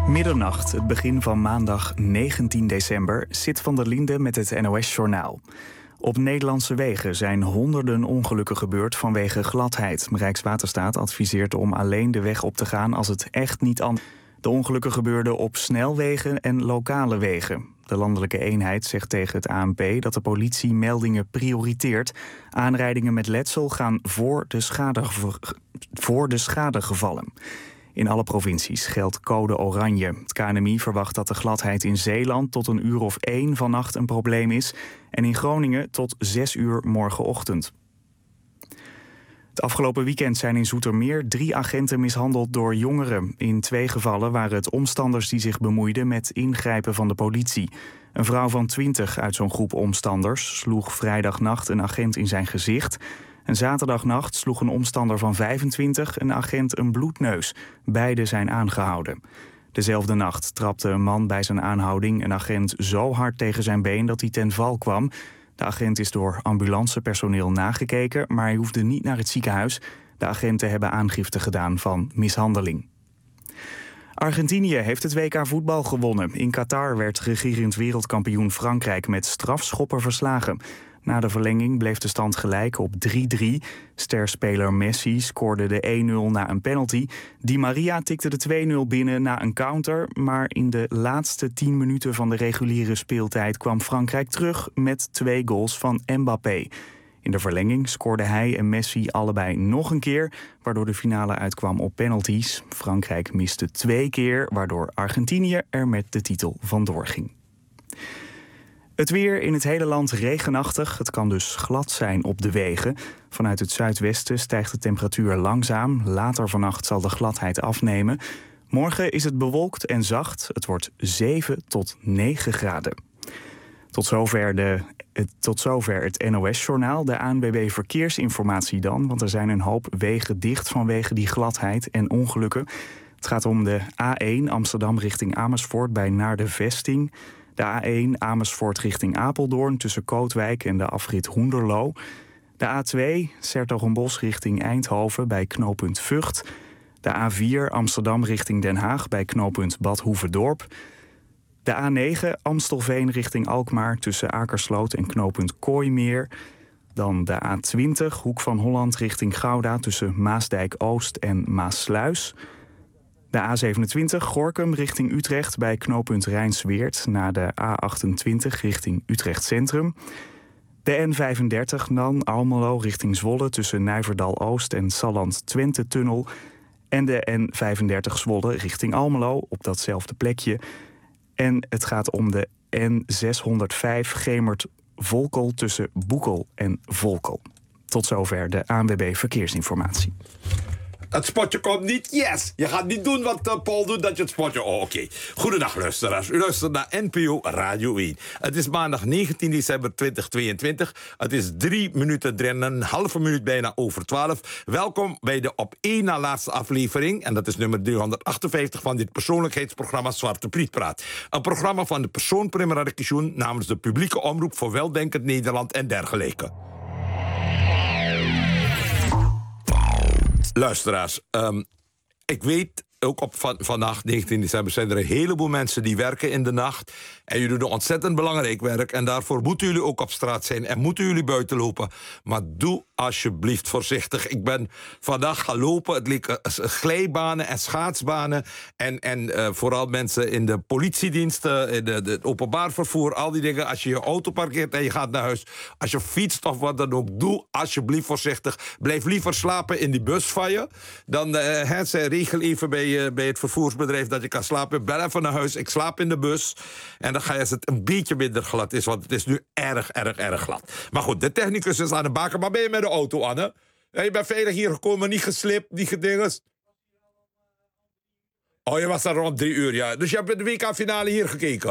Middernacht, het begin van maandag 19 december, Sid van der Linde met het NOS-journaal. Op Nederlandse wegen zijn honderden ongelukken gebeurd vanwege gladheid. Rijkswaterstaat adviseert om alleen de weg op te gaan als het echt niet anders. De ongelukken gebeurden op snelwegen en lokale wegen. De landelijke eenheid zegt tegen het ANP dat de politie meldingen prioriteert. Aanrijdingen met letsel gaan voor de schadegevallen. In alle provincies geldt code oranje. Het KNMI verwacht dat de gladheid in Zeeland tot 1:01 vannacht een probleem is en in Groningen tot 6:00 morgenochtend. Het afgelopen weekend zijn in Zoetermeer 3 agenten mishandeld door jongeren. In 2 gevallen waren het omstanders die zich bemoeiden met ingrijpen van de politie. Een vrouw van 20 uit zo'n groep omstanders sloeg vrijdagnacht een agent in zijn gezicht. En zaterdagnacht sloeg een omstander van 25 een agent een bloedneus. Beiden zijn aangehouden. Dezelfde nacht trapte een man bij zijn aanhouding een agent zo hard tegen zijn been dat hij ten val kwam. De agent is door ambulancepersoneel nagekeken, maar hij hoefde niet naar het ziekenhuis. De agenten hebben aangifte gedaan van mishandeling. Argentinië heeft het WK voetbal gewonnen. In Qatar werd regerend wereldkampioen Frankrijk met strafschoppen verslagen. Na de verlenging bleef de stand gelijk op 3-3. Sterspeler Messi scoorde de 1-0 na een penalty. Di Maria tikte de 2-0 binnen na een counter. Maar in de laatste 10 minuten van de reguliere speeltijd kwam Frankrijk terug met 2 goals van Mbappé. In de verlenging scoorden hij en Messi allebei nog een keer, waardoor de finale uitkwam op penalties. Frankrijk miste 2 keer, waardoor Argentinië er met de titel vandoor ging. Het weer in het hele land regenachtig. Het kan dus glad zijn op de wegen. Vanuit het zuidwesten stijgt de temperatuur langzaam. Later vannacht zal de gladheid afnemen. Morgen is het bewolkt en zacht. Het wordt 7 tot 9 graden. Tot zover het NOS-journaal. De ANWB Verkeersinformatie dan. Want er zijn een hoop wegen dicht vanwege die gladheid en ongelukken. Het gaat om de A1 Amsterdam richting Amersfoort bij Naar de Vesting. De A1 Amersfoort richting Apeldoorn tussen Kootwijk en de afrit Hoenderloo. De A2 ' richting Eindhoven bij knooppunt Vught. De A4 Amsterdam richting Den Haag bij knooppunt Bad Hoeverdorp. De A9 Amstelveen richting Alkmaar tussen Akersloot en knooppunt Kooimeer. Dan de A20 Hoek van Holland richting Gouda tussen Maasdijk Oost en Maassluis. De A27 Gorinchem richting Utrecht bij knooppunt Rijnsweert na de A28 richting Utrecht Centrum. De N35 NAN Almelo richting Zwolle tussen Nijverdal Oost en Salland Twente Tunnel. En de N35 Zwolle richting Almelo op datzelfde plekje. En het gaat om de N605 Gemert-Volkel tussen Boekel en Volkel. Tot zover de ANWB Verkeersinformatie. Het spotje komt niet, yes! Je gaat niet doen wat Paul doet, dat je het spotje... Oh, oké. Goedendag, luisteraars. U luistert naar NPO Radio 1. Het is maandag 19 december 2022. Het is 3 minuten, 3,5 minuut bijna over 12. Welkom bij de op 1 na laatste aflevering. En dat is nummer 358 van dit persoonlijkheidsprogramma Zwarte Priet Praat. Een programma van de persoon Primera Rectisioen namens de publieke omroep voor weldenkend Nederland en dergelijke. Luisteraars, ik weet ook op vannacht, 19 december, zijn er een heleboel mensen die werken in de nacht. En jullie doen ontzettend belangrijk werk. En daarvoor moeten jullie ook op straat zijn en moeten jullie buiten lopen. Maar doe alsjeblieft voorzichtig. Ik ben vandaag gaan lopen. Het leek glijbanen en schaatsbanen. En vooral mensen in de politiediensten, in het openbaar vervoer, al die dingen. Als je je auto parkeert en je gaat naar huis, als je fietst of wat dan ook, doe alsjeblieft voorzichtig. Blijf liever slapen in die bus van je. Dan regel even bij het vervoersbedrijf dat je kan slapen. Bel even naar huis, ik slaap in de bus. En dan ga je als het een beetje minder glad is, want het is nu erg glad. Maar goed, de technicus is aan de baken. Maar ben je met de auto, Anne? Ja, je bent veilig hier gekomen, niet geslipt, niet gedingest. Oh, je was daar rond 3 uur, ja. Dus je hebt de WK-finale hier gekeken?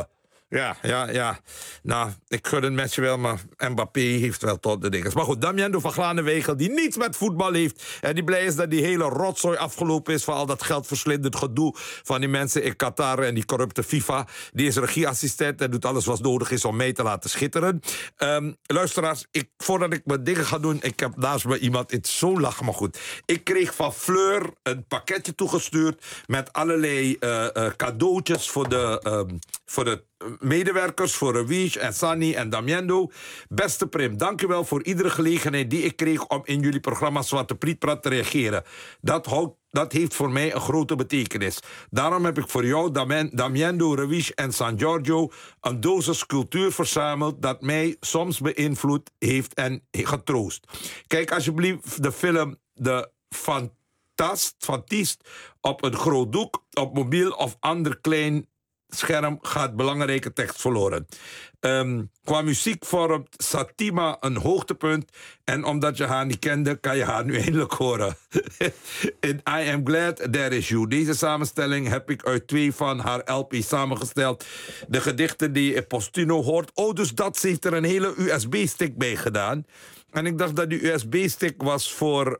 Ja. Nou, ik gun het met je wel, maar Mbappé heeft wel tot de dingen. Maar goed, Damiano van Glanenwegel, die niets met voetbal heeft... en die blij is dat die hele rotzooi afgelopen is... van al dat geldverslindend gedoe van die mensen in Qatar... en die corrupte FIFA. Die is regieassistent en doet alles wat nodig is om mee te laten schitteren. Luisteraars, voordat ik mijn dingen ga doen... ik heb naast me iemand, het is zo lachen, maar goed. Ik kreeg van Fleur een pakketje toegestuurd... met allerlei cadeautjes voor de medewerkers, voor Ravish en Sunny en Damiendo. Beste Prim, dank u wel voor iedere gelegenheid die ik kreeg... om in jullie programma Zwarte Prietpraat te reageren. Dat heeft voor mij een grote betekenis. Daarom heb ik voor jou, Damiendo, Ravish en San Giorgio... een dosis cultuur verzameld dat mij soms beïnvloed heeft en getroost. Kijk alsjeblieft de film De Fantast op een groot doek, op mobiel of ander klein scherm gaat belangrijke tekst verloren. Qua muziek vormt Satima een hoogtepunt. En omdat je haar niet kende, kan je haar nu eindelijk horen. In I Am Glad There Is You. Deze samenstelling heb ik uit 2 van haar LP samengesteld. De gedichten die je in Postino hoort. Oh, dus ze heeft er een hele USB-stick bij gedaan. En ik dacht dat die USB-stick was voor...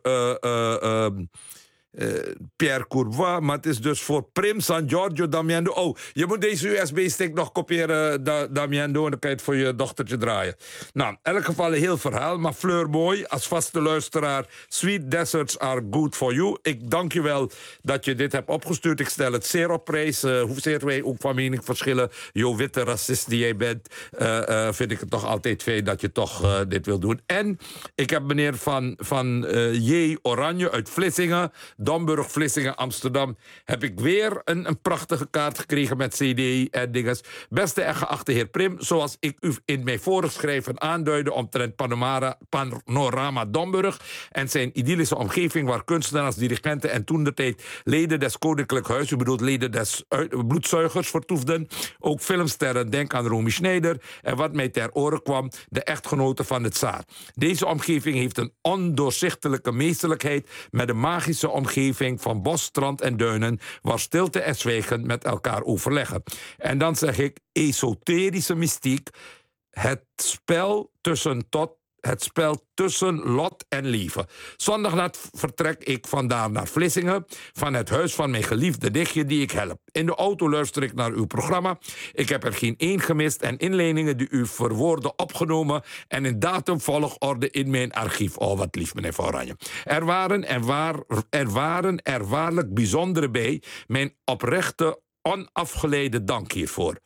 Pierre Courvois, maar het is dus voor Prim, San Giorgio, Damiendo. Oh, je moet deze USB-stick nog kopiëren, Damiendo, en dan kan je het voor je dochtertje draaien. Nou, in elk geval een heel verhaal, maar Fleur mooi, als vaste luisteraar. Sweet deserts are good for you. Ik dank je wel dat je dit hebt opgestuurd. Ik stel het zeer op prijs. Hoezeer wij ook van mening verschillen. Jo, witte racist die jij bent, vind ik het toch altijd fijn dat je toch dit wil doen. En ik heb meneer van J. Oranje uit Vlissingen, Domburg, Vlissingen, Amsterdam... heb ik weer een prachtige kaart gekregen met cd en dinges. Beste en geachte heer Prim, zoals ik u in mijn vorig schrijven aanduidde... omtrent Panorama Domburg en zijn idyllische omgeving... waar kunstenaars, dirigenten en toentertijd leden des Koninklijk Huis... u bedoelt leden des bloedzuigers vertoefden. Ook filmsterren, denk aan Romy Schneider... en wat mij ter oren kwam, de echtgenote van het Tsaar. Deze omgeving heeft een ondoorzichtelijke meesterlijkheid... met een magische omgeving van bos, strand en duinen... waar stilte en zwijgen met elkaar overleggen. En dan zeg ik, esoterische mystiek... het spel tussen lot en leven. Zondagnacht vertrek ik vandaar naar Vlissingen... van het huis van mijn geliefde nichtje die ik help. In de auto luister ik naar uw programma. Ik heb er geen één gemist en inleidingen die u verwoordde opgenomen... en in datumvolgorde in mijn archief. Oh, wat lief, meneer Van Oranje. Er waren er waarlijk bijzondere bij. Mijn oprechte, onafgeleide dank hiervoor.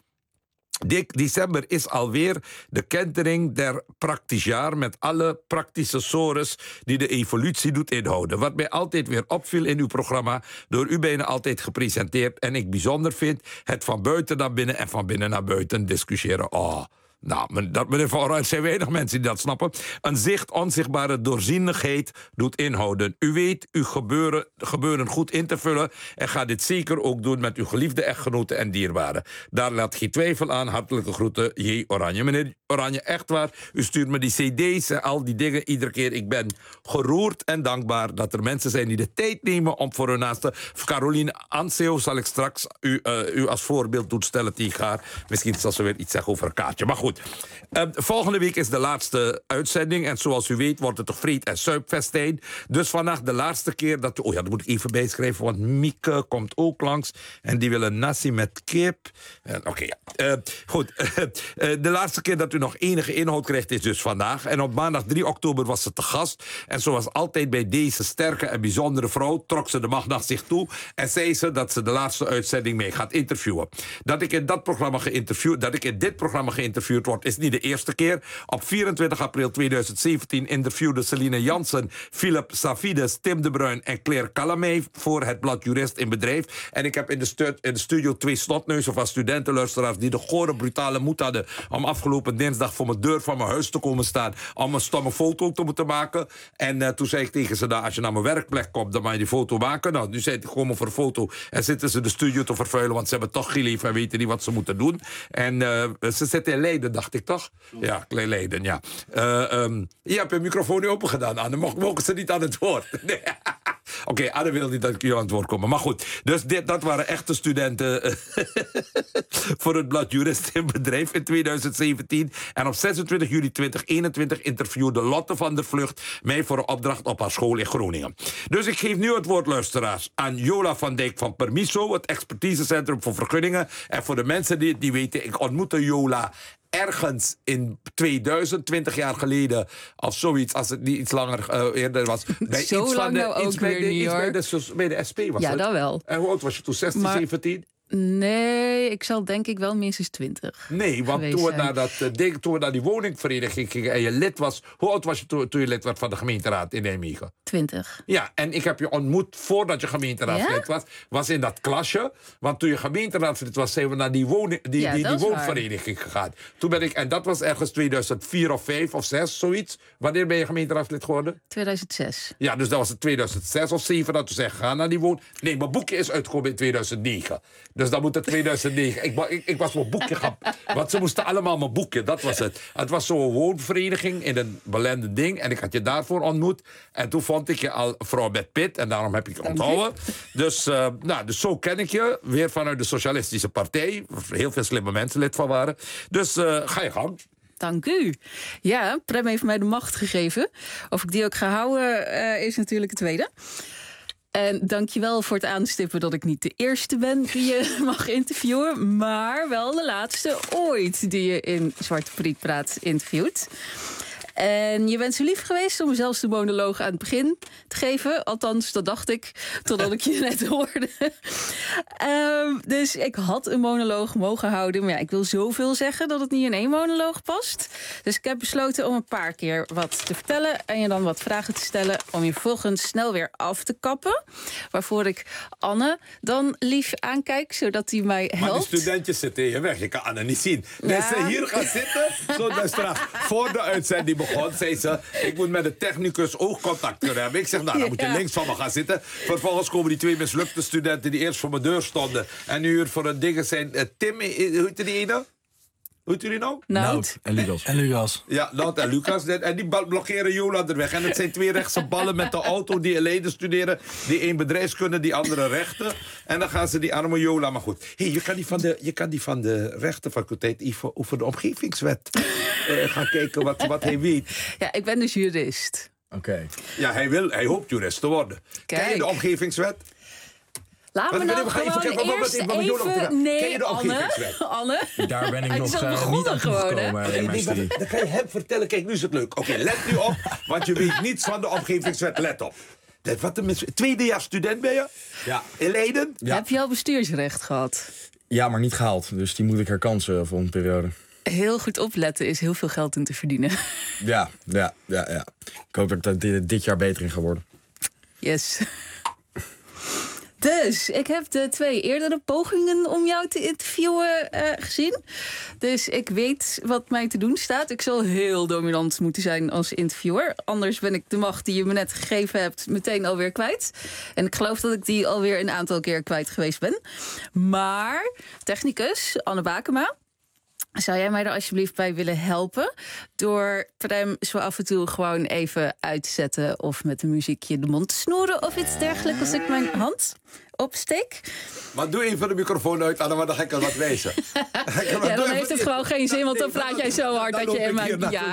December is alweer de kentering der praktisch jaar... met alle praktische sores die de evolutie doet inhouden. Wat mij altijd weer opviel in uw programma... door u bijna altijd gepresenteerd... en ik bijzonder vind, het van buiten naar binnen... en van binnen naar buiten discussiëren. Oh, nou, meneer Van Oranje, zijn weinig mensen die dat snappen. Een onzichtbare doorzienigheid doet inhouden. U weet uw gebeuren goed in te vullen... en gaat dit zeker ook doen met uw geliefde echtgenoten en dierbaren. Daar laat geen twijfel aan. Hartelijke groeten, J. Oranje. Meneer Oranje, echt waar, u stuurt me die cd's en al die dingen iedere keer. Ik ben geroerd en dankbaar dat er mensen zijn die de tijd nemen... om voor hun naaste... Caroline Anseo zal ik straks u als voorbeeld toestellen tegen haar. Misschien zal ze weer iets zeggen over een kaartje. Maar goed. Volgende week is de laatste uitzending. En zoals u weet wordt het toch vreed- en suipfestijn. Dus vandaag de laatste keer dat... Oh ja, dat moet ik even bijschrijven, want Mieke komt ook langs. En die wil een nasi met kip. Oké, ja. Goed. De laatste keer dat u nog enige inhoud krijgt is dus vandaag. En op maandag 3 oktober was ze te gast. En zoals altijd bij deze sterke en bijzondere vrouw... trok ze de macht naar zich toe. En zei ze dat ze de laatste uitzending mee gaat interviewen. Dat ik in dit programma geïnterviewd wordt, is niet de eerste keer. Op 24 april 2017 interviewde Celine Jansen, Philip Savides, Tim de Bruin en Claire Calamé voor het blad Jurist in Bedrijf. En ik heb in de studio 2 snotneuzen van studentenluisteraars die de gore, brutale moed hadden om afgelopen dinsdag voor mijn deur van mijn huis te komen staan om een stomme foto te moeten maken. En toen zei ik tegen ze, als je naar mijn werkplek komt, dan mag je die foto maken. Nou, nu zei ik gewoon voor een foto en zitten ze de studio te vervuilen, want ze hebben toch geen lief en weten niet wat ze moeten doen. En ze zitten in Leiden, dacht ik toch? Ja, Leiden, ja. Je hebt je microfoon niet open gedaan, Anne. Mogen ze niet aan het woord? Nee. Oké, Anne wil niet dat ik jullie aan het woord kom. Maar goed, dus dat waren echte studenten voor het blad Jurist in Bedrijf in 2017. En op 26 juli 2021 interviewde Lotte van der Vlucht mij voor een opdracht op haar school in Groningen. Dus ik geef nu het woord, luisteraars, aan Jola van Dijk van Permiso, het expertisecentrum voor vergunningen. En voor de mensen die het niet weten, ik ontmoette Jola ergens in 2000, 20 jaar geleden, of zoiets, als het niet iets langer eerder was. Bij Zo iets lang van de, nou iets ook bij weer de, niet, iets hoor. bij de SP was Ja, het. dat wel. En hoe oud was je toen? 16, Maar- 17? Nee, ik zal denk ik wel minstens 20. Nee, want geweest toen we, zijn. naar dat, toen we naar die woningvereniging gingen en je lid was... Hoe oud was je toen je lid werd van de gemeenteraad in Nijmegen? 20. Ja, en ik heb je ontmoet voordat je gemeenteraadslid was in dat klasje. Want toen je gemeenteraadslid was, zijn we naar die woonvereniging gegaan. Toen ben ik, en dat was ergens 2004 of 5 of 6, zoiets. Wanneer ben je gemeenteraadslid geworden? 2006. Ja, dus dat was het 2006 of 7 dat we zijn gegaan naar die Nee, mijn boekje is uitgekomen in 2009. Dus dan moet het 2009. Ik was mijn boekje gaan... Want ze moesten allemaal mijn boekje, dat was het. Het was zo'n woonvereniging in een belende ding. En ik had je daarvoor ontmoet. En toen vond ik je al vrouw met pit. En daarom heb ik je onthouden. Dus, dus zo ken ik je. Weer vanuit de Socialistische Partij. Waar heel veel slimme mensen lid van waren. Dus ga je gang. Dank u. Ja, Prem heeft mij de macht gegeven. Of ik die ook ga houden, is natuurlijk het tweede. En dankjewel voor het aanstippen dat ik niet de eerste ben die je mag interviewen, maar wel de laatste ooit die je in Zwarte Priet Praat interviewt. En je bent zo lief geweest om me zelfs de monoloog aan het begin te geven. Althans, dat dacht ik, totdat ik je net hoorde. Dus ik had een monoloog mogen houden. Maar ja, ik wil zoveel zeggen dat het niet in één monoloog past. Dus ik heb besloten om een paar keer wat te vertellen en je dan wat vragen te stellen om je vervolgens snel weer af te kappen. Waarvoor ik Anne dan lief aankijk, zodat hij mij helpt. Maar die studentjes zitten in je weg. Je kan Anne niet zien. Ja. Dus ze hier gaan zitten. Zo, voor de uitzending begon, zei ze... ik moet met de technicus oogcontact kunnen hebben. Ik zeg, nou, dan moet je links van me gaan zitten. Vervolgens komen die twee mislukte studenten... die eerst voor mijn deur stonden... en nu voor een ding zijn... Tim, hoe heet die ene? Hoe heet jullie nou? Nout. En Lucas. Ja, Nout en Lucas. En die blokkeren Jola er weg. En het zijn twee rechtse ballen met de auto die in Leiden studeren. Die één bedrijfskunde, die andere rechten. En dan gaan ze die arme Jola... Maar goed, hey, je kan die van de rechtenfaculteit... over de omgevingswet gaan kijken wat hij weet. Ja, ik ben dus jurist. Oké. Ja, hij hoopt jurist te worden. Ken je Kijk. de omgevingswet? Laat me Wat- nou wat- wat- gewoon wat- eerst wat- wat- wat- wat- even... Ken je Nee, de Anne. omgevingswet? Anne. Daar ben ik Hij nog is al niet begonnen aan gewoon, hè? toegekomen in mijn studie. Dan ga je hem vertellen. Kijk, nu is het leuk. Oké, let nu op, want je weet niets van de omgevingswet. Let op. Tweedejaars student ben je? Ja. In Leiden? Ja. Heb je al bestuursrecht gehad? Ja, maar niet gehaald. Dus die moet ik herkansen voor een periode. Heel goed opletten is heel veel geld in te verdienen. Ja. Ik hoop dat ik daar dit jaar beter in ga worden. Yes. Dus, ik heb de 2 eerdere pogingen om jou te interviewen gezien. Dus ik weet wat mij te doen staat. Ik zal heel dominant moeten zijn als interviewer. Anders ben ik de macht die je me net gegeven hebt meteen alweer kwijt. En ik geloof dat ik die alweer een aantal keer kwijt geweest ben. Maar, technicus Anne Bakema, zou jij mij er alsjeblieft bij willen helpen? Door Prem zo af en toe gewoon even uit te zetten... of met een muziekje de mond te snoeren of iets dergelijks... als ik mijn hand opsteek. Maar doe even de microfoon uit, Anne, want dan ga ik er wat wijzen. Ja, dan heeft het gewoon geen zin, want dan praat jij zo hard dat je in mijn... Ja.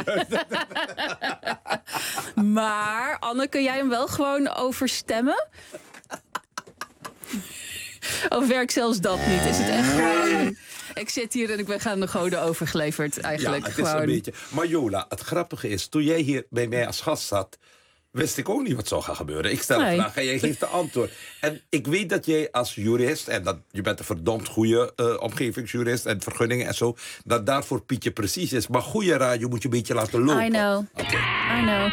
Maar, Anne, kun jij hem wel gewoon overstemmen? Of werkt zelfs dat niet? Is het echt gewoon... Ik zit hier en ik ben aan de goden overgeleverd eigenlijk. Ja, het is gewoon. een beetje... Maar Jola, het grappige is, toen jij hier bij mij als gast zat... wist ik ook niet wat zou gaan gebeuren. Ik stel een Nee. vraag en jij geeft de antwoord. En ik weet dat jij als jurist... en dat je bent een verdomd goede omgevingsjurist... en vergunningen en zo... dat daarvoor Pietje precies is. Maar goede radio moet je een beetje laten lopen. I know. Oké. I know.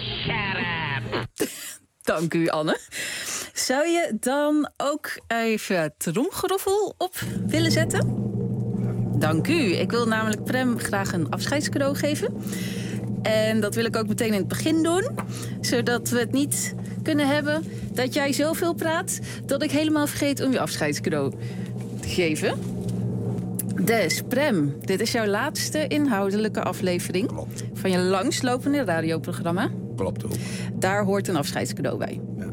Dank u, Anne. Zou je dan ook even tromgeroffel op willen zetten? Dank u. Ik wil namelijk Prem graag een afscheidscadeau geven. En dat wil ik ook meteen in het begin doen. Zodat we het niet kunnen hebben dat jij zoveel praat... dat ik helemaal vergeet om je afscheidscadeau te geven. Dus, Prem, dit is jouw laatste inhoudelijke aflevering... Klopt. van je langslopende radioprogramma. Klopt ook. Daar hoort een afscheidscadeau bij. Ja.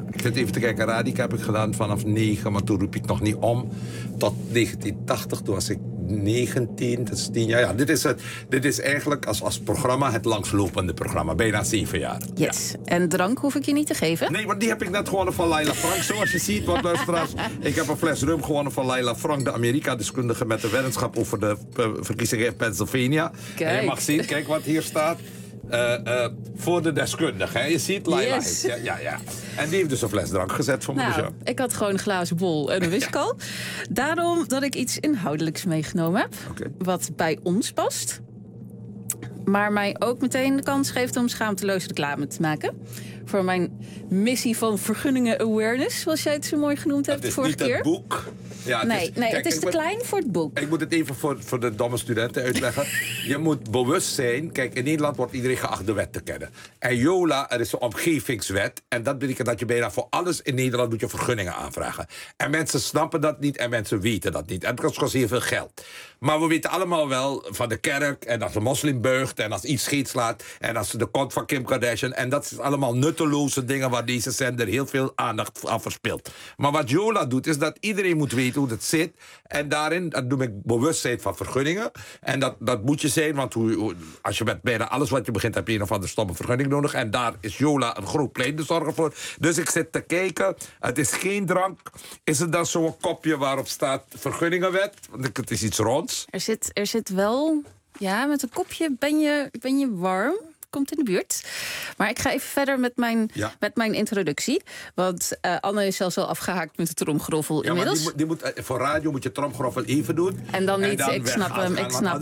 Ik zit even te kijken, Radica heb ik gedaan vanaf 9, maar toen riep ik nog niet om. Tot 1980, toen was ik 19, dat is 10 jaar. Ja, dit is eigenlijk als programma het langslopende programma. Bijna 7 jaar. Yes. En drank hoef ik je niet te geven? Nee, want die heb ik net gewonnen van Laila Frank. Zoals je ziet, wat luisteraars. Ik heb een fles rum gewonnen van Laila Frank, de Amerika-deskundige met de weddenschap over de verkiezingen in Pennsylvania. Kijk. En je mag zien, kijk wat hier staat. Voor de deskundige, hè? Je ziet Laila. Yes. Ja. En die heeft dus een fles drank gezet voor me. Nou, Dus ja. ik had gewoon een glazen bol en een whiskal. Daarom dat ik iets inhoudelijks meegenomen heb. Oké. Wat bij ons past. Maar mij ook meteen de kans geeft om schaamteloos reclame te maken. Voor mijn missie van vergunningen awareness, zoals jij het zo mooi genoemd hebt Het is vorige niet keer. het boek. Ja, Nee, het is te klein voor het boek. Ik moet het even voor de domme studenten uitleggen. Je moet bewust zijn. Kijk, in Nederland wordt iedereen geacht de wet te kennen. En Jola, er is een omgevingswet. En dat betekent dat je bijna voor alles in Nederland moet je vergunningen aanvragen. En mensen snappen dat niet en mensen weten dat niet. En dat kost heel veel geld. Maar we weten allemaal wel van de kerk. En als een moslim buigt. En als iets scheet slaat. En als de kont van Kim Kardashian. En dat is allemaal nutteloze dingen waar deze zender heel veel aandacht aan verspilt. Maar wat Jola doet, is dat iedereen moet weten hoe het zit. En daarin, dat noem ik bewustzijn van vergunningen. En dat moet je zijn, want als je met bijna alles wat je begint, heb je een of andere stomme vergunning nodig. En daar is Jola een groot pleitbezorger voor. Dus ik zit te kijken, het is geen drank. Is het dan zo'n kopje waarop staat vergunningenwet? Want het is iets ronds. Er zit wel... Ja, met een kopje ben je warm. Komt in de buurt. Maar ik ga even verder met mijn introductie. Want Anne is zelfs al afgehaakt met de tromgeroffel inmiddels. Maar die moet, voor radio moet je tromgeroffel even doen. En dan niet, ik snap hem.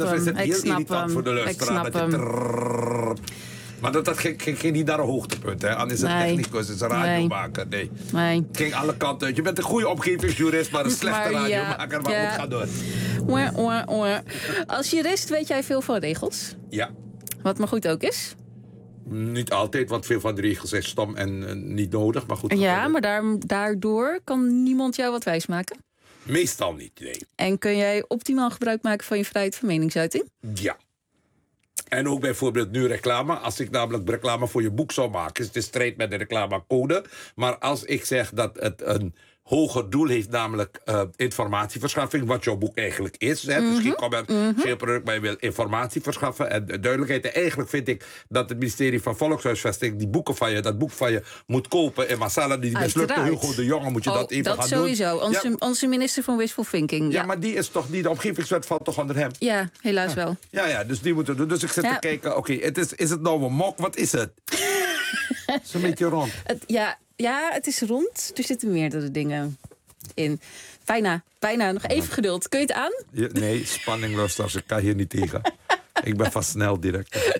Voor de luisteraar. Maar dat ging niet naar een hoogtepunt, hè? Anne is een technicus, is een radiomaker. Nee. Het ging alle kanten uit. Je bent een goede omgevingsjurist, maar een slechte radiomaker. Maar goed, ga door. Als jurist weet jij veel van regels. Ja. Wat maar goed ook is. Niet altijd, want veel van de regels zijn stom en niet nodig. Maar goed. Ja, maar daardoor kan niemand jou wat wijsmaken. Meestal niet, nee. En kun jij optimaal gebruik maken van je vrijheid van meningsuiting? Ja. En ook bijvoorbeeld nu reclame. Als ik namelijk reclame voor je boek zou maken, is het in strijd met de reclamecode. Maar als ik zeg dat het een hoger doel heeft, namelijk informatieverschaffing, wat jouw boek eigenlijk is. Hè? Dus geen commercieel product, maar je wil informatie verschaffen en duidelijkheid. En eigenlijk vind ik dat het ministerie van Volkshuisvesting dat boek van je moet kopen. En Masala, die mislukte Hugo de Jonge, moet je dat even gaan sowieso. doen. Onze, onze minister van Wishful Thinking. Ja, maar die is toch niet, de omgevingswet valt toch onder hem? Ja, helaas wel. Ja, dus die moeten doen. Dus ik zit te kijken, oké, is het nou een mok? Wat is het? Het is een beetje rond. Ja, het is rond. Er zitten meerdere dingen in. Bijna. Nog even geduld. Kun je het aan? Ja, nee, spanning luisteraars. Ik kan hier niet tegen. Ik ben vast snel direct.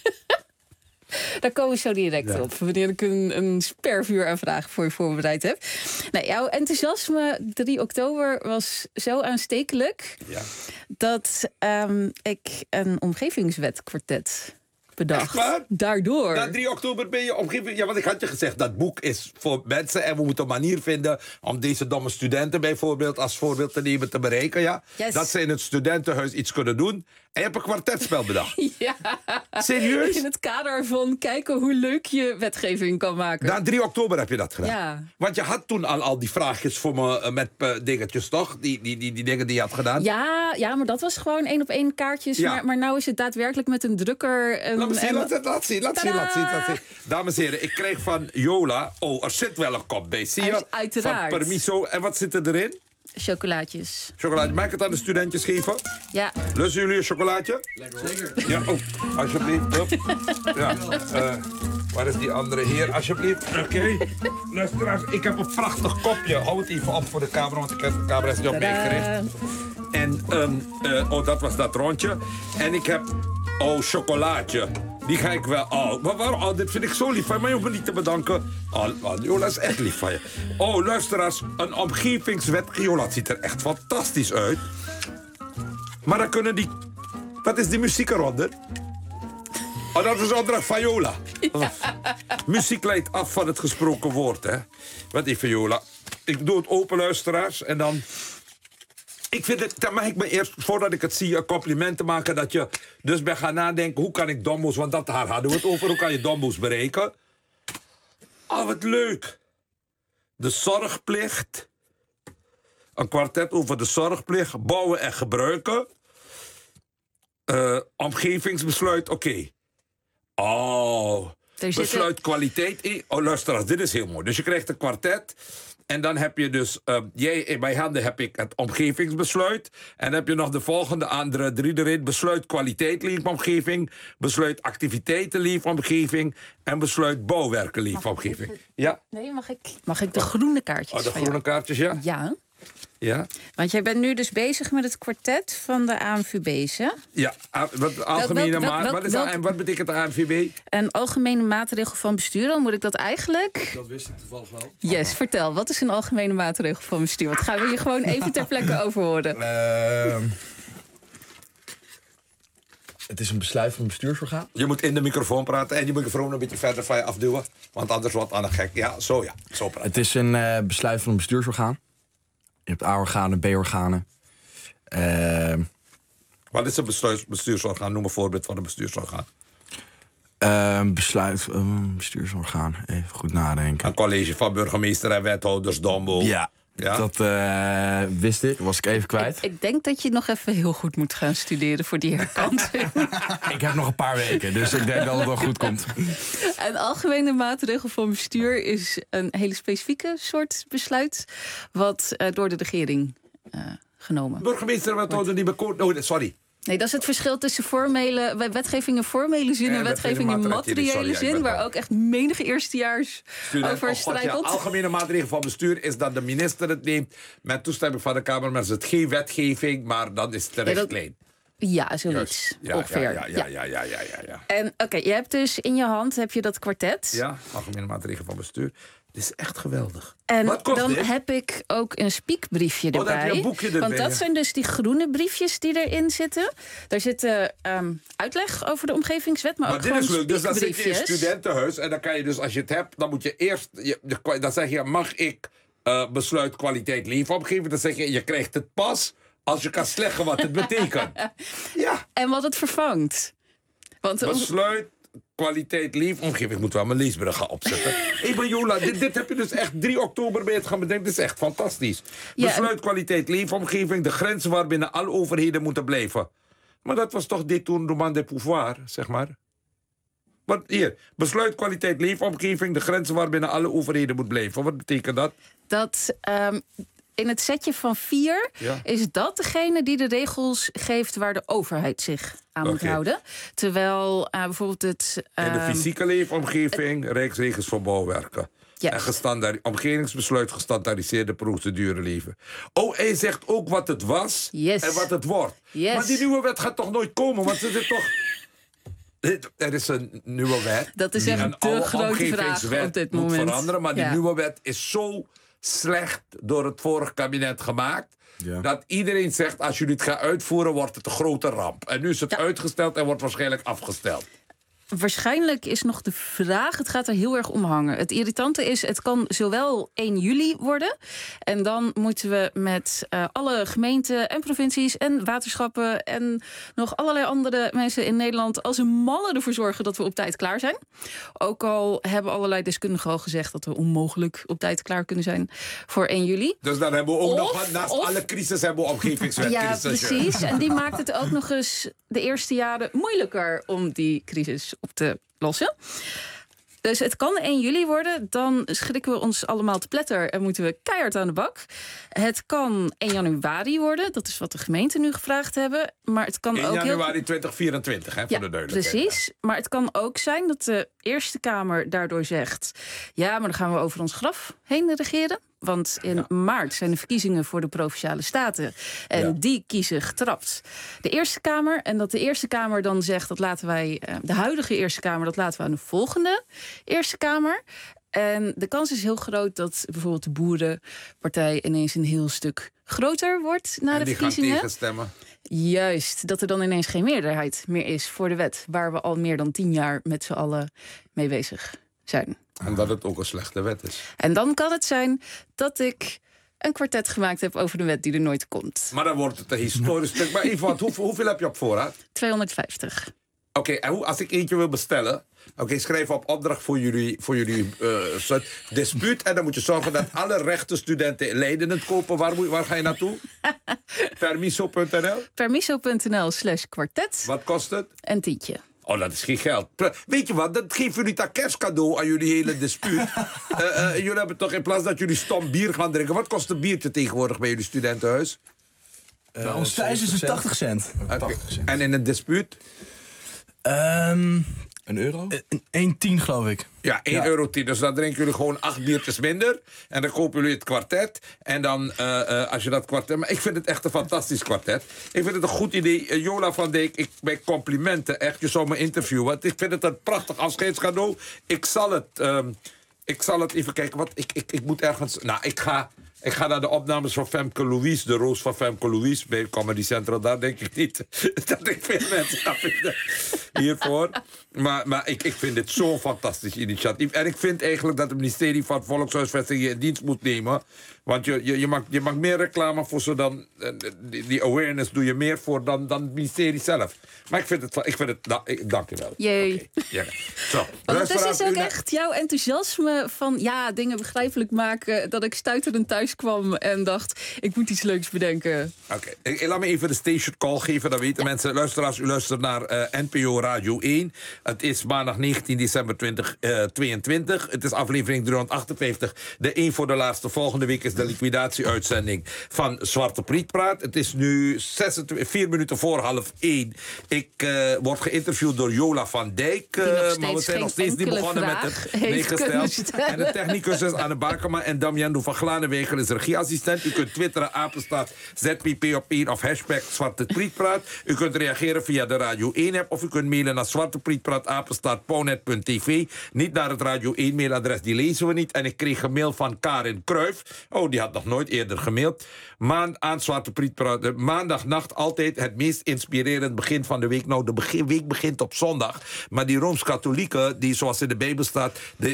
Daar komen we zo direct op. Wanneer ik een spervuur aan vragen voor je voorbereid heb. Nou, jouw enthousiasme 3 oktober was zo aanstekelijk dat ik een omgevingswetkwartet bedacht. Daardoor. Na 3 oktober ben je omgeving. Ja, want ik had je gezegd, dat boek is voor mensen en we moeten een manier vinden om deze domme studenten bijvoorbeeld als voorbeeld te nemen, te bereiken. Ja? Yes. Dat ze in het studentenhuis iets kunnen doen. En je hebt een kwartetspel bedacht. Ja. Serieus? In het kader van kijken hoe leuk je wetgeving kan maken. Na 3 oktober heb je dat gedaan. Ja. Want je had toen al die vraagjes voor me met dingetjes, toch? Die dingen die je had gedaan. Ja, maar dat was gewoon 1-op-1 kaartjes. Ja. Maar nou is het daadwerkelijk met een drukker. Laat zien. Dames en heren, ik kreeg van Jola. Oh, er zit wel een kop bij, zie je? Uiteraard. Van Permiso. En wat zit er erin? Chocolaatjes. Chocolade. Mag ik het aan de studentjes geven? Ja. Lusten jullie een chocolaatje? Zeker. Ja, alsjeblieft. Hup. Ja, waar is die andere heer? Alsjeblieft. Oké. Luisteraars, ik heb een prachtig kopje. Hou het even op voor de camera, want de camera is niet op mij gericht. En, dat was dat rondje. En ik heb, chocolaatje. Die ga ik wel... maar waarom? Dit vind ik zo lief van je. Maar je hoeft me niet te bedanken. Jola is echt lief van je. Luisteraars, een omgevingswet. Jola, het ziet er echt fantastisch uit. Maar dan kunnen die... Wat is die muziek eronder? Dat is onder Viola. Ja. Muziek leidt af van het gesproken woord, hè. Wat is Viola? Ik doe het open, luisteraars. En dan... Ik vind het, dan mag ik me eerst, voordat ik het zie, complimenten maken dat je dus bent gaan nadenken, hoe kan ik domboes, want daar hadden we het over, hoe kan je domboes bereiken? Wat leuk. de zorgplicht. Een kwartet over de zorgplicht, bouwen en gebruiken. Omgevingsbesluit, oké. Oh, besluit kwaliteit. Oh, luister, dit is heel mooi. Dus je krijgt een kwartet. En dan heb je dus, in mijn handen heb ik het omgevingsbesluit. En dan heb je nog de volgende andere 3 erin. Besluit kwaliteit leefomgeving. Besluit activiteiten leefomgeving. En besluit bouwwerken leefomgeving. Ja? Nee, mag ik de groene kaartjes Oh, de van groene jou? kaartjes, ja? Ja. Ja? Want jij bent nu dus bezig met het kwartet van de ANVB's, hè? Ja, wat betekent de ANVB? Een algemene maatregel van bestuur, dan moet ik dat eigenlijk... Dat wist ik toevallig wel. Yes, vertel. Wat is een algemene maatregel van bestuur? Wat gaan we hier gewoon even ter plekke over horen? Het is een besluit van een bestuursorgaan. Je moet in de microfoon praten en je microfoon een beetje verder van je afduwen. Want anders wordt het aan een gek. Ja, zo praten. Het is een besluit van een bestuursorgaan. Je hebt A-organen, B-organen. Wat is een bestuursorgaan? Noem een voorbeeld van een bestuursorgaan. Bestuursorgaan. Even goed nadenken. Een college van burgemeester en wethouders, Dombo. Ja, Ja? dat wist ik. Was ik even kwijt. Ik denk dat je nog even heel goed moet gaan studeren voor die herkansing. Ik heb nog een paar weken, dus ik denk dat het wel goed komt. Een algemene maatregel van bestuur is een hele specifieke soort besluit... wat door de regering genomen. Burgemeester en wethouder niet meer... Oh, sorry. Nee, dat is het verschil tussen wetgeving in formele zin... en wetgeving in materiële zin... waar ook echt menige eerstejaars over strijkelt. Algemene maatregel van bestuur is dat de minister het neemt... met toestemming van de Kamer, maar is het geen wetgeving... maar dan is het de richtlijn. Ja, zoiets. Ongeveer. Ja. En oké, je hebt dus in je hand dat kwartet. Ja, algemene maatregel van bestuur. Dit is echt geweldig. En wat kost dan dit? heb ik ook een spiekbriefje dan heb erbij. je een boekje erbij, want dat ja. zijn dus die groene briefjes die erin zitten. Daar zit uitleg over de omgevingswet, maar ook dit is gewoon leuk. Dus dan zit je in spiekbriefjes. een studentenhuis... en dan kan je dus, als je het hebt, dan moet je eerst... dan zeg je, mag ik besluit kwaliteit leefomgeving? Dan zeg je, je krijgt het pas als je kan zeggen wat het betekent. Ja. En wat het vervangt. Want Besluit kwaliteit leefomgeving. Ik moet wel mijn leesbrug gaan opzetten. Maar Jola, dit heb je dus echt 3 oktober bij het gaan bedenken. Dit is echt fantastisch. Ja, Besluit kwaliteit leefomgeving. De grenzen waarbinnen alle overheden moeten blijven. Maar dat was toch détournement de pouvoir, zeg maar. Wat hier? Besluit kwaliteit leefomgeving. De grenzen waarbinnen alle overheden moeten blijven. Wat betekent dat? dat in het setje van 4 is dat degene die de regels geeft waar de overheid zich aan moet houden. Terwijl bijvoorbeeld het... In de fysieke leefomgeving, rijksregels voor bouwwerken. Yes. En omgevingsbesluit gestandaardiseerde procedure leven. Oh, hij zegt ook wat het was en wat het wordt. Yes. Maar die nieuwe wet gaat toch nooit komen? Want er zit toch... Er is een nieuwe wet. Dat is die echt een de oude grote vraag omgevingswet op dit moet moment. veranderen. Maar die nieuwe wet is zo slecht door het vorige kabinet gemaakt... dat iedereen zegt, als jullie het gaan uitvoeren... wordt het een grote ramp. En nu is het uitgesteld en wordt waarschijnlijk afgesteld. Waarschijnlijk is nog de vraag, het gaat er heel erg om hangen. Het irritante is, het kan zowel 1 juli worden... en dan moeten we met alle gemeenten en provincies en waterschappen... en nog allerlei andere mensen in Nederland als een malle ervoor zorgen... dat we op tijd klaar zijn. Ook al hebben allerlei deskundigen al gezegd... dat we onmogelijk op tijd klaar kunnen zijn voor 1 juli. Dus dan hebben we ook nog, naast alle crisis... hebben we omgevingswet. Ja, precies. En die maakt het ook nog eens de eerste jaren moeilijker... om die crisis op te lossen. Dus het kan 1 juli worden. Dan schrikken we ons allemaal te pletter en moeten we keihard aan de bak. Het kan 1 januari worden. Dat is wat de gemeenten nu gevraagd hebben. Maar het kan 1 ook januari 2024, hè, voor de duidelijkheid. Precies. Maar het kan ook zijn dat de Eerste Kamer daardoor zegt... ja, maar dan gaan we over ons graf heen regeren. Want in maart zijn de verkiezingen voor de Provinciale Staten. En die kiezen getrapt de Eerste Kamer. En dat de Eerste Kamer dan zegt, dat laten wij... de huidige Eerste Kamer, dat laten we aan de volgende Eerste Kamer. En de kans is heel groot dat bijvoorbeeld de Boerenpartij... ineens een heel stuk groter wordt na de verkiezingen. En die gaan tegenstemmen. Juist, dat er dan ineens geen meerderheid meer is voor de wet... waar we al meer dan 10 jaar met z'n allen mee bezig zijn. En dat het ook een slechte wet is. En dan kan het zijn dat ik een kwartet gemaakt heb over de wet die er nooit komt. Maar dan wordt het een historisch stuk. Maar Yvonne, hoeveel heb je op voorraad? 250. Oké, en als ik eentje wil bestellen... Oké, schrijf op opdracht voor jullie soort dispuut. En dan moet je zorgen dat alle rechtenstudenten in Leiden het kopen. Waar ga je naartoe? Permiso.nl? Permiso.nl/kwartet. Wat kost het? Een tientje. Oh, dat is geen geld. Weet je wat, dat geven jullie dat kerstcadeau aan jullie hele dispuut. Jullie hebben toch in plaats dat jullie stom bier gaan drinken... Wat kost een biertje tegenwoordig bij jullie studentenhuis? Bij ons thuis is het 80 cent. Okay. En in een dispuut? €1? 1,10 geloof ik. Ja, €1. Dus dan drinken jullie gewoon 8 biertjes minder. En dan kopen jullie het kwartet. En dan, als je dat kwartet... Maar ik vind het echt een fantastisch kwartet. Ik vind het een goed idee. Jola van Dijk, bij complimenten echt. Je zou me interviewen. Want ik vind het een prachtig afscheidscadeau. Ik zal het even kijken. Wat ik moet ergens... Nou, ik ga naar de opnames van Femke Louise, de roos van Femke Louise bij Comedy Central. Daar denk ik niet dat ik veel mensen ga vinden hiervoor. Maar ik vind dit zo'n fantastisch initiatief. En ik vind eigenlijk dat het ministerie van Volkshuisvesting je in dienst moet nemen. Want je maakt meer reclame voor ze dan... Die awareness doe je meer voor dan het ministerie zelf. Maar ik vind het dank je wel. Jee. Okay. Ja. Zo, Want het is dus ook echt jouw enthousiasme van dingen begrijpelijk maken... dat ik stuiterend thuis kwam en dacht, ik moet iets leuks bedenken. Oké, laat me even de station call geven. Dan weten mensen, luisteraars, u luistert naar NPO Radio 1. Het is maandag 19 december 2022. Het is aflevering 358. De één voor de laatste. Volgende week is de liquidatie-uitzending van Zwarte Prietpraat. Het is nu 4 minuten voor 12:30. Ik word geïnterviewd door Jola van Dijk. Maar we zijn nog steeds niet begonnen met het meegesteld. En de technicus is Anne Bakema. En Damiano van Glanenwegel is regieassistent. U kunt twitteren, apenstaat ZPP op 1 of hashtag Zwarte Prietpraat. U kunt reageren via de Radio 1-app. Of u kunt mailen naar zwarteprietpraat@ponet.tv. Niet naar het Radio 1-mailadres, die lezen we niet. En ik kreeg een mail van Karin Kruijf. Oh, die had nog nooit eerder gemaild. Aan Zwarte Prietpraat. Maandagnacht altijd het meest inspirerend begin van de week. Nou, de week begint op zondag. Maar die Rooms-Katholieken, die zoals in de Bijbel staat...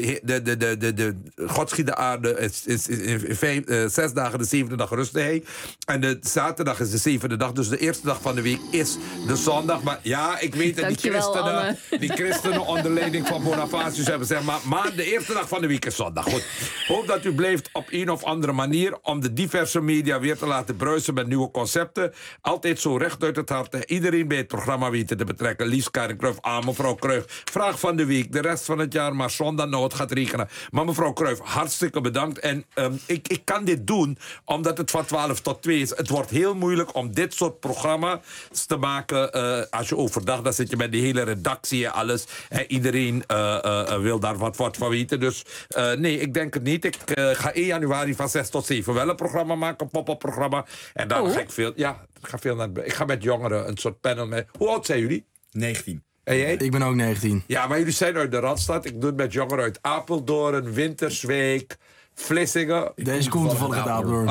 de God schiet de aarde, in 6 dagen, de 7e dag rustte hij. En de zaterdag is de 7e dag. Dus de eerste dag van de week is de zondag. Maar ja, ik weet dat die christenen onder leiding van Bonavatius hebben gezegd... maar de eerste dag van de week is zondag. Goed. Hoop dat u blijft op een of andere manier... om de diverse media weer te laten bruisen met nieuwe concepten. Altijd zo recht uit het hart. Iedereen bij het programma weten te betrekken. Lies Karin Kruijf, mevrouw Kruijf. Vraag van de week, de rest van het jaar, maar zondag nou, het gaat regenen. Maar mevrouw Kruijf, hartstikke bedankt. En ik kan dit doen omdat het van 12 tot 2 is. Het wordt heel moeilijk om dit soort programma's te maken. Als je overdag, dan zit je met die hele redactie en alles. En iedereen wil daar wat van weten. Dus nee, ik denk het niet. Ik ga 1 januari van 6 tot 7 wel een programma maken, een pop-up programma. En daar ga ik veel... Ja, ik ga met jongeren een soort panel mee. Hoe oud zijn jullie? 19. En jij? Ik ben ook 19. Ja, maar jullie zijn uit de Randstad. Ik doe het met jongeren uit Apeldoorn, Winterswijk, Vlissingen. Deze komt toevallig uit Apeldoorn.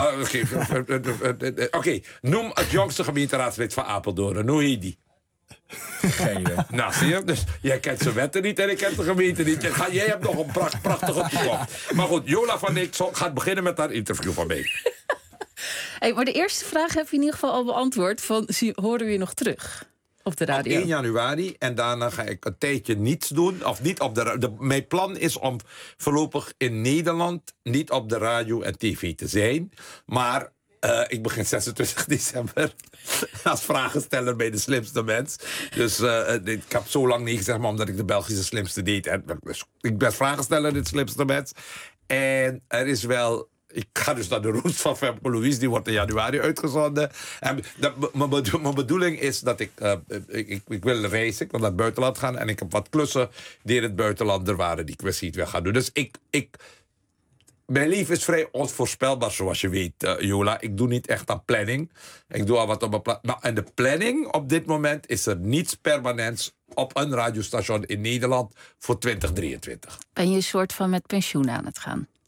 Oké, noem het jongste gemeenteraadslid van Apeldoorn. Hoe heet die? Geen idee. Nou, zie je? Dus jij kent zijn wetten niet en ik ken de gemeente niet. Jij hebt nog een prachtige toekomst. Maar goed, Jola van Dijk gaat beginnen met haar interview van mij. Hey, maar de eerste vraag heb je in ieder geval al beantwoord. Horen we je nog terug op de radio? Op 1 januari en daarna ga ik een tijdje niets doen. Of niet op mijn plan is om voorlopig in Nederland niet op de radio en tv te zijn. Maar ik begin 26 december als vragensteller bij De Slimste Mens. Dus ik heb zo lang nee gezegd, maar omdat ik de Belgische slimste deed. Dus ik ben vragensteller in De Slimste Mens. En er is wel... Ik ga dus naar de roos van Femke Louise, die wordt in januari uitgezonden. En mijn bedoeling is dat ik wil reizen, ik wil naar het buitenland gaan. En ik heb wat klussen die in het buitenland er waren, die ik wist niet weer gaan doen. Dus mijn leven is vrij onvoorspelbaar, zoals je weet, Jola. Ik doe niet echt aan planning. Ik doe al wat op mijn plan. Nou, en de planning op dit moment is er niets permanents op een radiostation in Nederland voor 2023. Ben je een soort van met pensioen aan het gaan?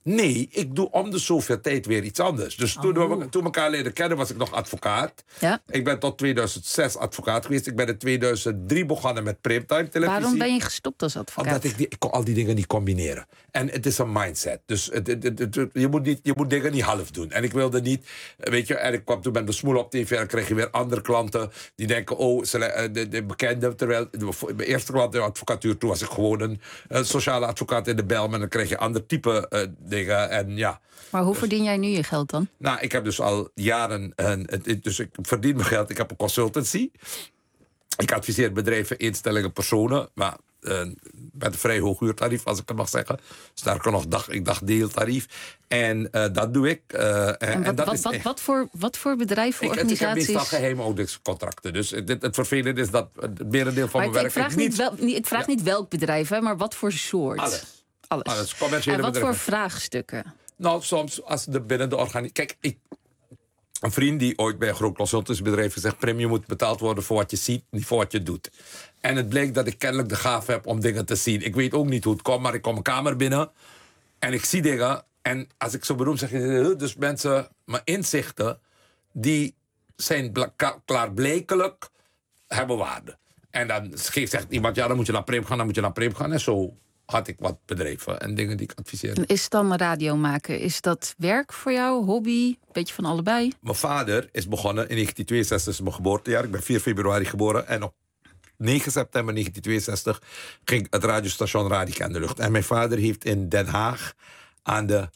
Nee, ik doe om de zoveel tijd weer iets anders. Dus toen we elkaar leren kennen, was ik nog advocaat. Ja. Ik ben tot 2006 advocaat geweest. Ik ben in 2003 begonnen met primetime televisie. Waarom ben je gestopt als advocaat? Omdat ik kon al die dingen niet combineren. En het is een mindset. Dus je moet dingen niet half doen. En ik wilde niet, weet je, en ik kwam toen met mijn smoel op tv en dan kreeg je weer andere klanten die denken, de bekende. Terwijl mijn eerste klant in de advocatuur, toen was ik gewoon een sociale advocaat in de Belm. En dan kreeg je ander type dingen. En ja. Maar hoe verdien jij nu je geld dan? Nou, ik heb dus al jaren, dus ik verdien mijn geld. Ik heb een consultancy. Ik adviseer bedrijven, instellingen, personen. Maar met een vrij hoog uurtarief, als ik het mag zeggen. Sterker nog, ik dacht deeltarief. En dat doe ik. Wat voor bedrijven, organisaties? Ik heb meestal geheimhoudingscontracten. Dus het vervelende is dat het merendeel van mijn werk... Ik vraag niet welk bedrijf, hè, maar wat voor soort? Alles. Commerciële en wat bedrijven. voor vraagstukken? Nou, soms als binnen de organisatie... Kijk, een vriend die ooit bij een groot consultancybedrijf gezegd... Prim, je moet betaald worden voor wat je ziet, niet voor wat je doet. En het bleek dat ik kennelijk de gave heb om dingen te zien. Ik weet ook niet hoe het komt, maar ik kom een kamer binnen... en ik zie dingen. En als ik zo beroemd zeg... Dus mensen, mijn inzichten... die zijn klaarblijkelijk... hebben waarde. En dan zegt iemand... ja, dan moet je naar Prim gaan, En zo had ik wat bedrijven en dingen die ik adviseerde. Is het dan radio maken? Is dat werk voor jou, hobby? Beetje van allebei? Mijn vader is begonnen in 1962, is mijn geboortejaar. Ik ben 4 februari geboren. En op 9 september 1962 ging het radiostation Radica in de lucht. En mijn vader heeft in Den Haag aan de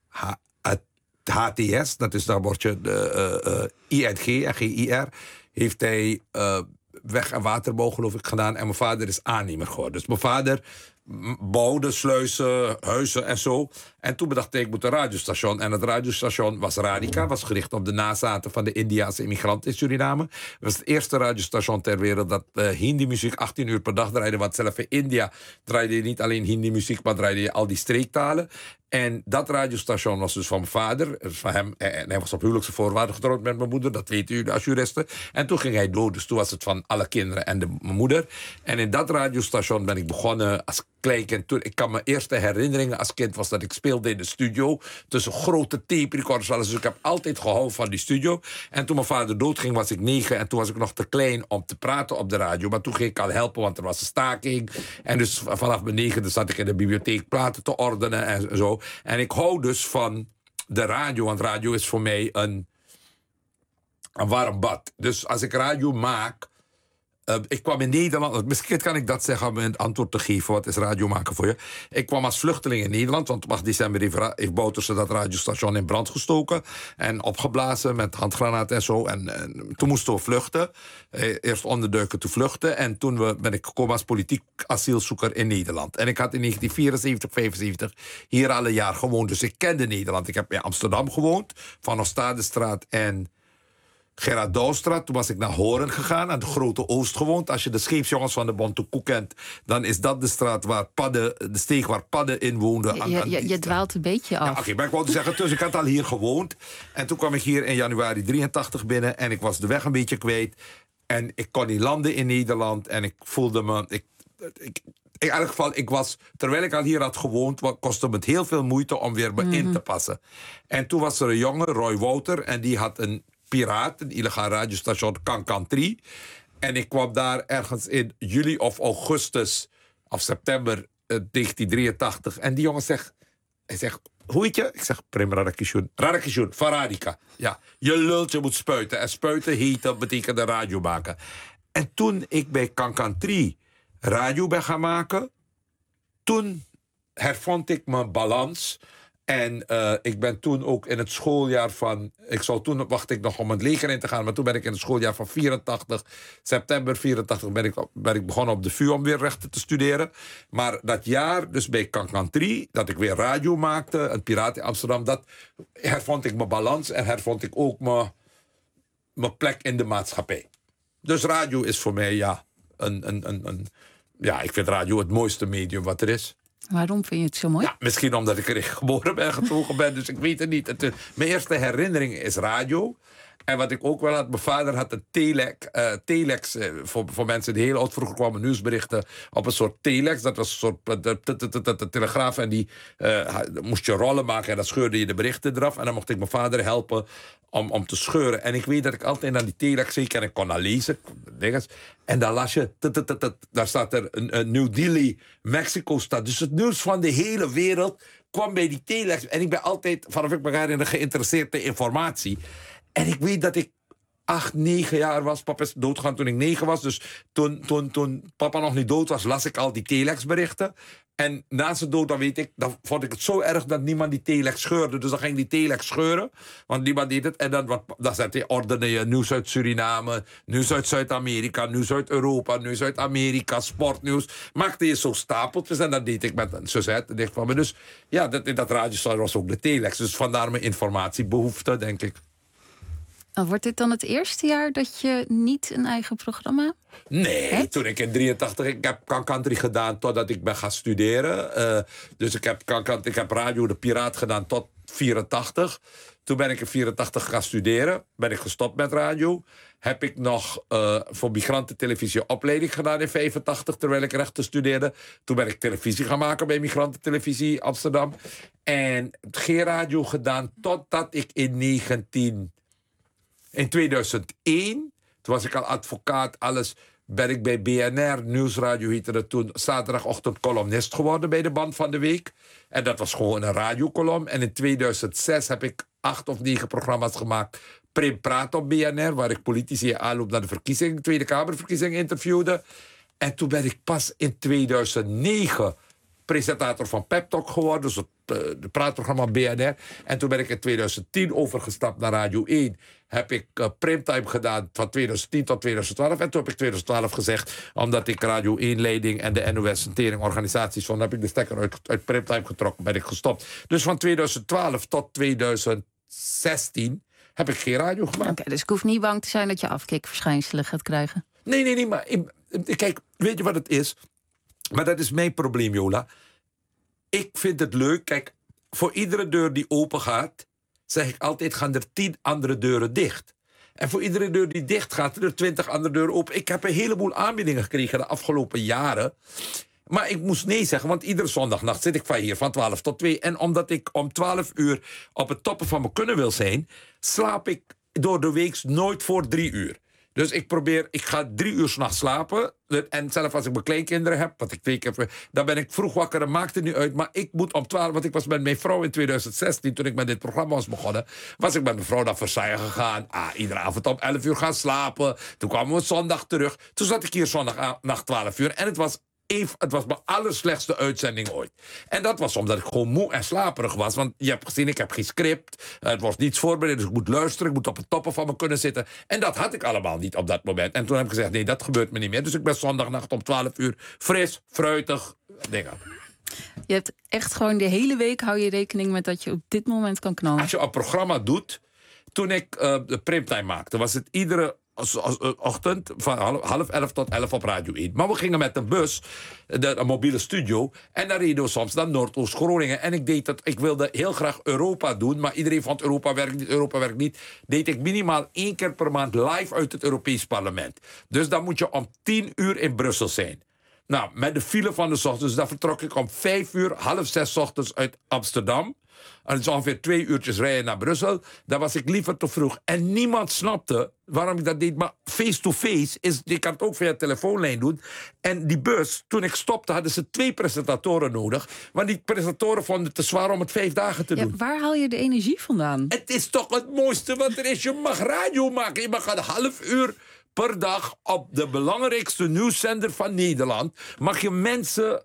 HTS... dat is daar word je de ING en GIR... heeft hij weg- en waterbouw, geloof ik, gedaan. En mijn vader is aannemer geworden. Dus mijn vader bouwde sluizen, huizen en zo. En toen bedacht ik moet een radiostation. En het radiostation was Radica. Was gericht op de nazaten van de Indiase immigranten in Suriname. Het was het eerste radiostation ter wereld dat Hindi-muziek 18 uur per dag draaide. Want zelf in India draaide je niet alleen Hindi-muziek, maar draaide je al die streektalen. En dat radiostation was dus van mijn vader. Van hem, en hij was op huwelijkse voorwaarden getrouwd met mijn moeder. Dat weten jullie als juristen. En toen ging hij dood. Dus toen was het van alle kinderen en mijn moeder. En in dat radiostation ben ik begonnen als kleinkind. Toen, ik kan mijn eerste herinneringen als kind was dat ik speelde in de studio. Tussen grote tape recorders. Dus ik heb altijd gehouden van die studio. En toen mijn vader doodging was ik 9. En toen was ik nog te klein om te praten op de radio. Maar toen ging ik al helpen, want er was een staking. En dus vanaf mijn 9e zat ik in de bibliotheek platen te ordenen en zo. En ik hou dus van de radio, want radio is voor mij een warm bad. Dus als ik radio maak... ik kwam in Nederland... Misschien kan ik dat zeggen om een antwoord te geven. Wat is radio maken voor je? Ik kwam als vluchteling in Nederland. Want op 8 december heeft Bouterse dat radiostation in brand gestoken. En opgeblazen met handgranaten en zo. En toen moesten we vluchten. Eerst onderduiken, toen vluchten. En toen ben ik gekomen als politiek asielzoeker in Nederland. En ik had in 1974, 75 hier al een jaar gewoond. Dus ik kende Nederland. Ik heb in Amsterdam gewoond. Van Oostadestraat en Gerard Douwstraat. Toen was ik naar Horen gegaan, aan de Grote Oost gewoond. Als je de scheepsjongens van de Bontekoe kent, dan is dat de straat waar de steeg waar padden in woonden. Je dwaalt een beetje af. Ja, oké, maar ik wilde zeggen, dus ik had al hier gewoond. En toen kwam ik hier in januari 83 binnen en ik was de weg een beetje kwijt. En ik kon niet landen in Nederland en ik voelde me... in elk geval, terwijl ik al hier had gewoond, kostte me het heel veel moeite om weer me in te passen. En toen was er een jongen, Roy Wouter, en die had een piraat, een illegaal radiostation, Kankan 3. En ik kwam daar ergens in juli of augustus of september 1983. En die jongen zegt, hoe heet je? Ik zeg, Prim Radakishun. Radakishun, van Radica. Ja, je lult, je moet spuiten. En spuiten, heten, betekent de radio maken. En toen ik bij Kankan 3 radio ben gaan maken, toen hervond ik mijn balans. En ik ben toen ook in het schooljaar van... Toen wachtte ik nog om het leger in te gaan. Maar toen ben ik in het schooljaar van 84... September 84 ben ik begonnen op de VU om weer rechten te studeren. Maar dat jaar, dus bij Kankan 3... dat ik weer radio maakte, een piraat in Amsterdam... dat hervond ik mijn balans en hervond ik ook mijn plek in de maatschappij. Dus radio is voor mij, ja... ik vind radio het mooiste medium wat er is. Waarom vind je het zo mooi? Ja, misschien omdat ik erin geboren ben, getogen ben, dus ik weet het niet. Mijn eerste herinnering is radio. En wat ik ook wel had, mijn vader had een telex. Voor mensen die heel oud, vroeger kwamen nieuwsberichten op een soort telex. Dat was een soort de telegraaf. En die moest je rollen maken en dan scheurde je de berichten eraf. En dan mocht ik mijn vader helpen om te scheuren. En ik weet dat ik altijd naar die telex keek en ik kon al lezen. En dan las je, daar staat er een New Delhi, Mexico staat. Dus het nieuws van de hele wereld kwam bij die telex. En ik ben altijd, vanaf ik elkaar geïnteresseerd in informatie. En ik weet dat ik 8, 9 jaar was. Papa is doodgegaan toen ik 9 was. Dus toen papa nog niet dood was, las ik al die telexberichten. En na zijn dood, dan vond ik het zo erg dat niemand die telex scheurde. Dus dan ging die telex scheuren, want niemand deed het. En dan zette je ordenen nieuws uit Suriname, nieuws uit Zuid-Amerika, nieuws uit Europa, nieuws uit Amerika, sportnieuws. Maakte je zo stapeltjes en dat deed ik met een Suzette, dicht van me. Dus ja, in dat radiostation was ook de telex. Dus vandaar mijn informatiebehoefte, denk ik. Wordt dit dan het eerste jaar dat je niet een eigen programma Nee, toen ik in 83... Ik heb country gedaan totdat ik ben gaan studeren. Dus ik heb Radio de Piraat gedaan tot 84. Toen ben ik in 84 gaan studeren. Ben ik gestopt met radio. Heb ik nog voor migrantentelevisie opleiding gedaan in 85... terwijl ik rechten studeerde. Toen ben ik televisie gaan maken bij Migrantentelevisie Amsterdam. En geen radio gedaan totdat ik in 2001, toen was ik al advocaat, alles, ben ik bij BNR, Nieuwsradio heette het toen, zaterdagochtend columnist geworden bij de Band van de Week. En dat was gewoon een radiocolumn. En in 2006 heb ik 8 of 9 programma's gemaakt. Prim Praat op BNR, waar ik politici aanloop naar de verkiezingen, Tweede Kamerverkiezingen interviewde. En toen ben ik pas in 2009 presentator van Pep Talk geworden, dus het praatprogramma BNR. En toen ben ik in 2010 overgestapt naar Radio 1. Heb ik Primtime gedaan van 2010 tot 2012. En toen heb ik 2012 gezegd, omdat ik Radio 1-leiding en de NOS-centering organisaties vond, heb ik de stekker uit Primtime getrokken, ben ik gestopt. Dus van 2012 tot 2016 heb ik geen radio gemaakt. Oké, dus ik hoef niet bang te zijn dat je afkikverschijnselen gaat krijgen. Nee, maar kijk, weet je wat het is? Maar dat is mijn probleem, Jola. Ik vind het leuk. Kijk, voor iedere deur die open gaat, zeg ik altijd, gaan er 10 andere deuren dicht. En voor iedere deur die dicht gaat, er 20 andere deuren open. Ik heb een heleboel aanbiedingen gekregen de afgelopen jaren. Maar ik moest nee zeggen, want iedere zondagnacht zit ik van hier van 12 tot 2. En omdat ik om 12 uur op het toppen van mijn kunnen wil zijn, slaap ik door de week nooit voor 3 uur. Dus ik ga 3 uur 's nachts slapen. En zelfs als ik mijn kleinkinderen heb, wat ik 2 keer heb, dan ben ik vroeg wakker, dat maakt het niet uit. Maar ik moet om 12, want ik was met mijn vrouw in 2016, toen ik met dit programma was begonnen, was ik met mijn vrouw naar Versailles gegaan. Iedere avond om 11 uur gaan slapen. Toen kwamen we zondag terug. Toen zat ik hier zondagnacht 12 uur. En het was mijn allerslechtste uitzending ooit. En dat was omdat ik gewoon moe en slaperig was. Want je hebt gezien, ik heb geen script. Het was niets voorbereid, dus ik moet luisteren. Ik moet op het toppen van me kunnen zitten. En dat had ik allemaal niet op dat moment. En toen heb ik gezegd, nee, dat gebeurt me niet meer. Dus ik ben zondagnacht om 12 uur fris, fruitig, dingen. Je hebt echt gewoon de hele week, hou je rekening met dat je op dit moment kan knallen. Als je een programma doet, toen ik de Primtime maakte, was het iedere ochtend van half 11 tot 11 op Radio 1. Maar we gingen met een bus, een mobiele studio, en dan reden we soms naar Noordoost-Groningen. En ik wilde heel graag Europa doen, maar iedereen vond Europa werkt niet. Deed ik minimaal 1 keer per maand live uit het Europees Parlement. Dus dan moet je om 10 uur in Brussel zijn. Nou, met de file van de ochtend, dus dan vertrok ik om 5 uur, half 6 ochtends uit Amsterdam. En het is ongeveer 2 uurtjes rijden naar Brussel. Dan was ik liever te vroeg. En niemand snapte waarom ik dat deed. Maar face-to-face, je kan het ook via telefoonlijn doen. En die bus, toen ik stopte, hadden ze 2 presentatoren nodig. Want die presentatoren vonden het te zwaar om het 5 dagen te doen. Waar haal je de energie vandaan? Het is toch het mooiste wat er is. Je mag radio maken. Je mag een half uur per dag op de belangrijkste nieuwszender van Nederland, mag je mensen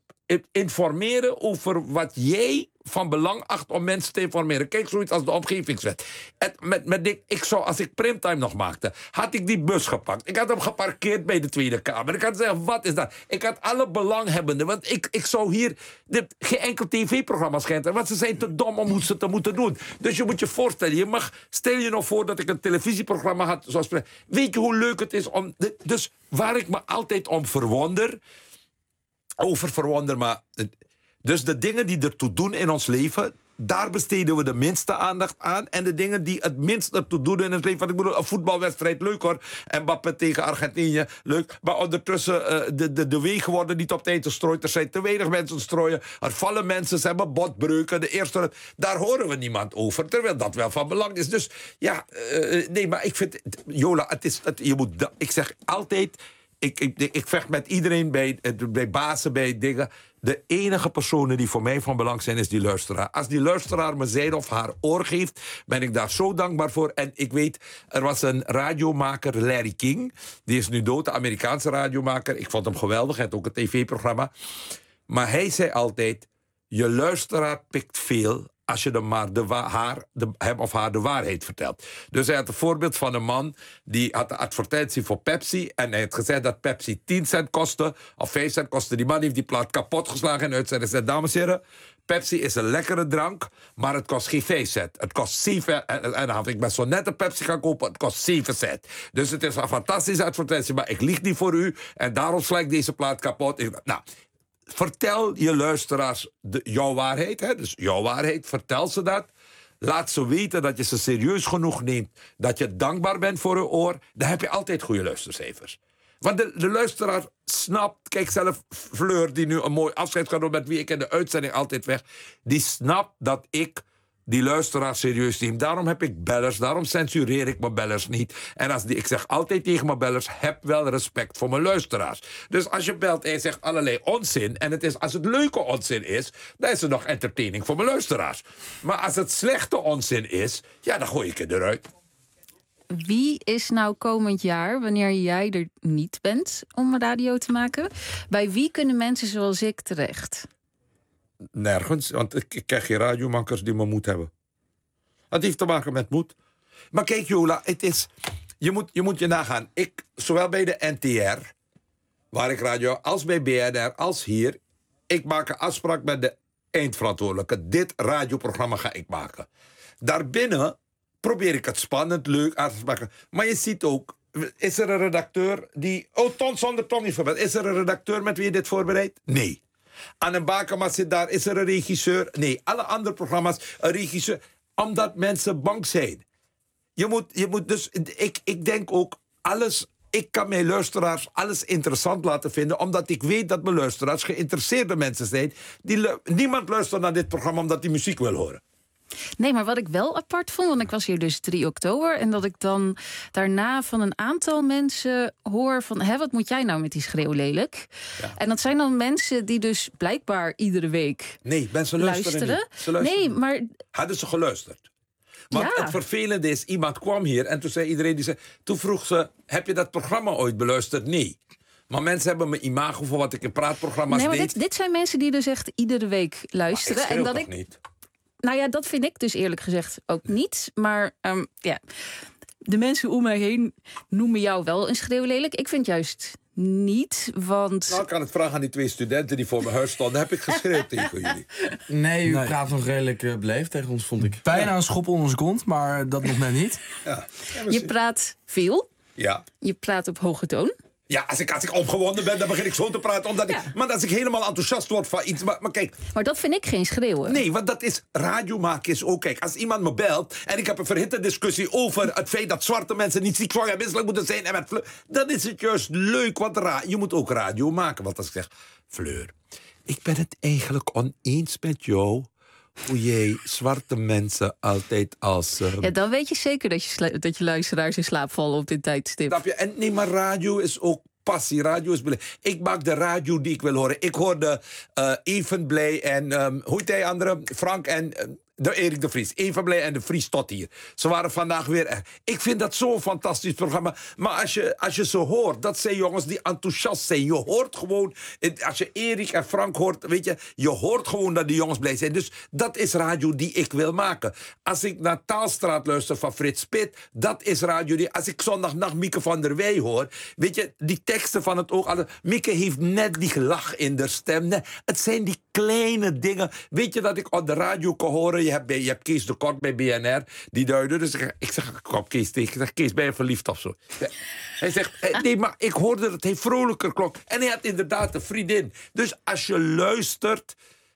informeren over wat jij van belang acht om mensen te informeren. Kijk, zoiets als de omgevingswet. Als ik Primtime nog maakte, had ik die bus gepakt. Ik had hem geparkeerd bij de Tweede Kamer. Ik had gezegd, wat is dat? Ik had alle belanghebbenden, want ik zou hier geen enkel tv-programma schijnen, want ze zijn te dom om ze te moeten doen. Dus je moet je voorstellen, stel je nog voor dat ik een televisieprogramma had, zoals, weet je hoe leuk het is om, dus waar ik me altijd om verwonder, maar dus de dingen die ertoe doen in ons leven, daar besteden we de minste aandacht aan. En de dingen die het minst ertoe doen in het leven. Want ik bedoel, een voetbalwedstrijd, leuk hoor. En Mbappé tegen Argentinië, leuk. Maar ondertussen, de wegen worden niet op tijd gestrooid. Er zijn te weinig mensen strooien. Er vallen mensen, ze hebben botbreuken. De eerste, daar horen we niemand over. Terwijl dat wel van belang is. Dus ja, nee, maar ik vind... Jola, ik zeg altijd... Ik vecht met iedereen bij bazen, bij dingen. De enige personen die voor mij van belang zijn, is die luisteraar. Als die luisteraar me zijn of haar oor geeft, ben ik daar zo dankbaar voor. En ik weet, er was een radiomaker, Larry King. Die is nu dood, de Amerikaanse radiomaker. Ik vond hem geweldig, hij had ook een tv-programma. Maar hij zei altijd, je luisteraar pikt veel als je hem maar hem of haar de waarheid vertelt. Dus hij had een voorbeeld van een man die had een advertentie voor Pepsi. En hij had gezegd dat Pepsi 10 cent kostte, of 5 cent kostte. Die man heeft die plaat kapot geslagen en uitzending. Hij zei, dames en heren, Pepsi is een lekkere drank, maar het kost geen 5 cent. Het kost 7. En dan had ik met zo net een Pepsi gaan kopen, het kost 7 cent. Dus het is een fantastische advertentie, maar ik lieg niet voor u. En daarom sla ik deze plaat kapot. Vertel je luisteraars jouw waarheid. Hè? Dus jouw waarheid, vertel ze dat. Laat ze weten dat je ze serieus genoeg neemt. Dat je dankbaar bent voor hun oor. Dan heb je altijd goede luistercijfers. Want de luisteraar snapt... Kijk, zelf Fleur, die nu een mooi afscheid gaat doen... met wie ik in de uitzending altijd weg... die snapt dat ik die luisteraar serieus neem. Daarom heb ik bellers, daarom censureer ik mijn bellers niet. En ik zeg altijd tegen mijn bellers, heb wel respect voor mijn luisteraars. Dus als je belt en je zegt allerlei onzin... en als het leuke onzin is, dan is er nog entertaining voor mijn luisteraars. Maar als het slechte onzin is, ja, dan gooi ik het eruit. Wie is nou komend jaar, wanneer jij er niet bent om een radio te maken... bij wie kunnen mensen zoals ik terecht? Nergens, want ik krijg geen radiomakers die me moed hebben. Het heeft te maken met moed. Maar kijk, Jola, het is... Je moet je nagaan. Zowel bij de NTR, waar ik radio... als bij BNR, als hier... ik maak een afspraak met de eindverantwoordelijke. Dit radioprogramma ga ik maken. Daarbinnen probeer ik het spannend, leuk aan te maken. Maar je ziet ook... Is er een redacteur die... Oh, Ton zonder Ton is voorbereid. Is er een redacteur met wie je dit voorbereidt? Nee. Anne Bakema zit daar. Is er een regisseur? Nee. Alle andere programma's, een regisseur. Omdat mensen bang zijn. Je moet dus... Ik denk ook, alles... Ik kan mijn luisteraars alles interessant laten vinden... omdat ik weet dat mijn luisteraars geïnteresseerde mensen zijn. Niemand luistert naar dit programma omdat hij muziek wil horen. Nee, maar wat ik wel apart vond, want ik was hier dus 3 oktober... en dat ik dan daarna van een aantal mensen hoor van... wat moet jij nou met die schreeuw lelijk? Ja. En dat zijn dan mensen die dus blijkbaar iedere week Nee, mensen luisteren niet. Ze luisteren nee, maar... Hadden ze geluisterd? Want het vervelende is, iemand kwam hier en toen zei iedereen... Toen vroeg ze, heb je dat programma ooit beluisterd? Nee. Maar mensen hebben mijn imago voor wat ik in praatprogramma's deed. Nee, maar dit zijn mensen die dus echt iedere week luisteren. Maar ik schreeuw toch niet? Nou ja, dat vind ik dus eerlijk gezegd ook niet. Maar de mensen om mij heen noemen jou wel een schreeuwlelijk. Ik vind juist niet, want... Nou, ik kan het vragen aan die 2 studenten die voor mijn huis stonden. Heb ik geschreeuwd tegen jullie? Nee, u praat nog redelijk beleefd tegen ons, vond ik. Bijna een schop onder onze kont, maar dat nog net niet. Ja. Je praat veel. Ja. Je praat op hoge toon. Ja, als ik opgewonden ben, dan begin ik zo te praten. Maar als ik helemaal enthousiast word van iets... Maar kijk... Maar dat vind ik geen schreeuwen. Nee, want dat is... Radio maken is ook... Kijk, als iemand me belt en ik heb een verhitte discussie over het feit dat zwarte mensen niet ziek, zwanger en misselijk moeten zijn... dan is het juist leuk, want je moet ook radio maken. Want als ik zeg, Fleur, ik ben het eigenlijk oneens met jou... hoe jij zwarte mensen altijd als... Ja, dan weet je zeker dat je luisteraars in slaap vallen op dit tijdstip. Snap je? En nee, maar radio is ook passie. Radio is beleid. Ik maak de radio die ik wil horen. Ik hoorde Even Blij en... hoe heet hij andere? Frank en... Erik de Vries. Even Blij en de Vries tot hier. Ze waren vandaag weer... Ik vind dat zo'n fantastisch programma. Maar als je ze hoort, dat zijn jongens die enthousiast zijn. Je hoort gewoon... Als je Erik en Frank hoort, weet je hoort gewoon dat die jongens blij zijn. Dus dat is radio die ik wil maken. Als ik naar Taalstraat luister van Frits Spit, dat is radio die... Als ik zondagnacht Mieke van der Wij hoor, weet je, die teksten van het oog... Mieke heeft net die lach in haar stem. Het zijn die kleine dingen. Weet je dat ik op de radio kan horen... Je hebt Kees de Kort bij BNR, die duidde. Dus ik zeg, kom Kees tegen. Ik zeg, Kees, ben je verliefd of zo? Hij zegt, nee, maar ik hoorde dat hij vrolijker klonk. En hij had inderdaad een vriendin. Dus als je luistert...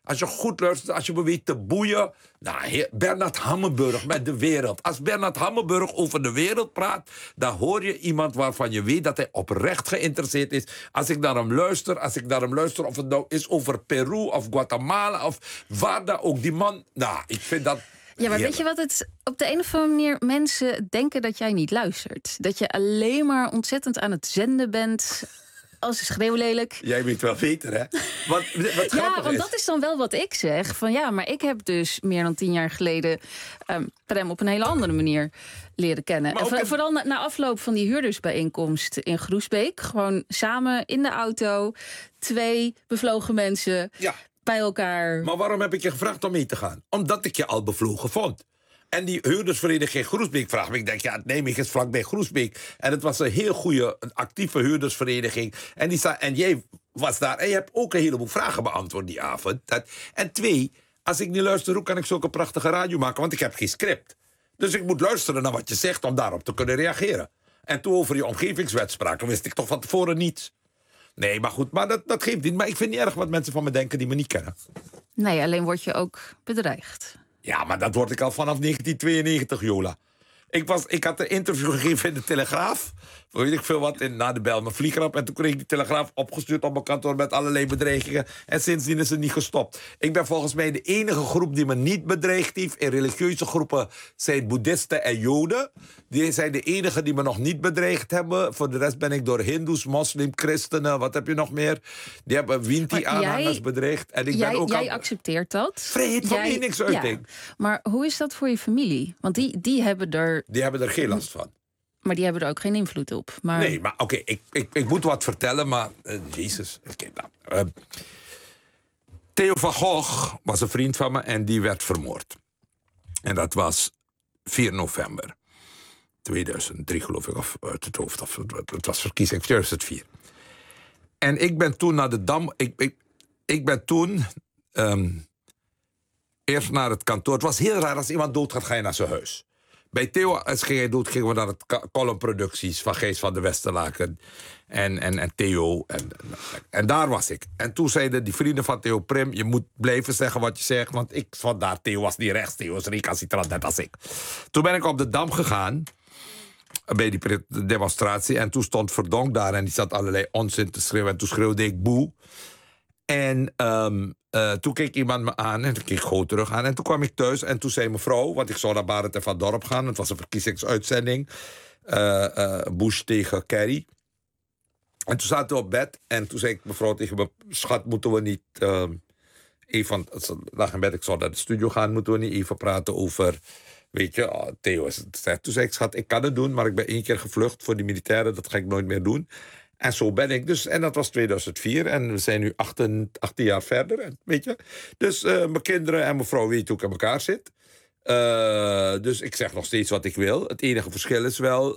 Als je goed luistert, als je me weet te boeien. Nou, Bernard Hammelburg met de wereld. Als Bernard Hammelburg over de wereld praat, dan hoor je iemand waarvan je weet dat hij oprecht geïnteresseerd is. Als ik naar hem luister, of het nou is over Peru of Guatemala of waar dan ook. Die man, nou, ik vind dat... Ja, maar weet je wat het op de een of andere manier mensen denken dat jij niet luistert? Dat je alleen maar ontzettend aan het zenden bent. Als een schreeuw lelijk. Jij weet wel beter, hè? Wat ja, want dat is dan wel wat ik zeg. Van ja, maar ik heb dus meer dan 10 jaar geleden Prem op een hele andere manier leren kennen. En vooral na afloop van die huurdersbijeenkomst in Groesbeek. Gewoon samen in de auto. 2 bevlogen mensen bij elkaar. Maar waarom heb ik je gevraagd om mee te gaan? Omdat ik je al bevlogen vond. En die huurdersvereniging Groesbeek vraagt me. Ik denk, ja, Nijmegen is vlakbij Groesbeek. En het was een heel goede, actieve huurdersvereniging. En jij was daar. En je hebt ook een heleboel vragen beantwoord die avond. En 2, als ik niet luister, hoe kan ik zulke prachtige radio maken? Want ik heb geen script. Dus ik moet luisteren naar wat je zegt om daarop te kunnen reageren. En toen over je omgevingswet spraken, wist ik toch van tevoren niets. Nee, maar goed, maar dat geeft niet. Maar ik vind niet erg wat mensen van me denken die me niet kennen. Nee, alleen word je ook bedreigd. Ja, maar dat word ik al vanaf 1992, Jola. Ik had een interview gegeven in de Telegraaf. Weet ik veel wat, na de Bijlmer Vliegramp. En toen kreeg ik die Telegraaf opgestuurd op mijn kantoor met allerlei bedreigingen. En sindsdien is het niet gestopt. Ik ben volgens mij de enige groep die me niet bedreigd heeft. In religieuze groepen zijn boeddhisten en joden. Die zijn de enige die me nog niet bedreigd hebben. Voor de rest ben ik door hindoes, moslim, christenen. Wat heb je nog meer? Die hebben Winti-aanhangers bedreigd. En jij accepteert dat? Vrijheid van meningsuiting. Ja. Maar hoe is dat voor je familie? Want die hebben er... Die hebben er geen last van. Maar die hebben er ook geen invloed op. Maar... Nee, maar oké, ik moet wat vertellen, maar... Jezus. Theo van Gogh was een vriend van me en die werd vermoord. En dat was 4 november 2003, geloof ik, of uit het hoofd. Het was verkiezing 2004. En ik ben toen naar de Dam... Ik ben toen eerst naar het kantoor. Het was heel raar, als iemand doodgaat, ga je naar zijn huis. Bij Theo, als ging hij dood, gingen we naar het columnproducties van Gijs van de Westerlaken en Theo. En daar was ik. En toen zeiden die vrienden van Theo, Prim, je moet blijven zeggen wat je zegt. Want ik vond daar, Theo was niet rechts, Theo was recalcitrant, net als ik. Toen ben ik op de Dam gegaan, bij die demonstratie. En toen stond Verdonk daar en die zat allerlei onzin te schreeuwen. En toen schreeuwde ik boe. En toen keek iemand me aan en toen keek ik gewoon terug aan. En toen kwam ik thuis en toen zei mevrouw, want ik zou naar Barend en Van Dorp gaan. Het was een verkiezingsuitzending. Bush tegen Kerry. En toen zaten we op bed en toen zei ik mevrouw tegen me, schat, moeten we niet even, ze lag in bed, ik zou naar de studio gaan, moeten we niet even praten over, weet je, Theo is het. Toen zei ik, schat, ik kan het doen, maar ik ben 1 keer gevlucht voor die militairen, dat ga ik nooit meer doen. En zo ben ik dus. En dat was 2004. En we zijn nu 18 jaar verder. Weet je? Dus mijn kinderen en mijn vrouw weten hoe ik in elkaar zit. Dus ik zeg nog steeds wat ik wil. Het enige verschil is wel...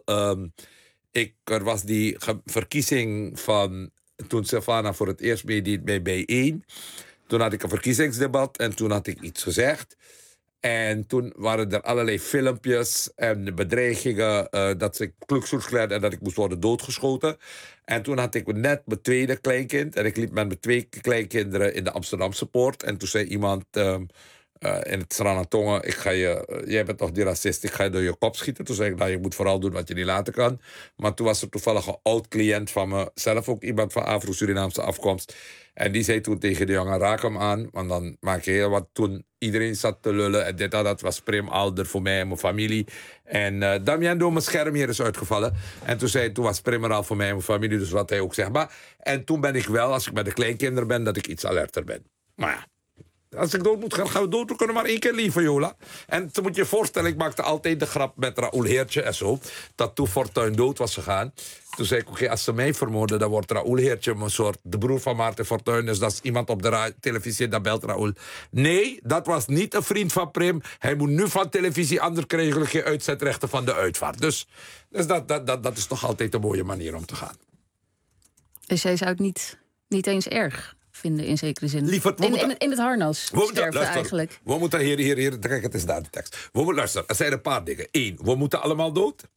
er was die verkiezing van... Toen Sylvana voor het eerst meedeed bij B1. Toen had ik een verkiezingsdebat. En toen had ik iets gezegd. En toen waren er allerlei filmpjes en bedreigingen dat ik kluksoetsgeleid en dat ik moest worden doodgeschoten. En toen had ik net mijn tweede kleinkind. En ik liep met mijn 2 kleinkinderen in de Amsterdamse poort. En toen zei iemand in het Sranatongen, jij bent toch die racist, ik ga je door je kop schieten. Toen zei ik, nou, je moet vooral doen wat je niet laten kan. Maar toen was er toevallig een oud-cliënt van me, zelf ook iemand van Afro-Surinaamse afkomst. En die zei toen tegen de jongen, raak hem aan, want dan maak je heel wat. Toen iedereen zat te lullen en dat was Prim Alder voor mij en mijn familie. En Damien door mijn scherm hier is uitgevallen. En toen was Prim er al voor mij en mijn familie, dus wat hij ook zegt. Maar, en toen ben ik wel, als ik met de kleinkinderen ben, dat ik iets alerter ben. Maar ja. Als ik dood moet gaan, gaan we dood. We kunnen maar 1 keer lieven, Jola. En toen moet je je voorstellen, ik maakte altijd de grap met Raoul Heertje en zo. Dat toen Fortuyn dood was gegaan. Toen zei ik, oké, als ze mij vermoorden, dan wordt Raoul Heertje een soort de broer van Maarten Fortuyn. Dus dat is iemand op de televisie, dat belt Raoul. Nee, dat was niet een vriend van Prim. Hij moet nu van televisie, anders krijgen we geen uitzetrechten van de uitvaart. Dus dat is toch altijd een mooie manier om te gaan. Dus jij zou het niet eens erg vinden in zekere zin. Lieverd, in het harnas sterven eigenlijk. We moeten hier, kijk, het is daar de tekst. Luister, er zijn een paar dingen. 1, we moeten allemaal dood.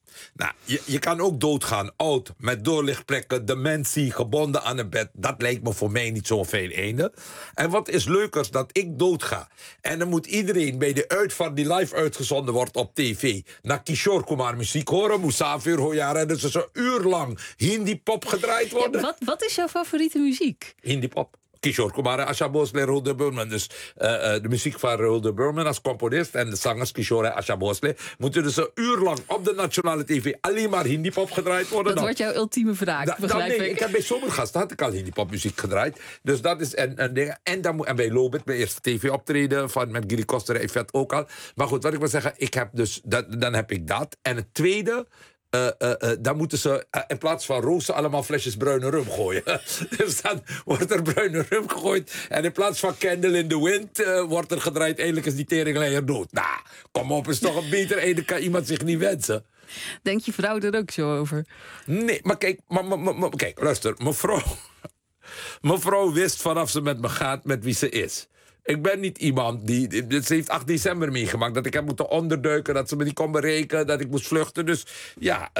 Nou, je kan ook doodgaan, oud, met doorlichtplekken, dementie, gebonden aan een bed. Dat lijkt me voor mij niet zo'n veel einde. En wat is leuker dat ik doodga. En dan moet iedereen bij de uitvaart die live uitgezonden wordt op tv... naar Kishore Kumar muziek horen, Musafir Hoyar. En dus een uur lang Hindi-pop gedraaid worden. Ja, wat is jouw favoriete muziek? Hindi-pop. Kishore Kumar en Asha Bhosle, Rahul de Burman. Dus de muziek van Rahul de Burman als componist... en de zangers Kishore en Asha Bhosle... moeten dus een uur lang op de nationale tv... alleen maar Hindi-pop gedraaid worden. Dat wordt jouw ultieme vraag, begrijp ik. Ik heb bij Zomergasten had ik al Hindi-pop muziek gedraaid. Dus dat is een ding. En bij Lobit, mijn eerste tv-optreden... met Giri Koster en Yvette ook al. Maar goed, wat ik wil zeggen... dan heb ik dat. En het tweede... dan moeten ze in plaats van rozen allemaal flesjes bruine rum gooien. Dus dan wordt er bruine rum gegooid. En in plaats van Candle in the Wind wordt er gedraaid... Eindelijk is die teringleier dood. Nou, kom op, is toch een beter einde, kan iemand zich niet wensen. Denk je vrouw er ook zo over? Nee, maar kijk, kijk, luister. Mevrouw wist vanaf ze met me gaat met wie ze is. Ik ben niet iemand ze heeft 8 december meegemaakt. Dat ik heb moeten onderduiken. Dat ze me niet kon bereiken. Dat ik moest vluchten. Dus ja,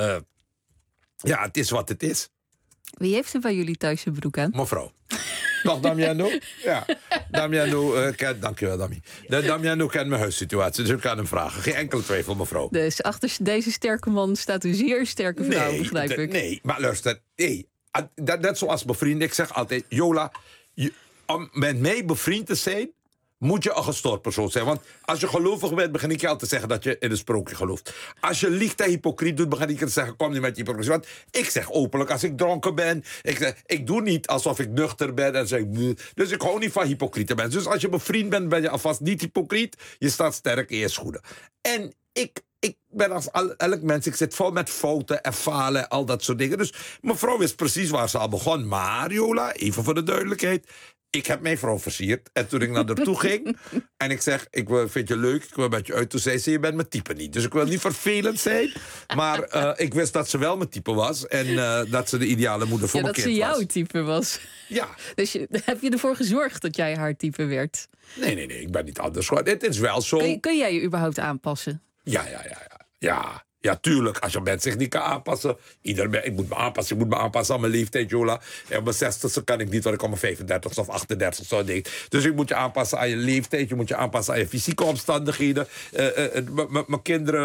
het is wat het is. Wie heeft er bij jullie thuis een broek aan? Mevrouw. Toch, Damiano? Ja. Damiano, dankjewel, Dami. Damiano kent mijn huissituatie, dus ik kan hem vragen. Geen enkele twijfel, mevrouw. Dus achter deze sterke man staat een zeer sterke vrouw, begrijp ik. Nee, maar luister. Net zoals mijn vrienden. Ik zeg altijd, Jola... Om met mij bevriend te zijn, moet je een gestoord persoon zijn. Want als je gelovig bent, begin ik je al te zeggen dat je in een sprookje gelooft. Als je liegt en hypocriet doet, begin ik je te zeggen, kom niet met je hypocrisie. Want ik zeg openlijk, als ik dronken ben, ik doe niet alsof ik nuchter ben. En zeg, dus ik hou niet van hypocriete mensen. Dus als je bevriend bent, ben je alvast niet hypocriet. Je staat sterk in je schoenen. En ik ben als elk mens, ik zit vol met fouten en falen en al dat soort dingen. Dus mevrouw wist precies waar ze al begon. Maar, Jola, even voor de duidelijkheid... Ik heb mijn vrouw versierd. En toen ik naar haar toe ging... en ik zeg, vind je leuk, ik wil met je uit. Toen zei ze, je bent mijn type niet. Dus ik wil niet vervelend zijn. Maar ik wist dat ze wel mijn type was. En dat ze de ideale moeder voor mijn kind was. Dat ze jouw type was. Ja. Dus heb je ervoor gezorgd dat jij haar type werd? Nee, ik ben niet anders. Het is wel zo. Kun jij je überhaupt aanpassen? Ja, tuurlijk. Als je mens zich niet kan aanpassen. Ik moet me aanpassen aan mijn leeftijd, Jola. En op mijn 60ste kan ik niet, want ik kom mijn 35ste of 38ste. Zo denk. Dus ik moet je aanpassen aan je leeftijd. Je moet je aanpassen aan je fysieke omstandigheden. Mijn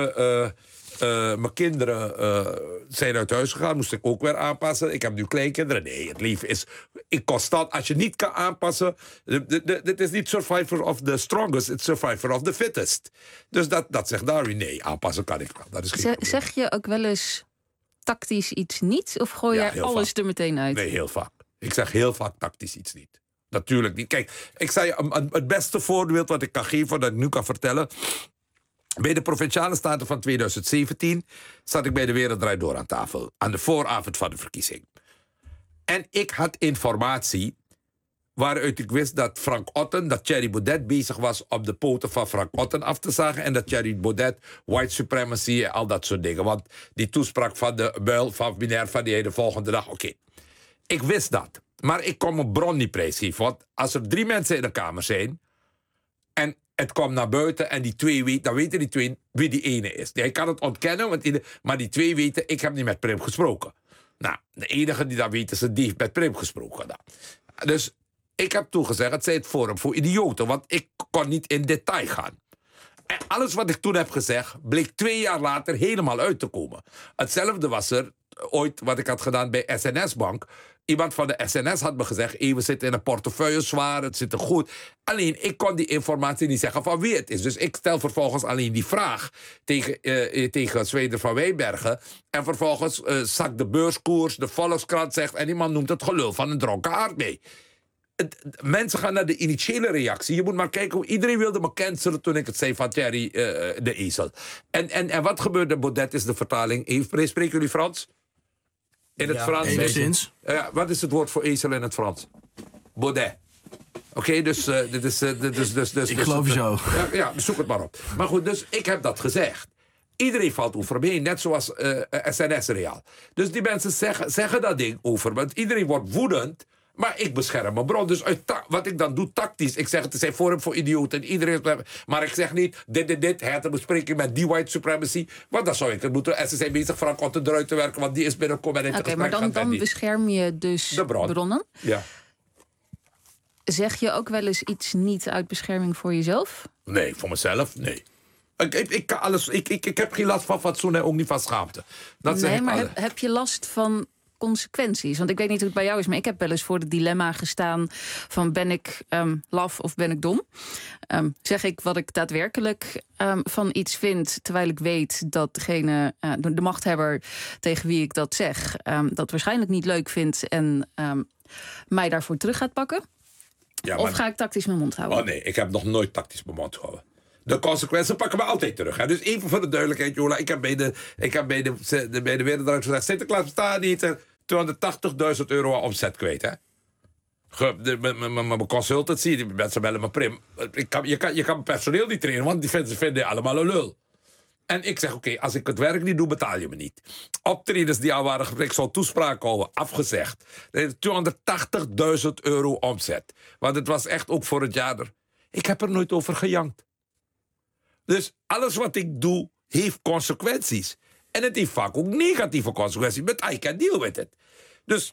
kinderen zijn uit huis gegaan. Moest ik ook weer aanpassen. Ik heb nu kleinkinderen. Nee, het leven is constant. Als je niet kan aanpassen... Dit is niet survivor of the strongest. It's survivor of the fittest. Dus dat zegt Darwin. Nee, aanpassen kan ik wel. Dat is geen probleem. Zeg je ook wel eens tactisch iets niet? Of gooi jij alles er meteen uit? Nee, heel vaak. Ik zeg heel vaak tactisch iets niet. Natuurlijk niet. Kijk, ik zei het beste voorbeeld wat ik kan geven... dat ik nu kan vertellen... Bij de Provinciale Staten van 2017 zat ik bij de Wereld Draait Door aan tafel. Aan de vooravond van de verkiezing. En ik had informatie waaruit ik wist dat Frank Otten, dat Thierry Baudet bezig was om de poten van Frank Otten af te zagen. En dat Thierry Baudet white supremacy en al dat soort dingen. Want die toespraak van de buil van Minerva die hij de volgende dag... Oké, ik wist dat. Maar ik kon mijn bron niet prijsgeven. Want als er 3 mensen in de kamer zijn... en het komt naar buiten en die 2 weten... dan weten die 2 wie die ene is. Hij kan het ontkennen, maar die 2 weten... ik heb niet met Prim gesproken. Nou, de enige die dat weet is die heeft met Prim gesproken. Nou. Dus ik heb toegezegd, het zei het Forum voor Idioten... want ik kon niet in detail gaan. En alles wat ik toen heb gezegd... bleek 2 jaar later helemaal uit te komen. Hetzelfde was er ooit wat ik had gedaan bij SNS Bank... Iemand van de SNS had me gezegd... we zitten in een portefeuille zwaar, het zit er goed. Alleen, ik kon die informatie niet zeggen van wie het is. Dus ik stel vervolgens alleen die vraag tegen Zweder van Wijnbergen. En vervolgens zakt de beurskoers, de Volkskrant zegt... en die man noemt het gelul van een dronken aardbei. Mensen gaan naar de initiële reactie. Je moet maar kijken hoe iedereen wilde me cancelen... toen ik het zei van Thierry de Ezel. En wat gebeurde? Baudet is de vertaling. Spreken jullie Frans? In het Frans. Enigszins. Wat is het woord voor ezel in het Frans? Baudet. Oké, dus dit is... Ik geloof je zo. Ja, zoek het maar op. Maar goed, dus ik heb dat gezegd. Iedereen valt over me heen, net zoals SNS Real. Dus die mensen zeggen dat ding over. Want iedereen wordt woedend. Maar ik bescherm mijn bron. Dus wat ik dan doe tactisch. Ik zeg, het is een forum voor idioten. Iedereen, maar ik zeg niet, dit. Hij had een bespreking met die white supremacy. Want dan zou ik het moeten. En ze zijn bezig Frank Otten eruit te werken. Want die is binnenkomen. Oké, maar dan bescherm je dus de bronnen. Ja. Zeg je ook wel eens iets niet uit bescherming voor jezelf? Nee, voor mezelf, nee. Ik kan alles. Ik heb geen last van fatsoen en ook niet van schaamte. Dat nee, maar heb je last van consequenties? Want ik weet niet hoe het bij jou is, maar ik heb wel eens voor het dilemma gestaan van ben ik laf of ben ik dom? Zeg ik wat ik daadwerkelijk van iets vind, terwijl ik weet dat degene, de machthebber tegen wie ik dat zeg, dat waarschijnlijk niet leuk vindt en mij daarvoor terug gaat pakken? Ja, of ga ik tactisch mijn mond houden? Oh nee, ik heb nog nooit tactisch mijn mond gehouden. De consequenties pakken me altijd terug. Hè. Dus even voor de duidelijkheid, Jola. Ik heb bij de Wereldraad gezegd, Sinterklaas bestaat niet. €280.000 aan omzet kwijt. Hè. Mijn consultancy, die mensen bellen me prim. Je kan mijn personeel niet trainen, want die vinden allemaal een lul. En ik zeg, oké, als ik het werk niet doe, betaal je me niet. Optredens die al waren geprikt, ik zou toespraak houden, afgezegd. €280.000 omzet. Want het was echt ook voor het jaar. Ik heb er nooit over gejankt. Dus alles wat ik doe, heeft consequenties. En het heeft vaak ook negatieve consequenties. But I can deal with it. Dus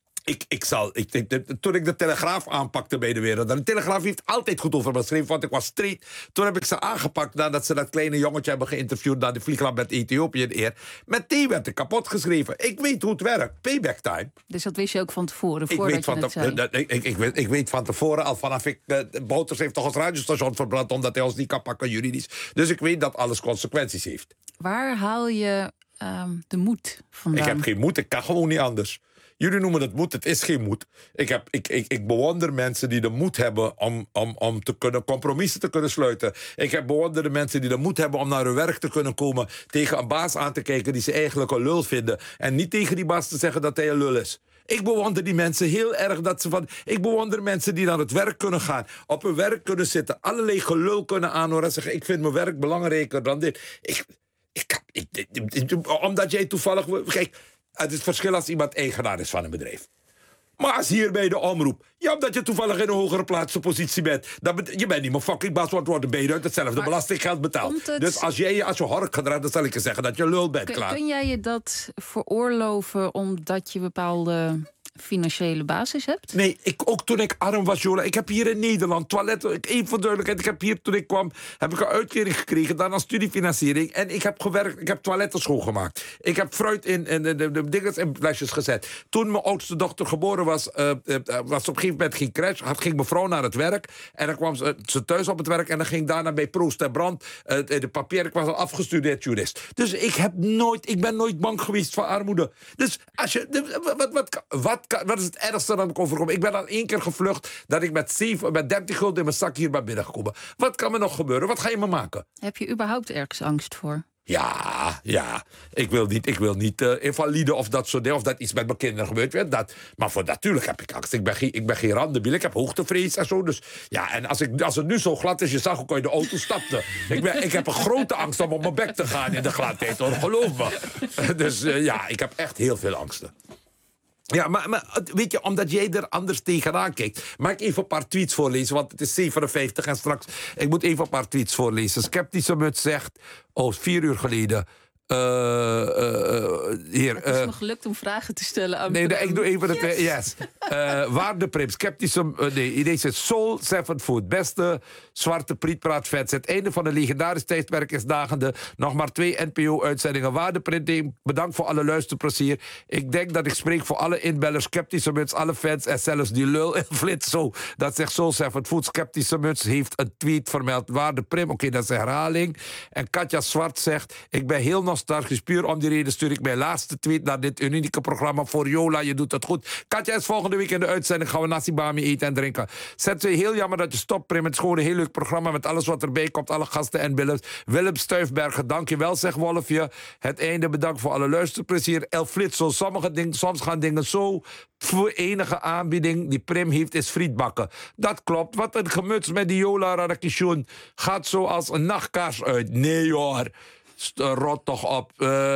toen ik de Telegraaf aanpakte bij de Wereld. De Telegraaf heeft altijd goed over me geschreven, want ik was streed. Toen heb ik ze aangepakt nadat ze dat kleine jongetje hebben geïnterviewd naar de vliegramp met Ethiopië in eer. Meteen werd ik kapot geschreven. Ik weet hoe het werkt. Payback time. Dus dat wist je ook van tevoren, voordat je het zei? Ik weet van tevoren, al vanaf Bouters heeft toch ons radiostation verbrand omdat hij ons niet kan pakken juridisch. Dus ik weet dat alles consequenties heeft. Waar haal je de moed vandaan? Ik heb geen moed, ik kan gewoon niet anders. Jullie noemen het moed, het is geen moed. Ik bewonder mensen die de moed hebben om te kunnen compromissen te kunnen sluiten. Ik bewonder de mensen die de moed hebben om naar hun werk te kunnen komen, tegen een baas aan te kijken die ze eigenlijk een lul vinden. En niet tegen die baas te zeggen dat hij een lul is. Ik bewonder die mensen heel erg. Ik bewonder mensen die naar het werk kunnen gaan. Op hun werk kunnen zitten. Allerlei gelul kunnen aanhoren en zeggen, ik vind mijn werk belangrijker dan dit. Omdat jij toevallig... Kijk, het is het verschil als iemand eigenaar is van een bedrijf. Maar als hier bij de omroep... Ja, omdat je toevallig in een hogere plaatspositie bent. Je bent niet mijn fucking baas, want wordt ben je uit hetzelfde belastinggeld betaald. Dus als je hork gedraagt, dan zal ik je zeggen dat je lul bent, klaar. Kun jij je dat veroorloven omdat je bepaalde financiële basis hebt? Nee, ook toen ik arm was, Jola. Ik heb hier in Nederland toiletten. Even voor duidelijkheid, ik heb hier toen ik kwam, heb ik een uitkering gekregen, dan als studiefinanciering. En ik heb gewerkt, ik heb toiletten schoongemaakt. Ik heb fruit in de dinges in flesjes gezet. Toen mijn oudste dochter geboren was, was op een gegeven moment geen crash. Ging mijn vrouw naar het werk. En dan kwam ze thuis op het werk. En dan ging daarna bij Proost en Brand de papier. Ik was al afgestudeerd jurist. Dus ik ben nooit bang geweest voor armoede. Dus als je... Wat is het ergste dat ik overkom? Ik ben al 1 keer gevlucht dat ik met 30 gulden in mijn zak hier ben binnengekomen. Wat kan me nog gebeuren? Wat ga je me maken? Heb je überhaupt ergens angst voor? Ja. Ik wil niet invalide of dat soort dingen, of dat iets met mijn kinderen gebeurt. Maar natuurlijk heb ik angst. Ik ben geen randebiel. Ik heb hoogtevrees en zo. Dus ja, en als het nu zo glad is, je zag ook al in de auto stapte. Ik heb een grote angst om op mijn bek te gaan in de gladheid, hoor. Geloof me. Dus ik heb echt heel veel angsten. Ja, maar weet je, omdat jij er anders tegenaan kijkt... mag ik even een paar tweets voorlezen, want het is 57 en straks... Ik moet even een paar tweets voorlezen. Skeptische Muts zegt, 4 uur geleden... Het is me gelukt om vragen te stellen aan ik doe even het... Yes. Waardeprim, sceptische... deze is Soul 7 Food. Beste zwarte prietpraatvet. Het einde van een legendarisch tijdperk is dagende. Nog maar 2 NPO-uitzendingen. Waardeprinting, bedankt voor alle luisterplezier. Ik denk dat ik spreek voor alle inbellers, sceptische Muts, alle fans en zelfs die lul in Flitso. Dat zegt Soul 7 Food. Sceptische Muts heeft een tweet vermeld. Waardeprim, oké, dat is een herhaling. En Katja Zwart zegt, ik ben heel nostalgisch. Puur om die reden stuur ik mijn laatste tweet naar dit unieke programma voor Jola. Je doet het goed. Katja is volgende week in de uitzending. Gaan we nasi bami eten en drinken. Zet heel jammer dat je stopt, Prim. Het is gewoon een heel leuk programma met alles wat erbij komt. Alle gasten en Willems. Willem Stuifbergen, dankjewel, zeg Wolfje. Het einde, bedankt voor alle luisterplezier. El Flitso, soms gaan dingen zo. Voor enige aanbieding die Prim heeft is frietbakken. Dat klopt. Wat een gemuts met die Jola Radakishun. Gaat zo als een nachtkaars uit. Nee hoor. Rot toch op.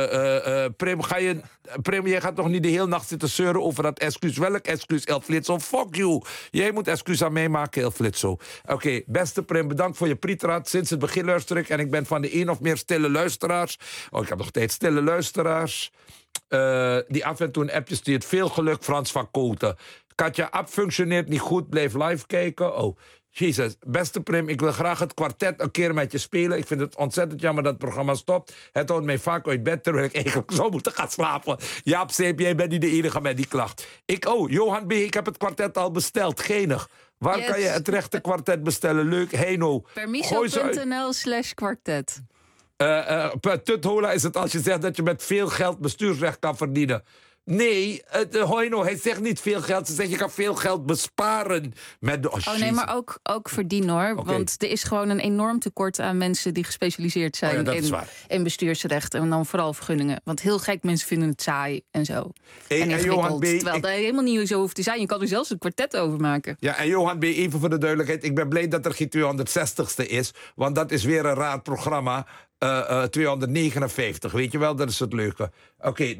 Prim, jij gaat toch niet de hele nacht zitten zeuren over dat excuus? Welk excuus, El Flitso? Fuck you. Jij moet excuus aan mij maken, El Flitso. Oké, beste Prim, bedankt voor je prietraad. Sinds het begin luister ik en ik ben van de één of meer stille luisteraars. Ik heb nog steeds stille luisteraars. Die af en toe een appje stuurt. Veel geluk, Frans van Koten. Katja App functioneert niet goed, blijf live kijken. Oh, jezus. Beste Prim, ik wil graag het kwartet een keer met je spelen. Ik vind het ontzettend jammer dat het programma stopt. Het houdt mij vaak uit bed, terwijl ik eigenlijk zou moeten gaan slapen. Jaap Seep, jij bent niet de enige met die klacht. Johan B., ik heb het kwartet al besteld. Genig. Waar kan je het rechte kwartet bestellen? Leuk, Heino. Permiso.nl/kwartet. Tuthola is het als je zegt dat je met veel geld bestuursrecht kan verdienen. Nee, Heino, hij zegt niet veel geld. Ze zegt je kan veel geld besparen met de... nee, maar ook verdienen hoor. Okay. Want er is gewoon een enorm tekort aan mensen die gespecialiseerd zijn in bestuursrecht. En dan vooral vergunningen. Want heel gek, mensen vinden het saai en zo. En Johan B., terwijl dat helemaal niet zo hoeft te zijn. Je kan er zelfs een kwartet over maken. Ja, en Johan B., even voor de duidelijkheid. Ik ben blij dat er geen 260ste is. Want dat is weer een raar programma. 259, weet je wel, dat is het leuke. Oké,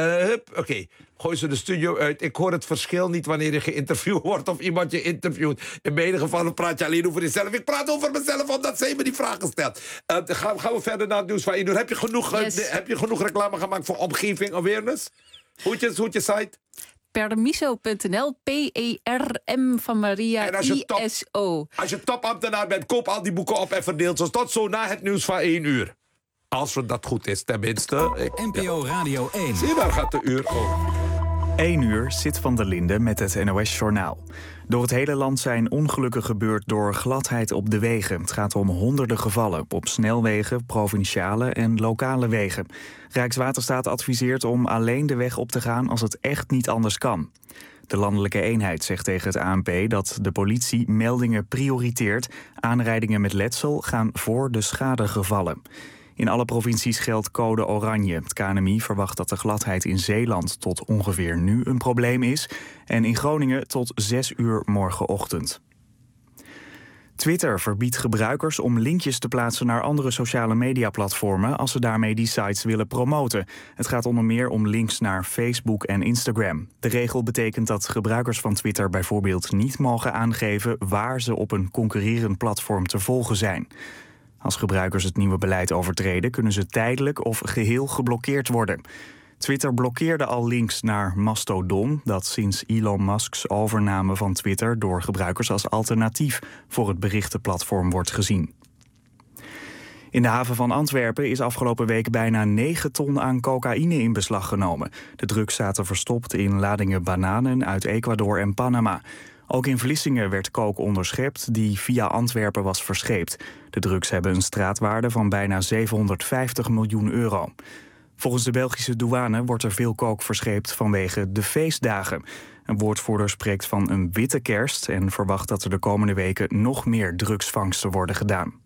gooi ze de studio uit. Ik hoor het verschil niet wanneer je geïnterviewd wordt of iemand je interviewt. In beide gevallen praat je alleen over jezelf. Ik praat over mezelf omdat zij me die vragen stelt. Gaan we verder naar het nieuws van 1 uur. Heb je genoeg reclame gemaakt voor omgeving awareness? Hoe je site? Permiso.nl, P-E-R-M van Maria, I-S-O. Als je topambtenaar bent, koop al die boeken op en verdeel ze. Tot zo na het nieuws van 1 uur. Als het dat goed is, tenminste. NPO Radio 1. Zie je, daar gaat de uur over. 1 uur, Sit van der Linde met het NOS-journaal. Door het hele land zijn ongelukken gebeurd door gladheid op de wegen. Het gaat om honderden gevallen op snelwegen, provinciale en lokale wegen. Rijkswaterstaat adviseert om alleen de weg op te gaan als het echt niet anders kan. De landelijke eenheid zegt tegen het ANP dat de politie meldingen prioriteert. Aanrijdingen met letsel gaan voor de schadegevallen. In alle provincies geldt code oranje. Het KNMI verwacht dat de gladheid in Zeeland tot ongeveer nu een probleem is. En in Groningen tot 6 uur morgenochtend. Twitter verbiedt gebruikers om linkjes te plaatsen naar andere sociale mediaplatformen als ze daarmee die sites willen promoten. Het gaat onder meer om links naar Facebook en Instagram. De regel betekent dat gebruikers van Twitter bijvoorbeeld niet mogen aangeven waar ze op een concurrerend platform te volgen zijn. Als gebruikers het nieuwe beleid overtreden, kunnen ze tijdelijk of geheel geblokkeerd worden. Twitter blokkeerde al links naar Mastodon, dat sinds Elon Musk's overname van Twitter door gebruikers als alternatief voor het berichtenplatform wordt gezien. In de haven van Antwerpen is afgelopen week bijna 9 ton aan cocaïne in beslag genomen. De drugs zaten verstopt in ladingen bananen uit Ecuador en Panama. Ook in Vlissingen werd coke onderschept die via Antwerpen was verscheept. De drugs hebben een straatwaarde van bijna 750 miljoen euro. Volgens de Belgische douane wordt er veel coke verscheept vanwege de feestdagen. Een woordvoerder spreekt van een witte kerst en verwacht dat er de komende weken nog meer drugsvangsten worden gedaan.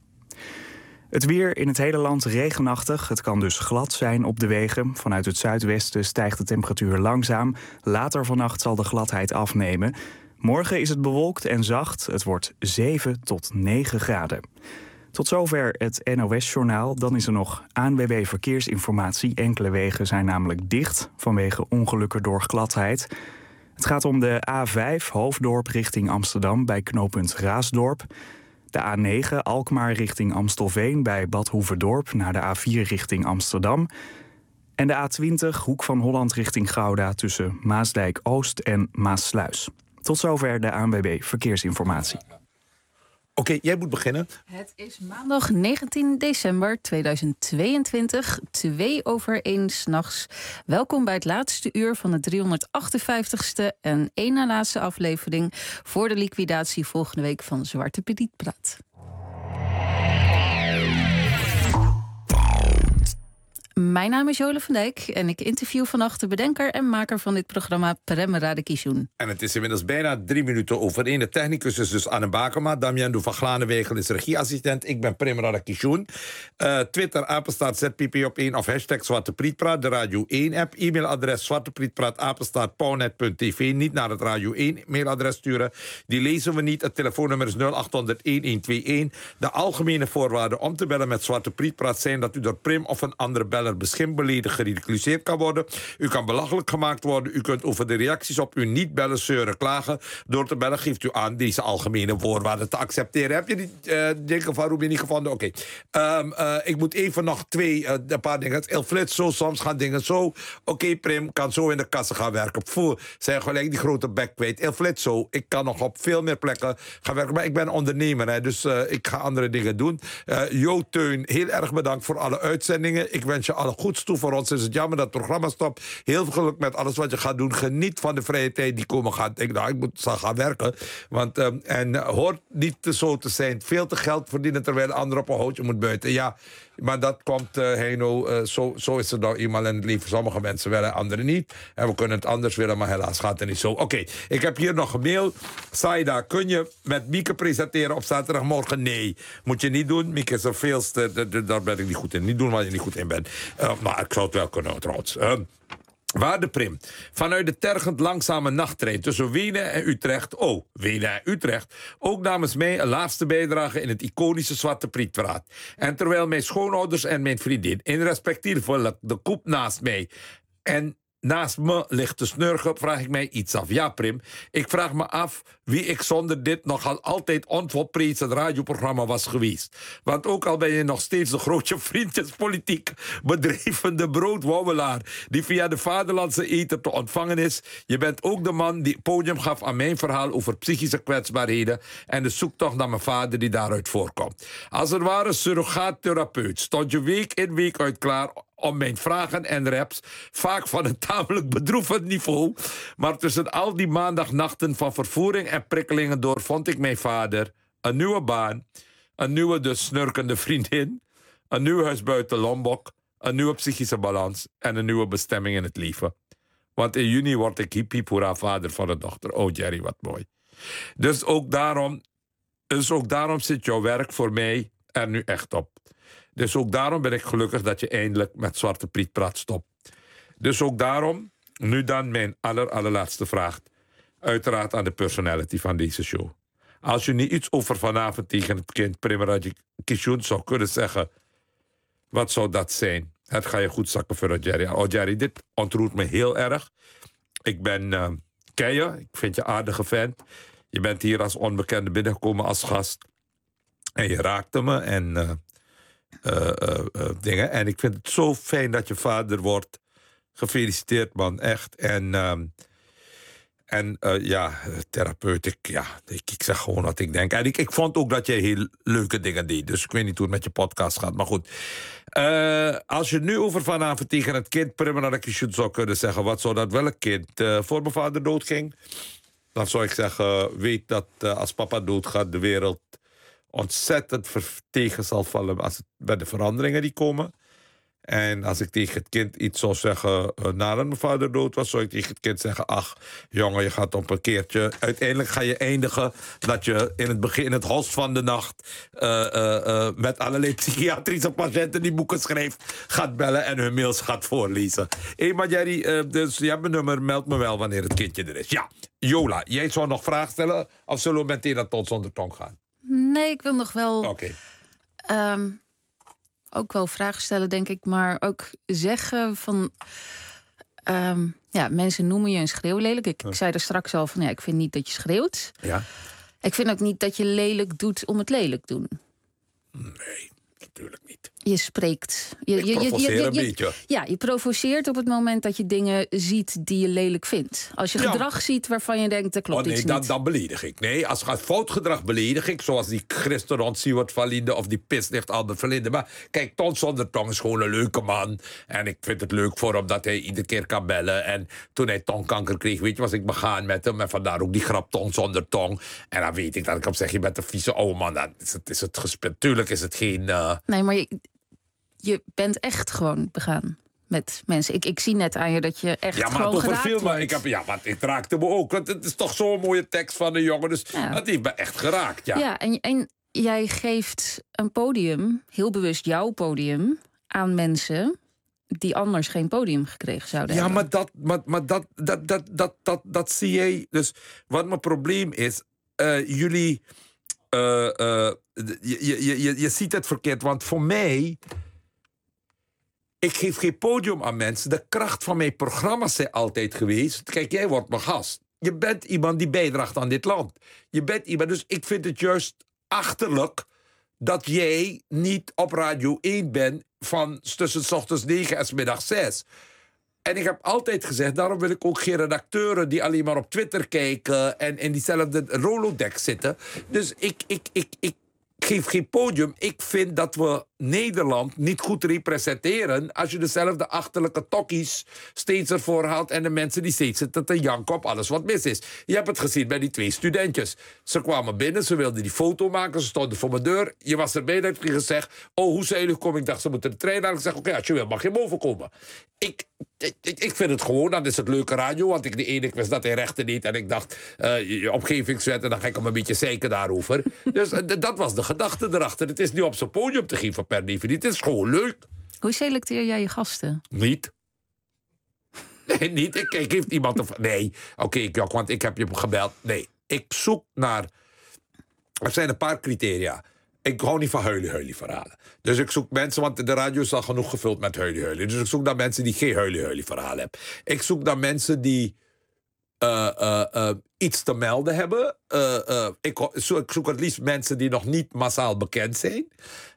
Het weer in het hele land regenachtig. Het kan dus glad zijn op de wegen. Vanuit het zuidwesten stijgt de temperatuur langzaam. Later vannacht zal de gladheid afnemen. Morgen is het bewolkt en zacht. Het wordt 7 tot 9 graden. Tot zover het NOS-journaal. Dan is er nog ANWB Verkeersinformatie. Enkele wegen zijn namelijk dicht vanwege ongelukken door gladheid. Het gaat om de A5 Hoofddorp richting Amsterdam bij knooppunt Raasdorp. De A9 Alkmaar richting Amstelveen bij Bad Hoeverdorp naar de A4 richting Amsterdam. En de A20 Hoek van Holland richting Gouda tussen Maasdijk Oost en Maassluis. Tot zover de ANWB Verkeersinformatie. Oké, jij moet beginnen. Het is maandag 19 december 2022, 2:01 s'nachts. Welkom bij het laatste uur van de 358ste en één na laatste aflevering voor de liquidatie volgende week van Zwarte Piet Praat. Mijn naam is Jola van Dijk en ik interview vannacht de bedenker en maker van dit programma, Prem Radakishun. En het is inmiddels bijna 3 minuten over 1. De technicus is dus Anne Bakema. Damian van Glanenwegel is regieassistent. Ik ben Prem Radakishun. Twitter, apenstaart ZPP op 1 of hashtag Zwarte Prietpraat, de Radio 1-app. E-mailadres zwarteprietpraat, apenstaart, pauwnet.tv. Niet naar het Radio 1-mailadres sturen. Die lezen we niet. Het telefoonnummer is 0800-1121. De algemene voorwaarden om te bellen met Zwarte Prietpraat zijn dat u door Prim of een andere beller beschimpt, beledigd, geridiculiseerd kan worden. U kan belachelijk gemaakt worden. U kunt over de reacties op u niet bellen, zeuren, klagen. Door te bellen geeft u aan deze algemene voorwaarden te accepteren. Heb je die dingen van Ruby niet gevonden? Oké. Ik moet even nog een paar dingen. El Flitso, soms gaan dingen zo. Oké, Prim kan zo in de kassen gaan werken. Zijn gelijk die grote bek kwijt. El Flitso, ik kan nog op veel meer plekken gaan werken. Maar ik ben ondernemer, hè, dus ik ga andere dingen doen. Jo Teun, heel erg bedankt voor alle uitzendingen. Ik wens je alle goeds toe. Voor ons is het jammer dat het programma stopt. Heel veel geluk met alles wat je gaat doen. Geniet van de vrije tijd die komen gaat. Ik moet gaan werken. Want, hoort niet zo te zijn. Veel te geld verdienen terwijl anderen op een houtje moet buiten. Ja, maar dat komt, Heino, zo is het nou eenmaal in het leven. Sommige mensen willen, anderen niet. En we kunnen het anders willen, maar helaas gaat het niet zo. Oké, ik heb hier nog een mail. Saida, kun je met Mieke presenteren op zaterdagmorgen? Nee, moet je niet doen. Mieke is er veelste, daar ben ik niet goed in. Niet doen waar je niet goed in bent. Maar ik zou het wel kunnen, trouwens. Waarde Prim, vanuit de tergend langzame nachttrein tussen Wenen en Utrecht. Oh, Wenen en Utrecht. Ook namens mij een laatste bijdrage in het iconische Zwarte Prietpraat. En terwijl mijn schoonouders en mijn vriendin in respectievelijk de koep naast mij en naast me ligt te snurken, vraag ik mij iets af. Ja, Prim, ik vraag me af wie ik zonder dit nogal altijd onvolprezen radioprogramma was geweest. Want ook al ben je nog steeds de grootste vriendjespolitiek bedrijvende broodwouwelaar die via de vaderlandse eter te ontvangen is, je bent ook de man die podium gaf aan mijn verhaal over psychische kwetsbaarheden en de zoektocht naar mijn vader die daaruit voorkomt. Als het ware surrogaattherapeut stond je week in week uit klaar om mijn vragen en raps, vaak van een tamelijk bedroevend niveau, maar tussen al die maandagnachten van vervoering en prikkelingen door vond ik mijn vader, een nieuwe baan, een nieuwe dus snurkende vriendin, een nieuw huis buiten Lombok, een nieuwe psychische balans en een nieuwe bestemming in het leven. Want in juni word ik hiep hiep hoera vader van een dochter. Oh Jerry, wat mooi. Dus ook daarom zit jouw werk voor mij er nu echt op. Dus ook daarom ben ik gelukkig dat je eindelijk met Zwarte Prietpraat stopt. Dus ook daarom, nu dan mijn allerlaatste vraag. Uiteraard aan de personality van deze show. Als je niet iets over vanavond tegen het kind Prem Radakishun zou kunnen zeggen, wat zou dat zijn? Het ga je goed zakken voor Jerry. Oh Jerry, dit ontroert me heel erg. Ik ken je, ik vind je een aardige vent. Je bent hier als onbekende binnengekomen als gast. En je raakte me en dingen. En ik vind het zo fijn dat je vader wordt. Gefeliciteerd, man, echt. En therapeut, ik zeg gewoon wat ik denk. En ik vond ook dat je heel leuke dingen deed. Dus ik weet niet hoe het met je podcast gaat, maar goed. Als je nu over vanavond tegen het kind Prem Radakishun zou kunnen zeggen, wat zou dat welk kind voor mijn vader doodging? Dan zou ik zeggen, weet dat als papa doodgaat, de wereld ontzettend tegen zal vallen bij de veranderingen die komen. En als ik tegen het kind iets zou zeggen nadat mijn vader dood was, zou ik tegen het kind zeggen, ach, jongen, je gaat op een keertje. Uiteindelijk ga je eindigen dat je in het begin, in het holst van de nacht, met allerlei psychiatrische patiënten die boeken schrijft, gaat bellen en hun mails gaat voorlezen. Maar Jerry, dus je hebt mijn nummer, meld me wel wanneer het kindje er is. Ja, Jola, jij zou nog vragen stellen, of zullen we meteen naar Tot Zonder Tong gaan? Nee, ik wil nog wel Oké. Ook wel vragen stellen, denk ik. Maar ook zeggen van, mensen noemen je een schreeuwlelijk. Ik zei er straks al van, ik vind niet dat je schreeuwt. Ja. Ik vind ook niet dat je lelijk doet om het lelijk doen. Nee, natuurlijk niet. Je spreekt. Ik provoceer een beetje. Ja, je provoceert op het moment dat je dingen ziet die je lelijk vindt. Als je gedrag ziet waarvan je denkt, dat klopt iets niet. Dan beledig ik. Nee, als het fout gedrag beledig ik. Zoals die Christen rond Siewert van Linde of die pislicht Albert van Linde. Maar kijk, Ton Zonder Tong is gewoon een leuke man. En ik vind het leuk voor hem dat hij iedere keer kan bellen. En toen hij tongkanker kreeg, weet je, was ik begaan met hem. En vandaar ook die grap Ton Zonder Tong. En dan weet ik dat ik hem zeg, je bent een vieze oude man. Dan is het gespit. Tuurlijk is het geen... Nee, maar je bent echt gewoon begaan met mensen. Ik zie net aan je dat je echt gewoon geraakt wordt. Maar het raakte me ook. Want het is toch zo'n mooie tekst van een jongen. Dus het heeft me echt geraakt, ja. Ja, en jij geeft een podium, heel bewust jouw podium, aan mensen die anders geen podium gekregen zouden hebben. Maar dat zie jij. Dus wat mijn probleem is, jullie... Je ziet het verkeerd, want voor mij... Ik geef geen podium aan mensen. De kracht van mijn programma's is altijd geweest. Kijk, jij wordt mijn gast. Je bent iemand die bijdraagt aan dit land. Je bent iemand, dus ik vind het juist achterlijk dat jij niet op Radio 1 bent van tussen 's ochtends 9 en 's middags 6. En ik heb altijd gezegd, daarom wil ik ook geen redacteuren die alleen maar op Twitter kijken en in diezelfde Rolodex zitten. Dus ik geef geen podium. Ik vind dat we Nederland niet goed representeren als je dezelfde achterlijke tokkies steeds ervoor haalt en de mensen die steeds zitten te janken op alles wat mis is. Je hebt het gezien bij die 2 studentjes. Ze kwamen binnen, ze wilden die foto maken, ze stonden voor mijn deur. Je was erbij, dat heb je gezegd, hoe zijn jullie gekomen? Ik dacht, ze moeten de trein halen. Ik zeg, oké, als je wil mag je boven komen. Ik vind het gewoon, dan is het leuke radio, want ik wist dat hij rechten deed en ik dacht, omgevingswet, en dan ga ik hem een beetje zeiken daarover. Dus dat was de gedachte erachter. Het is niet op zijn podium te geven per definitie, het is gewoon leuk. Hoe selecteer jij je gasten? Niet. Nee, niet. Ik geef iemand... Nee, oké, want ik heb je gebeld. Nee, ik zoek naar... Er zijn een paar criteria. Ik hou niet van huilie verhalen. Dus ik zoek mensen, want de radio is al genoeg gevuld met huilie. Dus ik zoek naar mensen die geen huilie verhalen hebben. Ik zoek naar mensen die iets te melden hebben. Ik zoek het liefst mensen die nog niet massaal bekend zijn.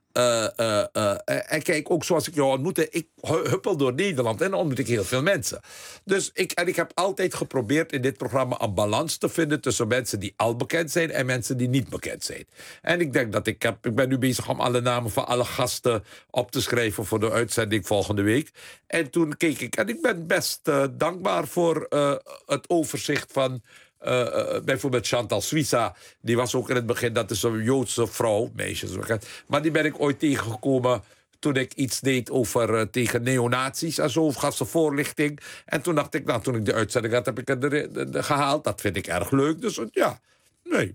En kijk, ook zoals ik jou ontmoette, ik huppel door Nederland en dan ontmoet ik heel veel mensen. Dus ik heb altijd geprobeerd in dit programma een balans te vinden tussen mensen die al bekend zijn en mensen die niet bekend zijn. En ik denk dat ik ben nu bezig om alle namen van alle gasten op te schrijven voor de uitzending volgende week. En toen keek ik, en ik ben best dankbaar voor het overzicht van bijvoorbeeld Chantal Suissa, die was ook in het begin, dat is een Joodse vrouw, meisje, maar die ben ik ooit tegengekomen toen ik iets deed over tegen neonazies en zo, gaf ze voorlichting. En toen dacht ik, toen ik de uitzending had, heb ik het gehaald. Dat vind ik erg leuk. Dus ja, nee.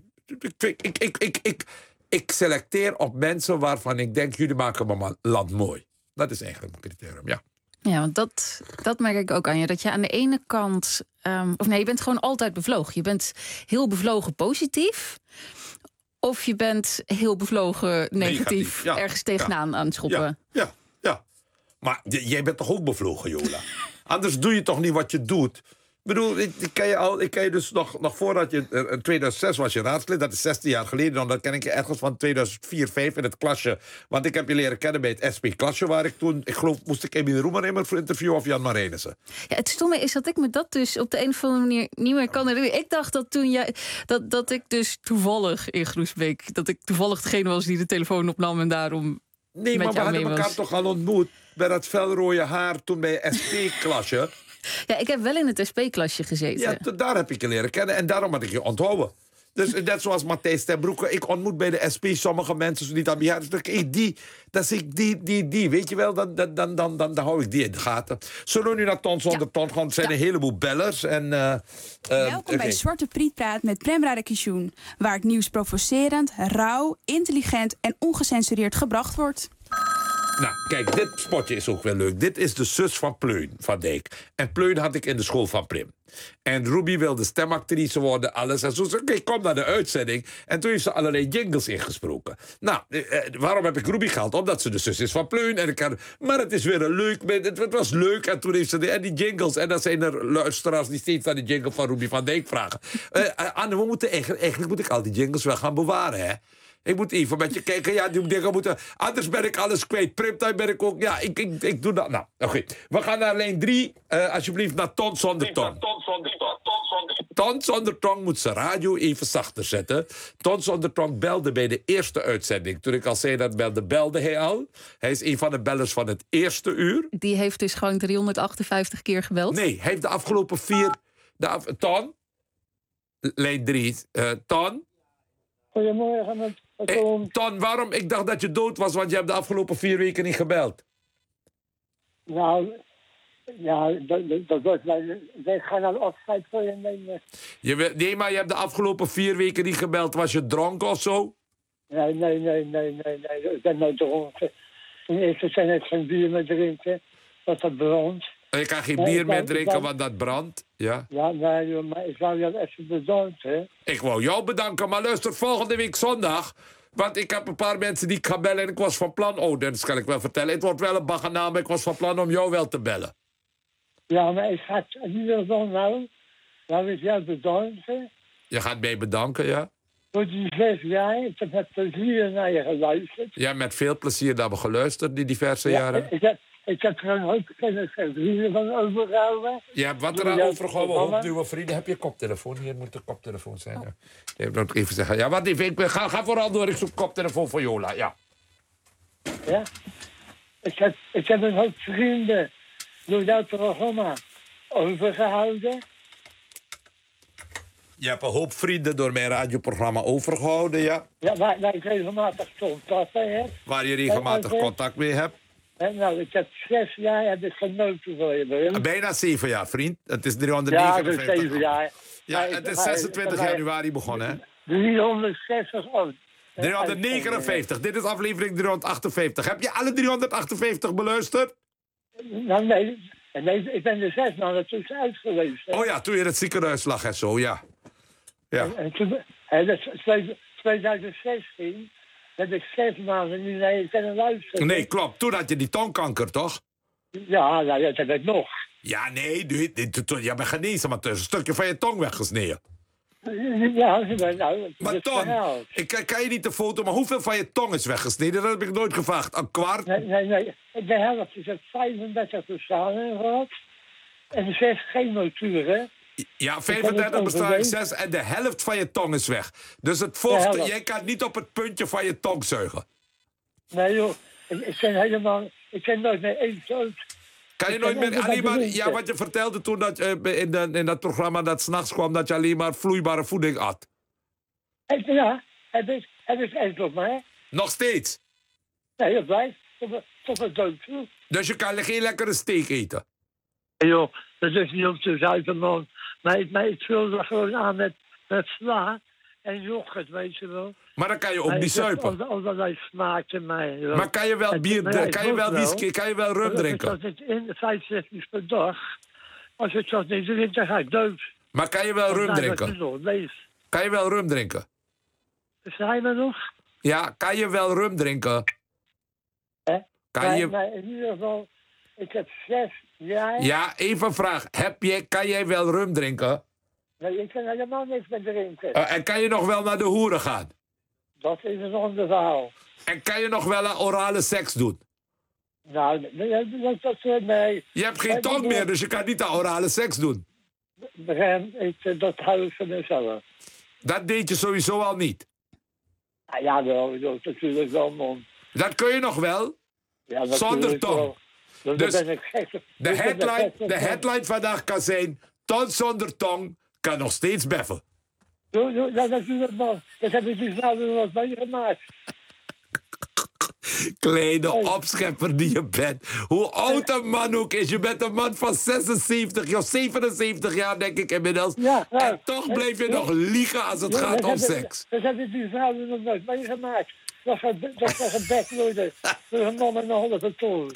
Ik selecteer op mensen waarvan ik denk, jullie maken mijn land mooi. Dat is eigenlijk mijn criterium, ja. Ja, want dat merk ik ook aan je. Dat je aan de ene kant... je bent gewoon altijd bevlogen. Je bent heel bevlogen positief. Of je bent heel bevlogen negatief. Ja. Ergens tegenaan aan het schoppen. Ja. Maar jij bent toch ook bevlogen, Jola? Anders doe je toch niet wat je doet? Ik bedoel, ik ken je dus nog voordat je... In 2006 was je raadslid, dat is 16 jaar geleden. Dan ken ik je ergens van 2004, 2005 in het klasje. Want ik heb je leren kennen bij het SP-klasje... waar ik toen, ik geloof, moest ik Emile Roemer voor interview of Jan Marijnissen. Ja, het stomme is dat ik me dat dus op de een of andere manier niet meer kan herinneren. Ik dacht dat toen jij... Dat ik dus toevallig in Groesbeek... dat ik toevallig degene was die de telefoon opnam en daarom... Nee, maar we hadden elkaar toch al ontmoet... bij dat felrode haar toen bij het SP-klasje... Ja, ik heb wel in het SP-klasje gezeten. Ja, daar heb ik je leren kennen en daarom had ik je onthouden. Dus net zoals Matthijs ten Broeke, ik ontmoet bij de SP sommige mensen zo niet aan mij. Dat zie ik die, weet je wel, dan hou ik die in de gaten. Zullen we nu naar Ton zonder Ton gaan? Het zijn een heleboel bellers. Welkom bij Zwarte Prietpraat met Prem Radakishun, waar het nieuws provocerend, rauw, intelligent en ongecensureerd gebracht wordt. Nou, kijk, dit spotje is ook wel leuk. Dit is de zus van Pleun van Dijk. En Pleun had ik in de school van Prim. En Ruby wilde stemactrice worden, alles. En zo zei oké, kom naar de uitzending. En toen heeft ze allerlei jingles ingesproken. Nou, waarom heb ik Ruby gehaald? Omdat ze de zus is van Pleun. Maar het is weer een leuk... Het was leuk. En toen heeft ze die jingles. En dan zijn er luisteraars die steeds naar de jingle van Ruby van Dijk vragen. Anne, we moeten eigenlijk moet ik al die jingles wel gaan bewaren, hè? Ik moet even met je kijken. Ja, die dingen moeten... Anders ben ik alles kwijt. Primtime ben ik ook... Ja, ik doe dat. Nou, oké. We gaan naar lijn 3. Alsjeblieft naar Ton zonder Ton. Ton zonder Ton moet zijn radio even zachter zetten. Ton zonder Ton belde bij de eerste uitzending. Toen ik al zei dat belde hij al. Hij is een van de bellers van het eerste uur. Die heeft dus gewoon 358 keer gebeld? Nee, hij heeft de afgelopen 4... Ton? Lijn 3. Ton? Goedemorgen. Ton, waarom? Ik dacht dat je dood was, want je hebt de afgelopen 4 weken niet gebeld. Nou, ja, dat wordt wij gaan een afscheid voor je nemen. Nee, maar je hebt de afgelopen 4 weken niet gebeld. Was je dronken of zo? Nee. Ik ben nooit dronken. Ten eerste zijn het geen bier meer drinken, want dat brandt. Je kan geen bier meer drinken, want dat brandt. Ja. Ja, nee, maar ik wou jou even bedanken. Ik wou jou bedanken, maar luister, volgende week zondag... Want ik heb een paar mensen die ik ga bellen en ik was van plan... Oh, dat kan ik wel vertellen. Het wordt wel een baganaal, maar ik was van plan om jou wel te bellen. Ja, maar ik ga het in ieder geval nou ik jou bedanken. Je gaat mij bedanken, ja? Voor die 6 jaar. Ik heb met plezier naar je geluisterd. Ja, met veel plezier naar me geluisterd die diverse jaren. Ik heb er een hoop vrienden van overgehouden. Je hebt wat eraan overgehouden? Hoop nieuwe vrienden. Heb je koptelefoon? Hier moet de koptelefoon zijn. Ja. Ik moet even zeggen. Ja, wat even. Ga vooral door. Ik zoek koptelefoon voor Jola. Ja. Ja? Ik heb een hoop vrienden door dat programma overgehouden. Je hebt een hoop vrienden door mijn radioprogramma overgehouden, ja? Ja, waar ik regelmatig contact mee heb. Waar je regelmatig contact mee hebt. Nou, ik heb 6 jaar genoten van je, Willem. Bijna 7 jaar, vriend. Het is 359. Ja, dus 7 jaar. Ja, het is 26 januari begonnen, hè? 360 of... 359. Dit is aflevering 358. Heb je alle 358 beluisterd? Nou, nee, ik ben er 6 maanden tussenuit geweest. Hè. Oh ja, toen je in het ziekenhuis lag en zo, ja. En toen, dat is 2016... heb ik 6 maanden niet naar je kunnen luisteren. Nee, klopt. Toen had je die tongkanker, toch? Ja, dat heb ik nog. Ja, nee, je bent genezen, maar het is een stukje van je tong weggesneden. Ja, nou... Maar Ton, ik kan je niet de foto, maar hoeveel van je tong is weggesneden? Dat heb ik nooit gevraagd. Een kwart? Nee. De helft is er 35 bestralingen gehad. En 6 chemoturen. Ja, 35 bestralingen, 6 en de helft van je tong is weg. Dus het vocht, jij kan niet op het puntje van je tong zuigen. Nee joh, ik ken nooit meer één dood. Kan je nooit meer alleen maar... Ja, wat je vertelde toen dat, in dat programma dat 's nachts kwam... dat je alleen maar vloeibare voeding at. Ja, heb ik echt op mij. Nog steeds? Nee, dat blijft. Tot het dood toe. Dus je kan geen lekkere steak eten? Nee joh, dat is niet om te zuipen, man. Maar ik vul er gewoon aan met sla en yoghurt, weet je wel. Maar dan kan je ook niet zuipen. Allerlei smaakte mij. Joh. Maar kan je wel bier, kan je wel whisky, kan je wel rum drinken? Dat is in 5 sessies per dag. Als ik dat niet drink, dan ga ik dood. Maar kan je wel rum drinken? Kan je wel rum drinken? Zijn we nog? Ja, kan je wel rum drinken? Maar in ieder geval, ik heb 6 jaar... Ja, even een vraag. Kan jij wel rum drinken? Nee, ik kan helemaal niks meer drinken. En kan je nog wel naar de hoeren gaan? Dat is een ander verhaal. En kan je nog wel aan orale seks doen? Nou, nee. Je hebt geen tong meer, dus je kan niet aan orale seks doen. Dat hou ik van mezelf. Dat deed je sowieso al niet? Ja, wel, natuurlijk wel, man. Dat kun je nog wel? Ja, zonder tong. Dus ben ik gek. De headline vandaag kan zijn... Ton zonder tong kan nog steeds beffen. Dat natuurlijk, man. Dat heb ik dus nou nog wat meegemaakt. Kleine opschepper die je bent. Hoe oud een man ook is. Je bent een man van 76 of 77 jaar, denk ik inmiddels. Ja, en toch blijf je nog liegen als het gaat om seks. Dat heb ik die vrouwen nog nooit meegemaakt. Dat was een bek worden door een man en een halve ton.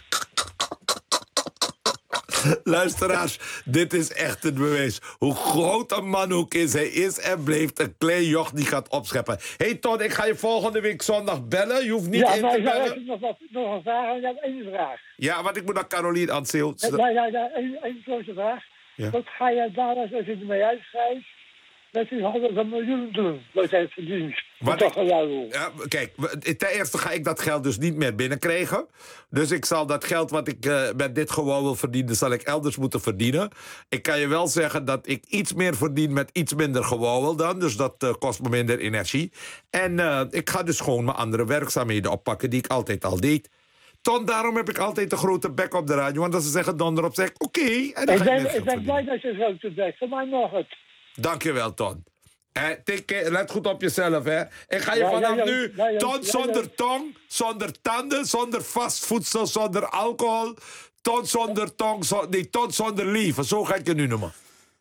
Luisteraars, dit is echt het bewijs. Hoe groot een man ook is, hij is en blijft een klein joch die gaat opscheppen. Hey Ton, ik ga je volgende week zondag bellen. Je hoeft niet in te bellen. Ik heb nog een vraag. Ik heb één vraag. Ja, want ik moet naar Caroline Anseel. Één grote vraag. Ja. Wat ga je daar als je ermee uitschrijft? Dat is 500.000 doen. Wat heeft verdiend. Kijk, ten eerste ga ik dat geld dus niet meer binnenkrijgen. Dus ik zal dat geld wat ik met dit gewoon wil verdienen... zal ik elders moeten verdienen. Ik kan je wel zeggen dat ik iets meer verdien met iets minder gewauwel dan. Dus dat kost me minder energie. En ik ga dus gewoon mijn andere werkzaamheden oppakken... die ik altijd al deed. Ton, daarom heb ik altijd een grote bek op de radio. Want als ze zeggen donder op, zeg ik oké. Ik ben blij dat je een grote bek. Voor mij mag het. Dankjewel, Ton. Let goed op jezelf, hè. Ik ga je vanaf nu zonder tong, zonder tanden, zonder vast voedsel, zonder alcohol, ton zonder tong, ton zonder lieven. Zo ga ik je nu noemen.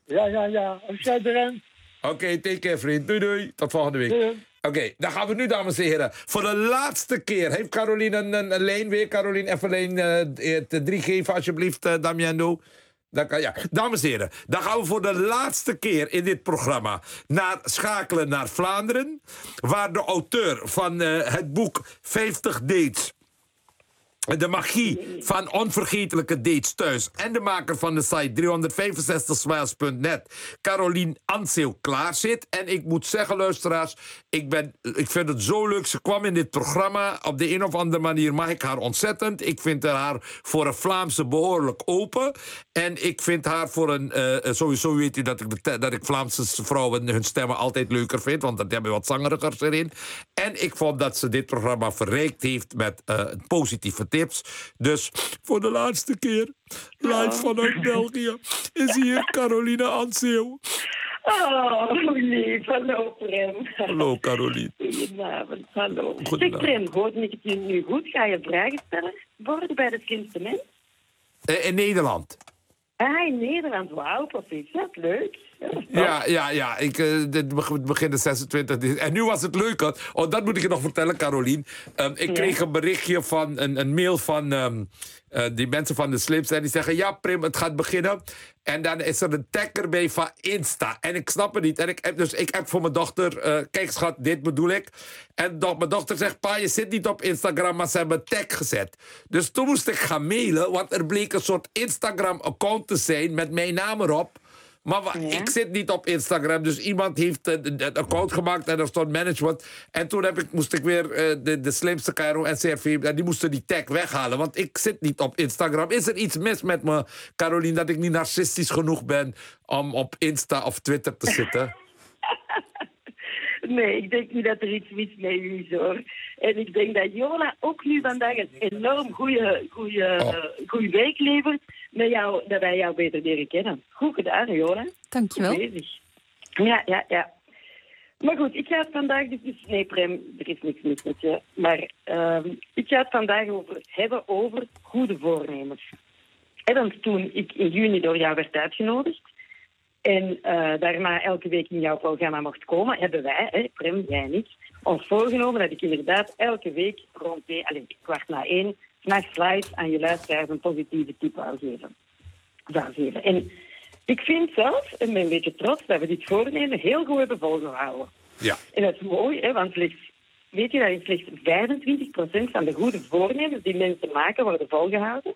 Ja. Oké, erin. Oké, take care, vriend. Doei. Tot volgende week. Oké, dan gaan we nu, dames en heren. Voor de laatste keer. Heeft Caroline een lijn weer? Caroline, even lijn 3 geven, alsjeblieft, Damiano. Ja. Dames en heren, dan gaan we voor de laatste keer in dit programma schakelen naar Vlaanderen. Waar de auteur van het boek 50 Dates... De magie van onvergetelijke dates thuis. En de maker van de site 365smiles.net. Caroline Anseel klaar zit. En ik moet zeggen, luisteraars, ik vind het zo leuk. Ze kwam in dit programma. Op de een of andere manier mag ik haar ontzettend. Ik vind haar voor een Vlaamse behoorlijk open. En ik vind haar voor een... sowieso weet u dat ik Vlaamse vrouwen hun stemmen altijd leuker vind. Want dat hebben wat zangerigers erin. En ik vond dat ze dit programma verrijkt heeft met positieve tips. Dus voor de laatste keer, live vanuit België, is hier Caroline Anseel. Oh, lief. Hallo, Prem. Hallo, Caroline. Goedenavond, hallo. Zeg, Prem, hoorde ik het je nu goed? Ga je vragen stellen worden bij de slimste mens? In Nederland. In Nederland. Wauw, proficiat. Leuk. Ja. Het begin de 26. En nu was het leuk. Dat moet ik je nog vertellen, Caroline. Ik kreeg een berichtje van een mail van die mensen van de Slimste. En die zeggen, ja, Prim, het gaat beginnen. En dan is er een tag erbij van Insta. En ik snap het niet. En ik heb voor mijn dochter... kijk, schat, dit bedoel ik. En mijn dochter zegt, pa, je zit niet op Instagram, maar ze hebben een tag gezet. Dus toen moest ik gaan mailen, want er bleek een soort Instagram-account te zijn met mijn naam erop. Maar ik zit niet op Instagram, dus iemand heeft een account gemaakt en er stond management. En toen moest ik weer de Slimste KRO en CRV, en die moesten die tag weghalen, want ik zit niet op Instagram. Is er iets mis met me, Caroline, dat ik niet narcistisch genoeg ben om op Insta of Twitter te zitten? Nee, ik denk niet dat er iets mis mee is, hoor. En ik denk dat Jola ook nu vandaag een enorm goede week levert met jou, dat wij jou beter leren kennen. Goed gedaan, Jola. Dankjewel. Goed bezig. Ja. Maar goed, ik ga het vandaag... Nee, Prem, er is niks mis met je. Maar ik ga het vandaag hebben over goede voornemens. Want toen ik in juni door jou werd uitgenodigd en daarna elke week in jouw programma mocht komen, hebben wij, Prem, jij niet, ons voorgenomen dat ik inderdaad elke week rond 1:15 s'nachts live aan je luisteraars een positieve tip zou geven. En ik vind zelf, en ben een beetje trots, dat we dit voornemen heel goed hebben volgehouden. Ja. En dat is mooi, want weet je dat slechts 25% van de goede voornemens die mensen maken worden volgehouden.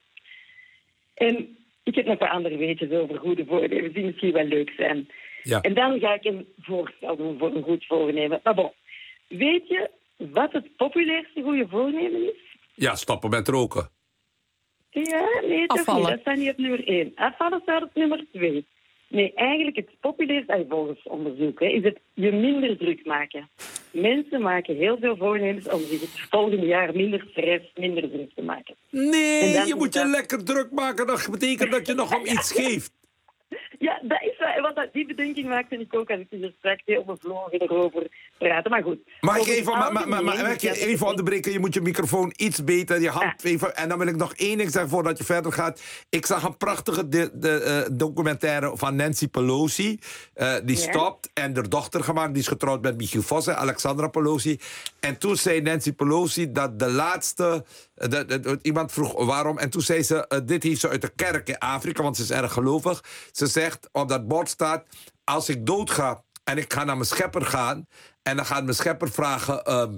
En ik heb nog wat andere weetjes over goede voornemens die misschien wel leuk zijn. Ja. En dan ga ik een voorstel doen voor een goed voornemen. Maar bon, weet je wat het populairste goede voornemen is? Ja, stoppen met roken. Ja, nee, toch Afvallen. niet. Dat staat niet op nummer 1. Afvallen staat op nummer 2. Nee, eigenlijk het populairste, volgens onderzoek, is het je minder druk maken. Mensen maken heel veel voornemens om zich het volgende jaar minder stress, minder druk te maken. Nee, je moet je lekker druk maken. Dat betekent dat je nog om iets geeft. Ja, dat is waar. Want die bedenking maakte ik ook als ik hier straks heel bevlogen erover praten. Maar goed. Mag ik even onderbreken? Je moet je microfoon iets beter, je hand even... En dan wil ik nog één ding zeggen voordat je verder gaat. Ik zag een prachtige documentaire van Nancy Pelosi. Die stopt en haar dochter gemaakt. Die is getrouwd met Michiel Vos en Alexandra Pelosi. En toen zei Nancy Pelosi dat de laatste... iemand vroeg waarom. En toen zei ze, dit heeft ze uit de kerk in Afrika, want ze is erg gelovig. Ze zegt, op dat bord staat, als ik doodga en ik ga naar mijn schepper gaan, en dan gaat mijn schepper vragen,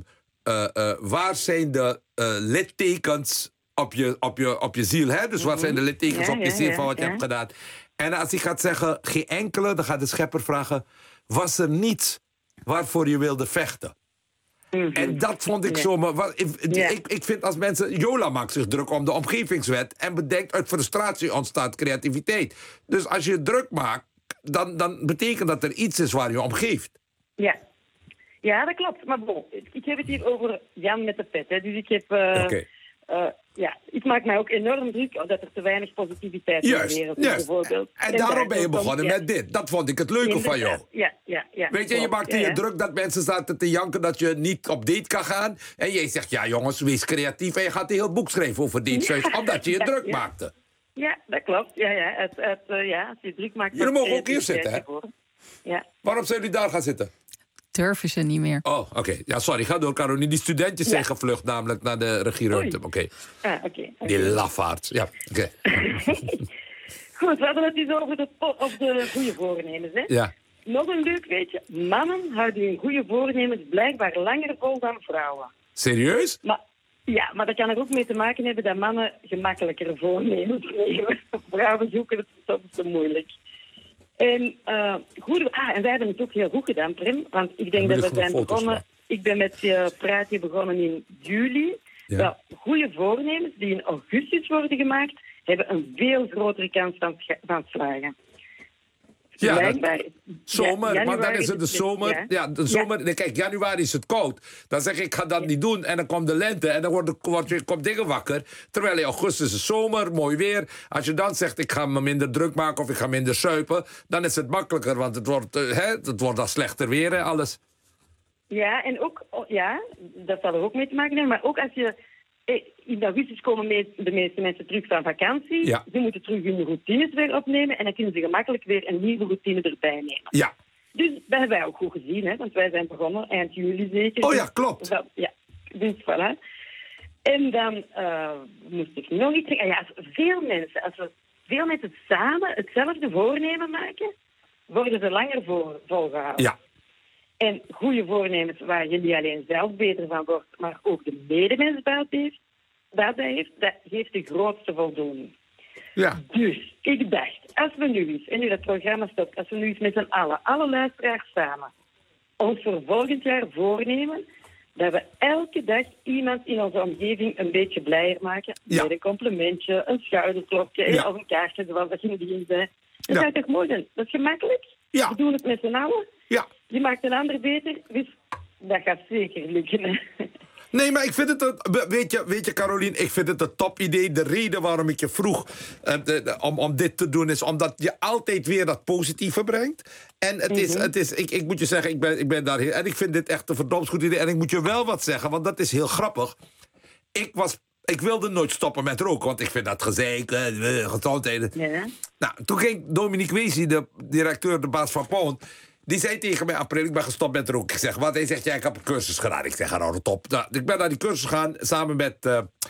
waar zijn de littekens op je ziel? Hè? Dus wat zijn de littekens op je ziel van wat je hebt gedaan? En als hij gaat zeggen, geen enkele, dan gaat de schepper vragen, was er niets waarvoor je wilde vechten? En dat vond ik zo... Ik vind als mensen... Jola maakt zich druk om de omgevingswet en bedenkt uit frustratie ontstaat creativiteit. Dus als je druk maakt, dan betekent dat er iets is waar je om geeft. Ja, dat klopt. Maar bon, ik heb het hier over Jan met de pet. Hè. Dus ik heb ik maak mij ook enorm druk dat er te weinig positiviteit in de wereld is, bijvoorbeeld. En daarom ben je begonnen met dit. Dat vond ik het leuke van jou. Ja. Weet je maakte je druk dat mensen zaten te janken dat je niet op date kan gaan. En jij zegt, ja jongens, wees creatief. En je gaat een heel boek schrijven over dates, omdat je je druk maakte. Ja, dat klopt. Als je druk maakt... Jullie mogen ook hier zitten, hè? Ja. Waarom zijn jullie daar gaan zitten? Durven ze niet meer. Oh, oké. Ja, sorry, ga door, Caroline. Die studentjes zijn gevlucht namelijk naar de regieruimte. Oké. Die lafaards. Ja, oké. Goed, we hadden het dus over de goede voornemens, hè? Ja. Nog een leuk weetje. Mannen houden hun goede voornemens blijkbaar langer vol dan vrouwen. Serieus? Maar dat kan er ook mee te maken hebben dat mannen gemakkelijkere voornemens nemen. Vrouwen zoeken het soms te moeilijk. En wij hebben het ook heel goed gedaan, Prem. Want ik denk dat we zijn begonnen... Ik ben met je praatje begonnen in juli. Ja. Wel, goede voornemens die in augustus worden gemaakt, hebben een veel grotere kans van slagen. Ja, zomer, maar dan is het de zomer. Ja, de zomer. Nee, kijk, januari is het koud. Dan zeg ik ga dat niet doen. En dan komt de lente en dan komt dingen wakker. Terwijl in augustus is zomer, mooi weer. Als je dan zegt ik ga me minder druk maken of ik ga minder suipen, dan is het makkelijker, want het wordt dan slechter weer en alles. Ja, en ook, dat zal er ook mee te maken hebben. Maar ook als je... In augustus komen de meeste mensen terug van vakantie. Ja. Ze moeten terug hun routines weer opnemen. En dan kunnen ze gemakkelijk weer een nieuwe routine erbij nemen. Ja. Dus dat hebben wij ook goed gezien. Hè? Want wij zijn begonnen eind juli zeker. Oh ja, klopt. Dus voilà. En dan moest ik nog iets zeggen. Als we veel mensen samen hetzelfde voornemen maken, worden ze langer volgehouden. Ja. En goede voornemens waar je niet alleen zelf beter van wordt, maar ook de medemens baat bij heeft, dat geeft de grootste voldoening. Ja. Dus ik dacht, als we nu eens, en nu dat programma stopt, als we nu eens met z'n allen, alle luisteraars samen, ons voor volgend jaar voornemen dat we elke dag iemand in onze omgeving een beetje blijer maken. Ja. Met een complimentje, een schouderklopje, of een kaartje zoals dat je in die zei. Dat zou toch mooi zijn? Dat is gemakkelijk. Ja. We doen het met z'n allen. Ja. Je maakt een ander beter, dus dat gaat zeker lukken. Nee, maar ik vind het, weet je Caroline, ik vind het een top idee. De reden waarom ik je vroeg om dit te doen is omdat je altijd weer dat positieve brengt. En het is ik moet je zeggen, ik ben daar heel... En ik vind dit echt een verdomd goed idee. En ik moet je wel wat zeggen, want dat is heel grappig. Ik wilde nooit stoppen met roken, want ik vind dat gezeik, gezondheden. Ja. Nou, toen ging Dominique Weesie, de directeur, de baas van Pound, die zei tegen mij, april, ik ben gestopt met roken. Ik zeg, wat? Hij zegt, ja, ik heb een cursus gedaan. Ik zeg, nou, top. Nou, ik ben naar die cursus gegaan, samen met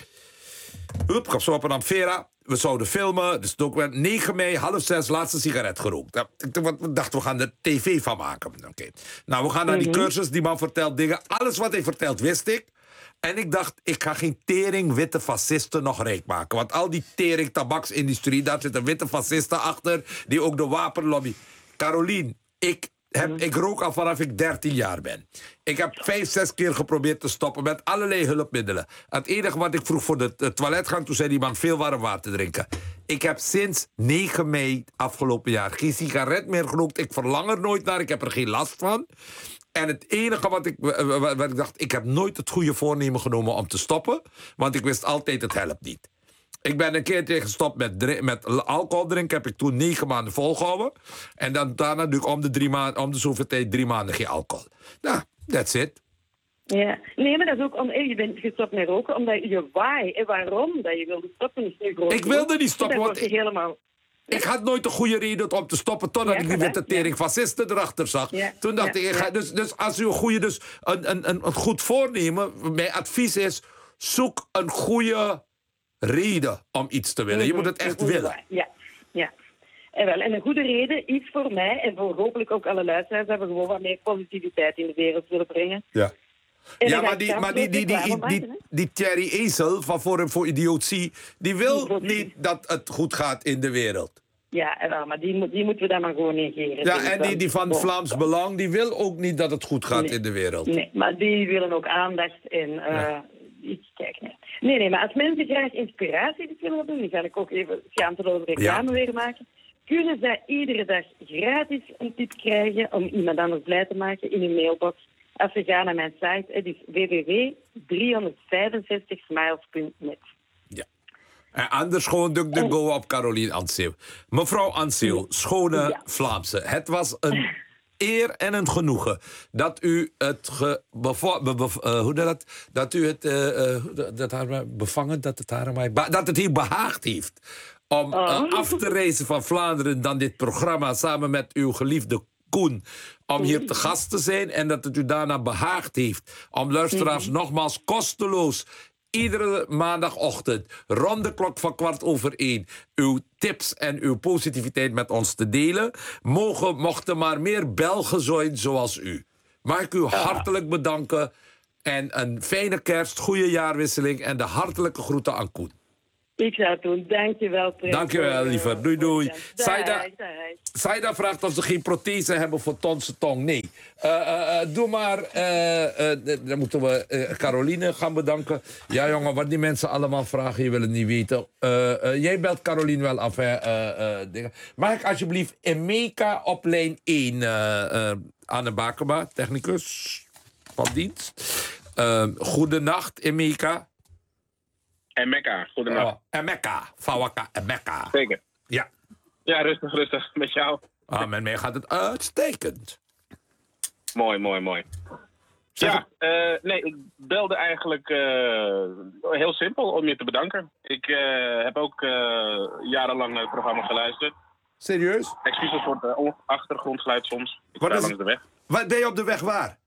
op Amfera. We zouden filmen, dus ook werd 9 mei, 5:30, laatste sigaret gerookt. Nou, ik dacht, we gaan er tv van maken. Okay. Nou, we gaan naar die cursus, die man vertelt dingen. Alles wat hij vertelt, wist ik. En ik dacht, ik ga geen tering witte fascisten nog rijk maken. Want al die tering tabaksindustrie, daar zitten witte fascisten achter, die ook de wapenlobby. Caroline, ik rook al vanaf ik 13 jaar ben. Ik heb 5-6 keer geprobeerd te stoppen met allerlei hulpmiddelen. Het enige wat ik vroeg voor de toiletgang, toen zei die man veel warm water drinken. Ik heb sinds 9 mei afgelopen jaar geen sigaret meer gerookt. Ik verlang er nooit naar, ik heb er geen last van. En het enige wat ik dacht, ik heb nooit het goede voornemen genomen om te stoppen. Want ik wist altijd, het helpt niet. Ik ben een keertje gestopt met alcohol drinken. Heb ik toen 9 maanden volgehouden. En daarna doe ik om de zoveel tijd 3 maanden geen alcohol. Nou, that's it. Ja, nee, maar dat is ook je bent gestopt met roken omdat je why en waarom dat je wilde stoppen is nu groot. Ik wilde niet stoppen, want helemaal... Ik had nooit een goede reden om te stoppen, totdat ik die witte tering fascisten erachter zag. Ja. Toen dacht ik, dus als u een goed voornemen, mijn advies is, zoek een goede reden om iets te willen. Je moet het echt willen. Ja. En een goede reden is voor mij, en voor hopelijk ook alle luisteraars, dat we gewoon wat meer positiviteit in de wereld willen brengen. Ja. Ja, maar die Thierry Ezel van Forum voor Idiotie, die wil niet dat het goed gaat in de wereld. Ja, maar die moeten we dan maar gewoon negeren. Ja, en die van Vlaams Belang, die wil ook niet dat het goed gaat in de wereld. Nee, maar die willen ook aandacht en iets kijken. Nee, maar als mensen graag inspiratie willen doen, die ga ik ook even schaamteloze reclame weer maken. Kunnen zij iedere dag gratis een tip krijgen om iemand anders blij te maken in hun mailbox. als je gaat naar mijn site. Het is www.365smiles.net. En anders gewoon DuckDuckGo op Caroline Anseeuw. Mevrouw Anseeuw, schone Vlaamse. Het was een eer en een genoegen dat u het dat het hier behaagd heeft om af te reizen van Vlaanderen dan dit programma samen met uw geliefde Koen om hier te gast te zijn en dat het u daarna behaagd heeft om luisteraars nogmaals kosteloos iedere maandagochtend rond de klok van 1:15 uw tips en uw positiviteit met ons te delen. Mochten maar meer Belgen zijn zoals u. Mag ik u hartelijk bedanken en een fijne kerst, goede jaarwisseling en de hartelijke groeten aan Koen. Ik ga het doen. Dankjewel, Prem. Dankjewel, liever. Doei, doei. Dag. Saida vraagt of ze geen prothese hebben voor Tonse tong. Nee. Doe maar. Dan moeten we Caroline gaan bedanken. Ja, jongen, wat die mensen allemaal vragen, je wil het niet weten. Jij belt Caroline wel af, hè? Mag ik alsjeblieft Emeka op lijn 1? Anne Bakema, technicus van dienst. Goedenacht, Emeka. Emeka, goedenacht. Emeka, Fawaka, Emeka. Zeker. Ja. Ja, rustig. Met jou. Met mij gaat het uitstekend. Mooi. Ja, nee, ik belde eigenlijk heel simpel om je te bedanken. Ik heb ook jarenlang naar het programma geluisterd. Serieus? Excuses voor het achtergrondgeluid soms. Ik sta langs de weg. Wat ben je op de weg waar?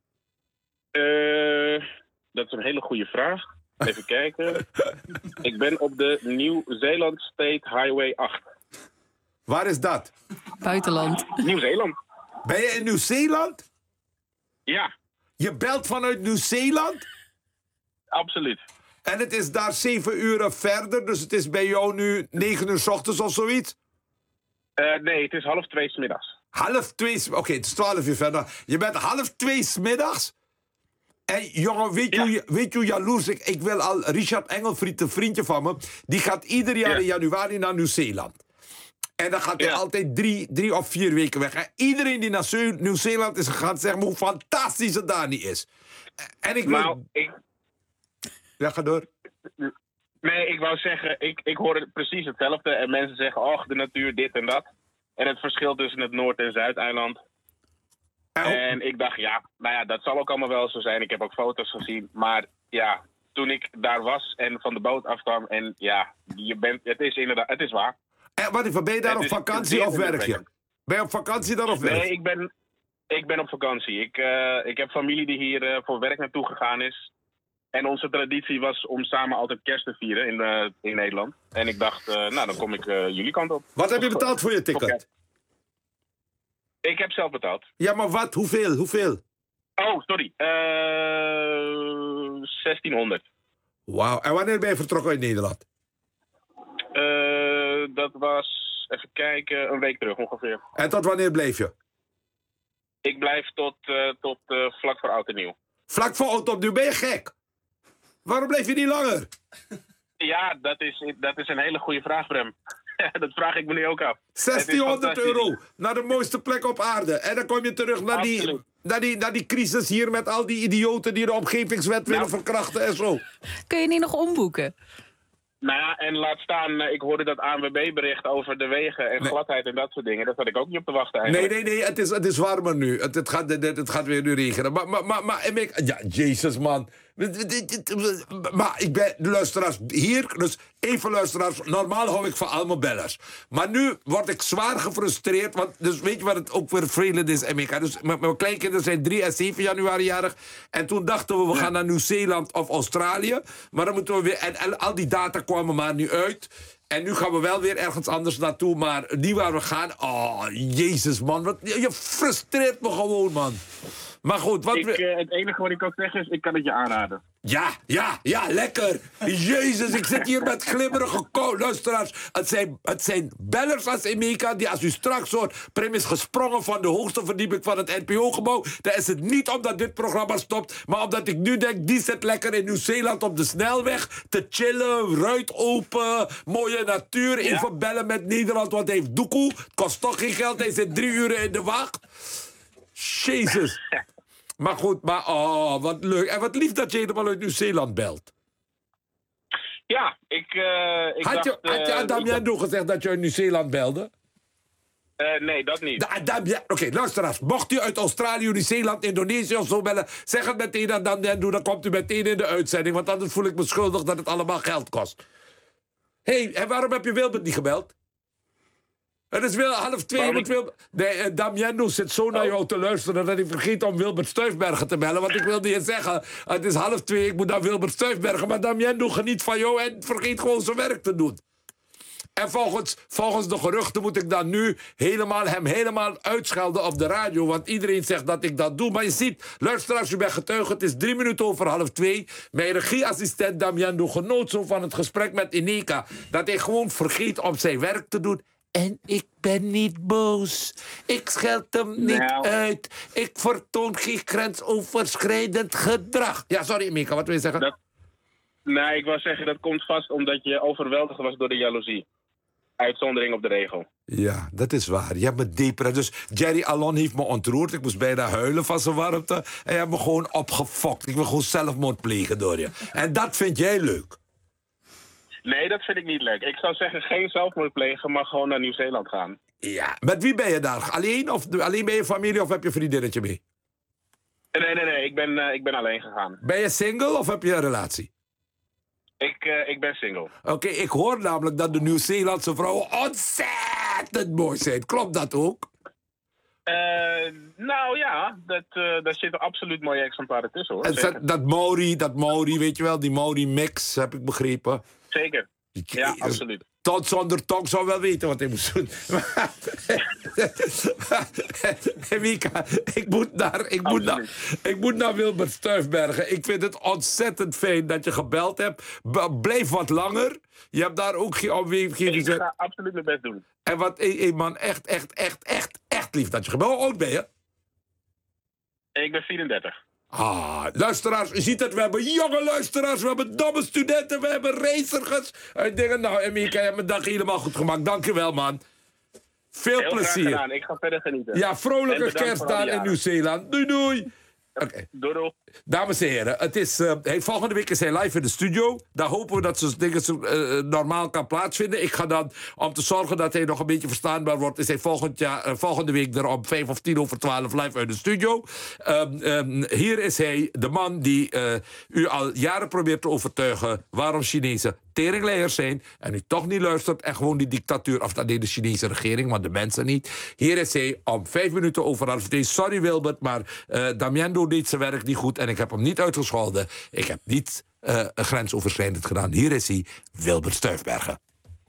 Dat is een hele goede vraag. Even kijken. Ik ben op de Nieuw-Zeeland State Highway 8. Waar is dat? Buitenland. Nieuw-Zeeland. Ben je in Nieuw-Zeeland? Ja. Je belt vanuit Nieuw-Zeeland? Absoluut. En het is daar 7 uur verder, dus het is bij jou nu 9 uur 's ochtends of zoiets? Nee, het is 1:30 's middags. 1:30? Oké, het is 12 uur verder. Je bent 1:30 's middags? En jongen, weet je hoe jaloers ik wil al... Richard Engelfried, een vriendje van me, die gaat ieder jaar in januari naar Nieuw-Zeeland. En dan gaat hij altijd 3 of 4 weken weg. En iedereen die naar Nieuw-Zeeland is gegaan, zegt me hoe fantastisch het daar niet is. En ik wil... Ja, ga door. Nee, ik wou zeggen, ik hoorde precies hetzelfde. En mensen zeggen, de natuur, dit en dat. En het verschil tussen het Noord- en Zuideiland. En ik dacht, dat zal ook allemaal wel zo zijn. Ik heb ook foto's gezien. Maar ja, toen ik daar was en van de boot afkwam... en het is inderdaad, het is waar. En wat, ben je daar op vakantie of werk je? Ben je op vakantie daar of werk? Nee, ik ben op vakantie. Ik heb familie die hier voor werk naartoe gegaan is. En onze traditie was om samen altijd kerst te vieren in Nederland. En ik dacht, dan kom ik jullie kant op. Wat heb je betaald voor je ticket? Ik heb zelf betaald. Ja, maar wat? Hoeveel? Oh, sorry. 1600. Wauw. En wanneer ben je vertrokken uit Nederland? Dat was, even kijken, een week terug ongeveer. En tot wanneer bleef je? Ik blijf tot vlak voor Oud en Nieuw. Vlak voor Oud en Nieuw? Ben je gek? Waarom bleef je niet langer? Ja, dat is een hele goede vraag, Prem. Dat vraag ik me nu ook af. 1600 euro naar de mooiste plek op aarde. En dan kom je terug naar die crisis hier met al die idioten die de omgevingswet willen verkrachten en zo. Kun je niet nog omboeken? Nou ja, en laat staan, ik hoorde dat ANWB-bericht over de wegen en gladheid en dat soort dingen. Daar zat ik ook niet op te wachten eigenlijk. Nee, het is warmer nu. Het gaat weer nu regenen. Maar ja, jezus man. Maar ik ben, luisteraars, hier, dus even luisteraars, normaal hou ik van allemaal bellers. Maar nu word ik zwaar gefrustreerd, want dus weet je wat het ook weer vervelend is, Emeka? Dus mijn kleinkinderen zijn 3 en 7 januari jarig. En toen dachten we gaan naar Nieuw-Zeeland of Australië. Maar dan moeten we weer, en al die data kwamen maar nu uit. En nu gaan we wel weer ergens anders naartoe, maar niet waar we gaan. Oh, jezus man, je frustreert me gewoon, man. Maar goed, het enige wat ik kan zeggen is, ik kan het je aanraden. Ja, lekker. Jezus, ik zit hier met glimmerige luisteraars. Het zijn bellers als Emeka, die als u straks hoort... Prem is gesprongen van de hoogste verdieping van het NPO-gebouw. Dan is het niet omdat dit programma stopt, maar omdat ik nu denk... die zit lekker in Nieuw-Zeeland op de snelweg te chillen, ruit open, mooie natuur. Even bellen met Nederland, want hij heeft doekoe. Het kost toch geen geld, hij zit 3 uren in de wacht. Jezus. Maar goed, wat leuk. En wat lief dat je helemaal uit Nieuw-Zeeland belt. Ja, ik had je aan Damiano gezegd dat je uit Nieuw-Zeeland belde? Nee, dat niet. Oké, luisteraars. Mocht u uit Australië, Nieuw-Zeeland, Indonesië of zo bellen, zeg het meteen aan Damiano, dan komt u meteen in de uitzending. Want anders voel ik me schuldig dat het allemaal geld kost. Hé, en waarom heb je Wilbert niet gebeld? Het is wel 1:30. Nee, Damiano zit zo naar jou te luisteren dat ik vergeet om Wilbert Stuifbergen te bellen. Want ik wilde je zeggen, het is 1:30, ik moet naar Wilbert Stuifbergen. Maar Damiano geniet van jou en vergeet gewoon zijn werk te doen. En volgens de geruchten moet ik dan nu hem helemaal uitschelden op de radio. Want iedereen zegt dat ik dat doe. Maar je ziet, luisteraars, u bent getuige. Het is 2:03. Mijn regieassistent Damiano genoot zo van het gesprek met Ineka dat hij gewoon vergeet om zijn werk te doen. En ik ben niet boos. Ik scheld hem niet uit. Ik vertoon geen grensoverschrijdend gedrag. Ja, sorry, Ineka, wat wil je zeggen? Nee, ik wou zeggen, dat komt vast omdat je overweldigd was door de jaloezie. Uitzondering op de regel. Ja, dat is waar. Je hebt me dieper. Dus Jerry Alon heeft me ontroerd. Ik moest bijna huilen van zijn warmte. En je hebt me gewoon opgefokt. Ik wil gewoon zelfmoord plegen door je. En dat vind jij leuk? Nee, dat vind ik niet leuk. Ik zou zeggen, geen zelfmoord plegen, maar gewoon naar Nieuw-Zeeland gaan. Ja, met wie ben je daar? Alleen? Of alleen ben je familie of heb je een vriendinnetje mee? Nee. Ik ben alleen gegaan. Ben je single of heb je een relatie? Ik ben single. Oké, ik hoor namelijk dat de Nieuw-Zeelandse vrouwen ontzettend mooi zijn. Klopt dat ook? Nou ja, daar zitten absoluut mooie exemplaren tussen, hoor. Dat Maori, weet je wel, die Maori-mix, heb ik begrepen. Zeker. Ja, absoluut. Tot zonder tong zou wel weten wat hij moest doen. Mika, ik moet naar Wilbert Stuifbergen. Ik vind het ontzettend fijn dat je gebeld hebt. Blijf wat langer. Je hebt daar ook geen omweging. Ik ga absoluut mijn best doen. En wat, man, echt lief dat je gebeld. Hoe oud ben je? Ik ben 34. Luisteraars, u ziet het, we hebben jonge luisteraars, we hebben domme studenten, we hebben reizigers. Ik denk, nou, Emika, je hebt mijn dag helemaal goed gemaakt. Dank je wel, man. Veel heel plezier. Graag gedaan. Ik ga verder genieten. Ja, vrolijke kerst daar in Nieuw-Zeeland. Doei. Okay. Doei. Dames en heren, het is, volgende week is hij live in de studio. Daar hopen we dat zo'n dingen normaal kan plaatsvinden. Ik ga dan, om te zorgen dat hij nog een beetje verstaanbaar wordt, is hij volgende week er om 5 of 10:12 live uit de studio. Hier is hij, de man die u al jaren probeert te overtuigen waarom Chinezen teringleiers zijn en u toch niet luistert en gewoon die dictatuur, of dat deed de Chinese regering, maar de mensen niet. Hier is hij om 2:05. Sorry Wilbert, maar Damiano deed zijn werk niet goed en ik heb hem niet uitgescholden. Ik heb niet grensoverschrijdend gedaan. Hier is hij, Wilbert Stuifbergen.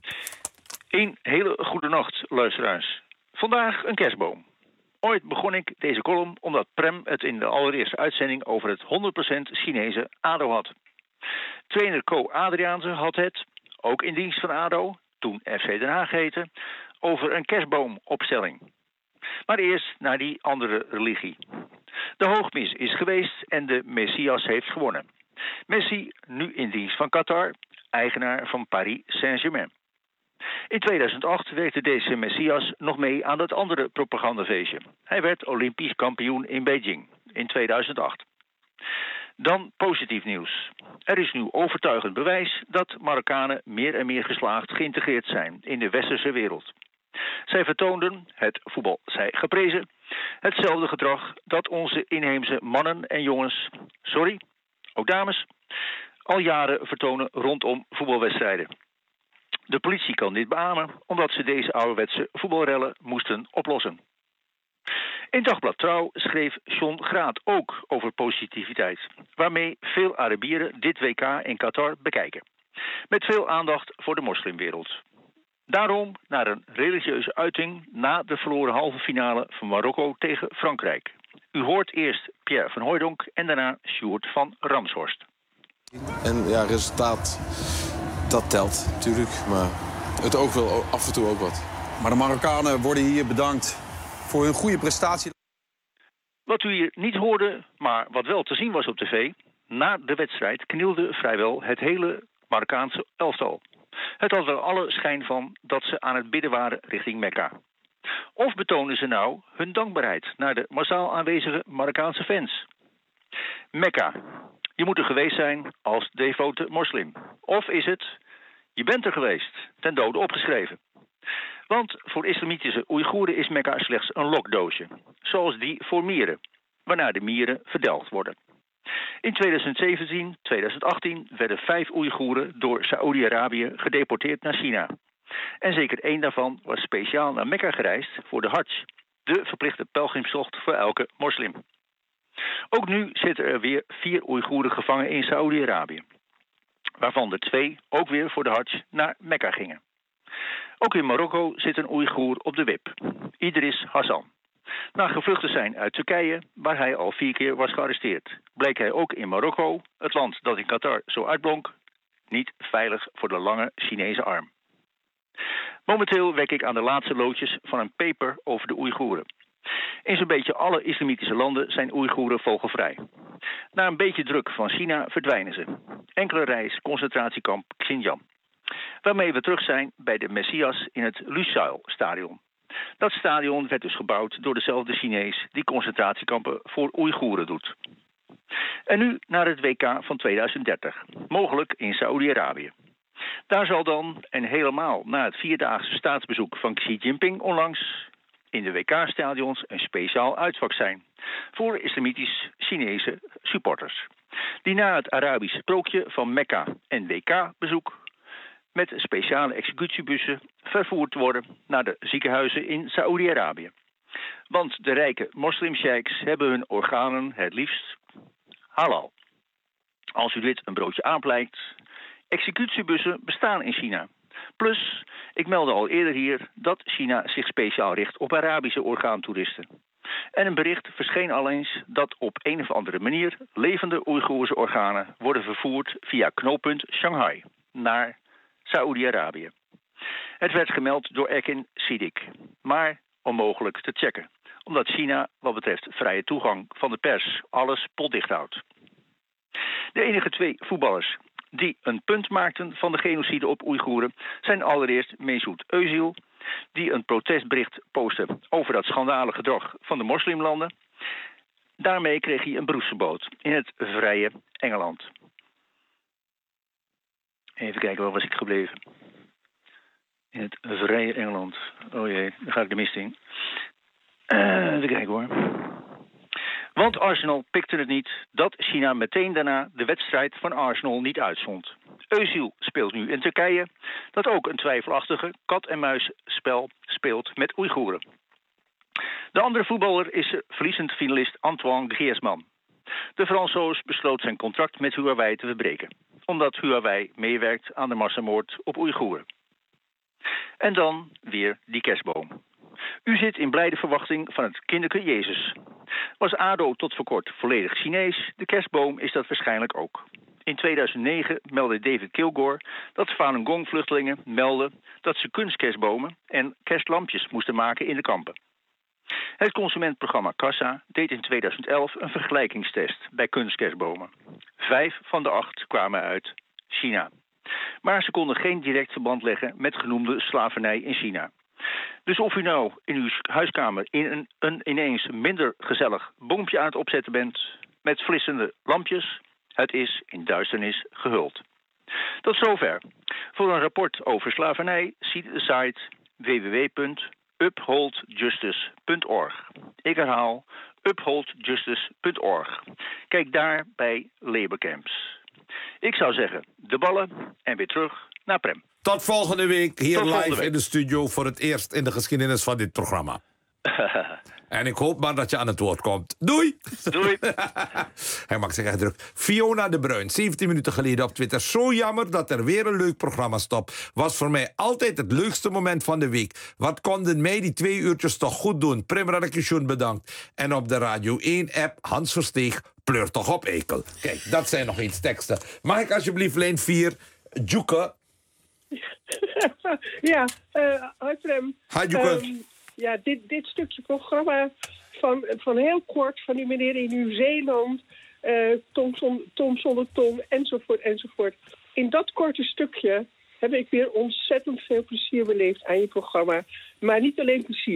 Een hele goede nacht, luisteraars. Vandaag een kerstboom. Ooit begon ik deze column omdat Prem het in de allereerste uitzending over het 100% Chinese ADO had. Trainer Co Adriaanse had het, ook in dienst van ADO, toen FC Den Haag heette, over een kerstboomopstelling. Maar eerst naar die andere religie. De hoogmis is geweest en de Messias heeft gewonnen. Messi, nu in dienst van Qatar, eigenaar van Paris Saint-Germain. In 2008 werkte deze Messias nog mee aan dat andere propagandafeestje. Hij werd Olympisch kampioen in Beijing in 2008. Dan positief nieuws. Er is nu overtuigend bewijs dat Marokkanen meer en meer geslaagd geïntegreerd zijn in de westerse wereld. Zij vertoonden, het voetbal zij geprezen, hetzelfde gedrag dat onze inheemse mannen en jongens, ook dames, al jaren vertonen rondom voetbalwedstrijden. De politie kan dit beamen, omdat ze deze ouderwetse voetbalrellen moesten oplossen. In Dagblad Trouw schreef John Graat ook over positiviteit, waarmee veel Arabieren dit WK in Qatar bekijken. Met veel aandacht voor de moslimwereld. Daarom naar een religieuze uiting na de verloren halve finale van Marokko tegen Frankrijk. U hoort eerst Pierre van Hooijdonk en daarna Sjoerd van Ramshorst. En ja, resultaat, dat telt natuurlijk, maar het oog wil af en toe ook wat. Maar de Marokkanen worden hier bedankt voor hun goede prestatie. Wat u hier niet hoorde, maar wat wel te zien was op tv, na de wedstrijd knielde vrijwel het hele Marokkaanse elftal. Het had wel alle schijn van dat ze aan het bidden waren richting Mekka. Of betonen ze nou hun dankbaarheid naar de massaal aanwezige Marokkaanse fans? Mekka. Je moet er geweest zijn als devote moslim. Of is het, je bent er geweest, ten dode opgeschreven. Want voor islamitische Oeigoeren is Mekka slechts een lokdoosje. Zoals die voor mieren, waarna de mieren verdelgd worden. In 2017, 2018 werden 5 Oeigoeren door Saoedi-Arabië gedeporteerd naar China. En zeker 1 daarvan was speciaal naar Mekka gereisd voor de Hajj, de verplichte pelgrimstocht voor elke moslim. Ook nu zitten er weer 4 Oeigoeren gevangen in Saoedi-Arabië, waarvan er 2 ook weer voor de Hajj naar Mekka gingen. Ook in Marokko zit een Oeigoer op de wip, Idris Hassan. Na gevlucht te zijn uit Turkije, waar hij al 4 keer was gearresteerd, bleek hij ook in Marokko, het land dat in Qatar zo uitblonk, niet veilig voor de lange Chinese arm. Momenteel werk ik aan de laatste loodjes van een paper over de Oeigoeren. In zo'n beetje alle islamitische landen zijn Oeigoeren vogelvrij. Na een beetje druk van China verdwijnen ze. Enkele reis concentratiekamp Xinjiang. Waarmee we terug zijn bij de Messias in het Lusail-stadion. Dat stadion werd dus gebouwd door dezelfde Chinees die concentratiekampen voor Oeigoeren doet. En nu naar het WK van 2030, mogelijk in Saoedi-Arabië. Daar zal dan, en helemaal na het 4-daagse staatsbezoek van Xi Jinping onlangs, in de WK-stadions een speciaal uitvak zijn voor islamitisch Chinese supporters. Die na het Arabische sprookje van Mekka en WK-bezoek met speciale executiebussen vervoerd worden naar de ziekenhuizen in Saoedi-Arabië. Want de rijke moslimsheiks hebben hun organen het liefst halal. Als u dit een broodje aanpleikt, executiebussen bestaan in China. Plus, ik meldde al eerder hier dat China zich speciaal richt op Arabische orgaantoeristen. En een bericht verscheen al eens dat op een of andere manier levende Oeigoerse organen worden vervoerd via knooppunt Shanghai naar Saoedi-Arabië. Het werd gemeld door Ekin Siddiq, maar onmogelijk te checken, omdat China wat betreft vrije toegang van de pers alles potdicht houdt. De enige 2 voetballers die een punt maakten van de genocide op Oeigoeren zijn allereerst Mesut Özil, die een protestbericht postte over dat schandalige gedrag van de moslimlanden. Daarmee kreeg hij een beroepsverbod in het vrije Engeland. Even kijken, waar was ik gebleven? In het vrije Engeland. Oh jee, daar ga ik de mist in. Even kijken hoor. Want Arsenal pikte het niet dat China meteen daarna de wedstrijd van Arsenal niet uitzond. Özil speelt nu in Turkije, dat ook een twijfelachtige kat-en-muisspel speelt met Oeigoeren. De andere voetballer is verliezend finalist Antoine Griezmann. De Fransoos besloot zijn contract met Huawei te verbreken, omdat Huawei meewerkt aan de massamoord op Oeigoeren. En dan weer die kerstboom. U zit in blijde verwachting van het kinderke Jezus. Was ADO tot voor kort volledig Chinees, de kerstboom is dat waarschijnlijk ook. In 2009 meldde David Kilgore dat Falun Gong-vluchtelingen meldden dat ze kunstkerstbomen en kerstlampjes moesten maken in de kampen. Het consumentprogramma Kassa deed in 2011 een vergelijkingstest bij kunstkerstbomen. 5 van de 8 kwamen uit China. Maar ze konden geen direct verband leggen met genoemde slavernij in China. Dus of u nou in uw huiskamer in een ineens minder gezellig boompje aan het opzetten bent met flitsende lampjes, het is in duisternis gehuld. Tot zover. Voor een rapport over slavernij zie de site www.upholdjustice.org. Ik herhaal upholdjustice.org. Kijk daar bij laborcamps. Ik zou zeggen, de ballen en weer terug naar Prem. Tot volgende week, hier Tot live in de studio voor het eerst in de geschiedenis van dit programma. En ik hoop maar dat je aan het woord komt. Doei! Doei! Hij maakt zich echt druk. Fiona de Bruin, 17 minuten geleden op Twitter. Zo jammer dat er weer een leuk programma stopt. Was voor mij altijd het leukste moment van de week. Wat konden mij die 2 uurtjes toch goed doen. Prem Radakishun bedankt. En op de Radio 1-app Hans Versteeg, pleur toch op, ekel. Kijk, dat zijn nog eens teksten. Mag ik alsjeblieft lijn 4, Djoeke? Ja, hi Prem. Hi Djoeke. Ja, dit stukje programma van heel kort van die meneer in Nieuw-Zeeland, Tom zonder tong, enzovoort, enzovoort. In dat korte stukje heb ik weer ontzettend veel plezier beleefd aan je programma. Maar niet alleen plezier.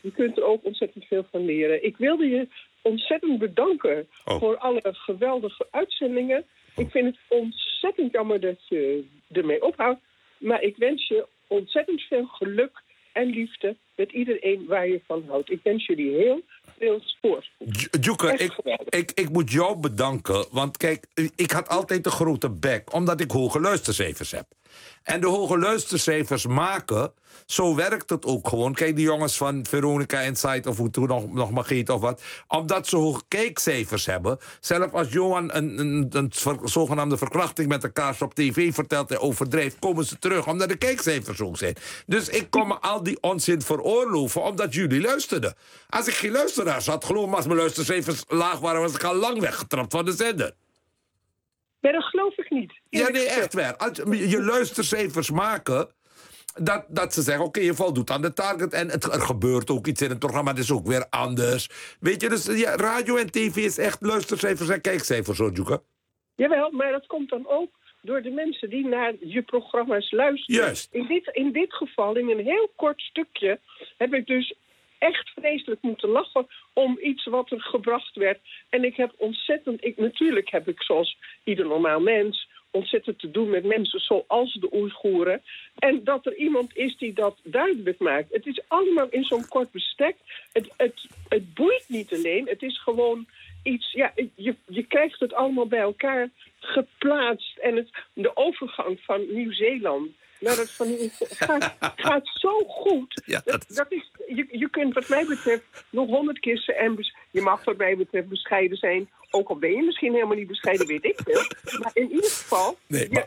Je kunt er ook ontzettend veel van leren. Ik wilde je ontzettend bedanken voor alle geweldige uitzendingen. Ik vind het ontzettend jammer dat je ermee ophoudt. Maar ik wens je ontzettend veel geluk en liefde met iedereen waar je van houdt. Ik wens jullie heel veel voorspoed. Djoeke, ik moet jou bedanken. Want kijk, ik had altijd een grote bek, omdat ik hoge luistercijfers heb. En de hoge luistercijfers maken, zo werkt het ook gewoon. Kijk, die jongens van Veronica Insight of hoe toen nog mag eten of wat. Omdat ze hoge kijkcijfers hebben. Zelfs als Johan een zogenaamde verkrachting met een kaars op tv vertelt en overdrijft, komen ze terug omdat de kijkcijfers ook zijn. Dus ik kon me al die onzin veroorloven omdat jullie luisterden. Als ik geen luisteraars had, geloof me, als mijn luistercijfers laag waren, was ik al lang weggetrapt van de zender. Maar dat geloof ik niet. Ja, nee, echt waar. Als je luistercijfers maken, dat ze zeggen, oké, je voldoet aan de target. En er gebeurt ook iets in het programma, dat is ook weer anders. Weet je, dus ja, radio en tv is echt luistercijfers en kijkcijfers, hoor, Djoeke. Jawel, maar dat komt dan ook door de mensen die naar je programma's luisteren. Juist. In dit geval, in een heel kort stukje, heb ik dus echt vreselijk moeten lachen om iets wat er gebracht werd. En ik heb natuurlijk heb ik zoals ieder normaal mens ontzettend te doen met mensen zoals de Oeigoeren. En dat er iemand is die dat duidelijk maakt. Het is allemaal in zo'n kort bestek. Het boeit niet alleen. Het is gewoon iets, ja, je krijgt het allemaal bij elkaar geplaatst. En de overgang van Nieuw-Zeeland naar het van gaat zo goed. Ja, dat is, je kunt wat mij betreft nog 100 keer en je mag wat mij betreft bescheiden zijn. Ook al ben je misschien helemaal niet bescheiden, weet ik veel. Maar in ieder geval,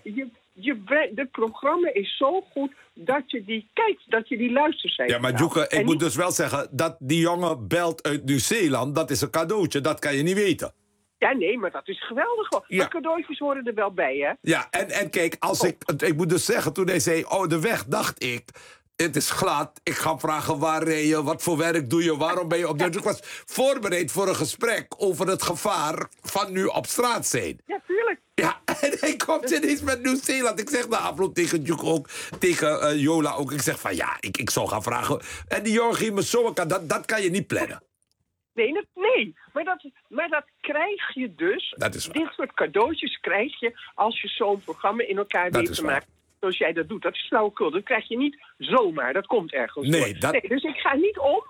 het programma is zo goed dat je die kijkt, dat je die luistert. Ja, maar Djoeke, ik moet dus wel zeggen dat die jongen belt uit Nieuw-Zeeland, dat is een cadeautje, dat kan je niet weten. Ja, nee, maar dat is geweldig. Ja. Maar cadeautjes horen er wel bij, hè? Ja, en kijk, ik moet dus zeggen, toen hij zei, de weg, dacht ik, het is glad, ik ga vragen waar rij je, wat voor werk doe je, waarom ben je op de... Ik was voorbereid voor een gesprek over het gevaar van nu op straat zijn. Ja, tuurlijk. Ja, en hij komt ineens met Nieuw-Zeeland. Ik zeg na afloop tegen Duke ook, tegen Jola ook, ik zeg van ja, ik zou gaan vragen. En die jongen ging me zo, dat kan je niet plannen. Nee, maar dat krijg je dus. Dit soort cadeautjes krijg je als je zo'n programma in elkaar weet te maken. Zoals jij dat doet. Dat is flauwekul. Dat krijg je niet zomaar. Dat komt ergens door. Nee, dus ik ga niet om.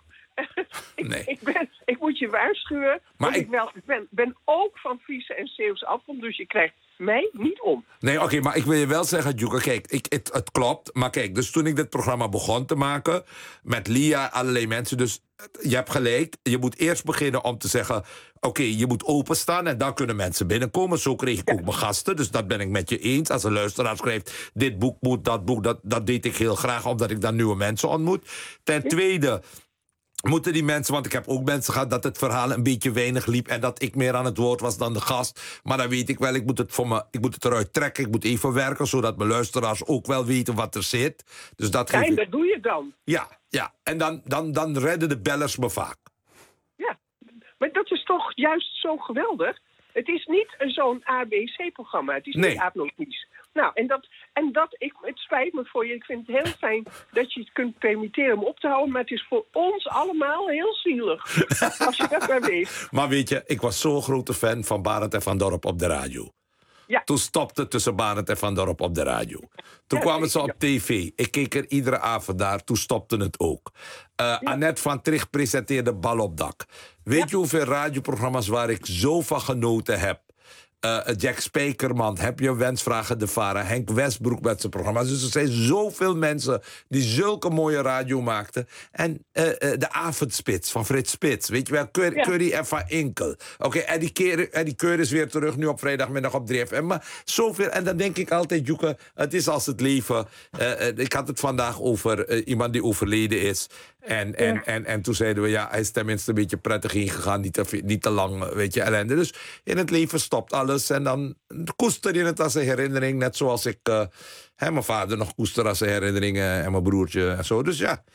Ik moet je waarschuwen. Maar ik ben ook van Friese en Zeeuwse afkomst. Dus je krijgt mij niet om. Nee, oké, maar ik wil je wel zeggen, Djoeke, kijk, het klopt. Maar kijk, dus toen ik dit programma begon te maken, met Lia, allerlei mensen, dus je hebt gelijk. Je moet eerst beginnen om te zeggen, oké, je moet openstaan en dan kunnen mensen binnenkomen. Zo kreeg ik ook mijn gasten, dus dat ben ik met je eens. Als een luisteraar schrijft, dit boek moet, dat boek, dat deed ik heel graag, omdat ik dan nieuwe mensen ontmoet. Ten tweede moeten die mensen, want ik heb ook mensen gehad dat het verhaal een beetje weinig liep en dat ik meer aan het woord was dan de gast. Maar dan weet ik wel, ik moet het eruit trekken, ik moet even werken, zodat mijn luisteraars ook wel weten wat er zit. Dus dat dat doe je dan. Ja. En dan redden de bellers me vaak. Ja, maar dat is toch juist zo geweldig? Het is niet zo'n ABC-programma, het is niet abnormisch. Nou, het spijt me voor je. Ik vind het heel fijn dat je het kunt permitteren om op te houden. Maar het is voor ons allemaal heel zielig. Als je dat maar weet. Maar weet je, ik was zo'n grote fan van Barend en Van Dorp op de radio. Ja. Toen stopte het tussen Barend en Van Dorp op de radio. Toen kwamen ze op tv. Ik keek er iedere avond naar. Toen stopte het ook. Annette van Tricht presenteerde Bal op dak. Weet je hoeveel radioprogramma's waar ik zo van genoten heb? Jack Spijkerman, Heb je wensvragen de Vara, Henk Westbroek met zijn programma's. Dus er zijn zoveel mensen die zulke mooie radio maakten. En de Avondspits van Frits Spits, weet je wel, Curry en Van Inkel. Oké, Eddie Keur is weer terug nu op vrijdagmiddag op 3FM. Maar zoveel, en dan denk ik altijd, Djoeke, het is als het leven. Ik had het vandaag over iemand die overleden is. En toen zeiden we, hij is tenminste een beetje prettig ingegaan, niet te lang, weet je, ellende. Dus in het leven stopt alles en dan koester je het als een herinnering. Net zoals ik mijn vader nog koester als een herinnering en mijn broertje en zo. Dus ja,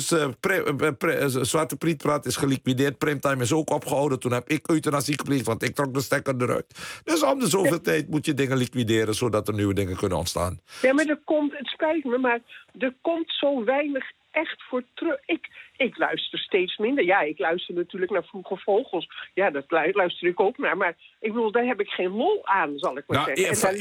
Zwarte Prietpraat is geliquideerd. Primetime is ook opgehouden. Toen heb ik euthanasie gepleegd, want ik trok de stekker eruit. Dus om de zoveel tijd moet je dingen liquideren, zodat er nieuwe dingen kunnen ontstaan. Ja, maar het spijt me, maar er komt zo weinig echt voor terug. Ik luister steeds minder. Ja, ik luister natuurlijk naar Vroege Vogels. Ja, dat luister ik ook naar. Maar ik bedoel, daar heb ik geen lol aan, zal ik maar zeggen.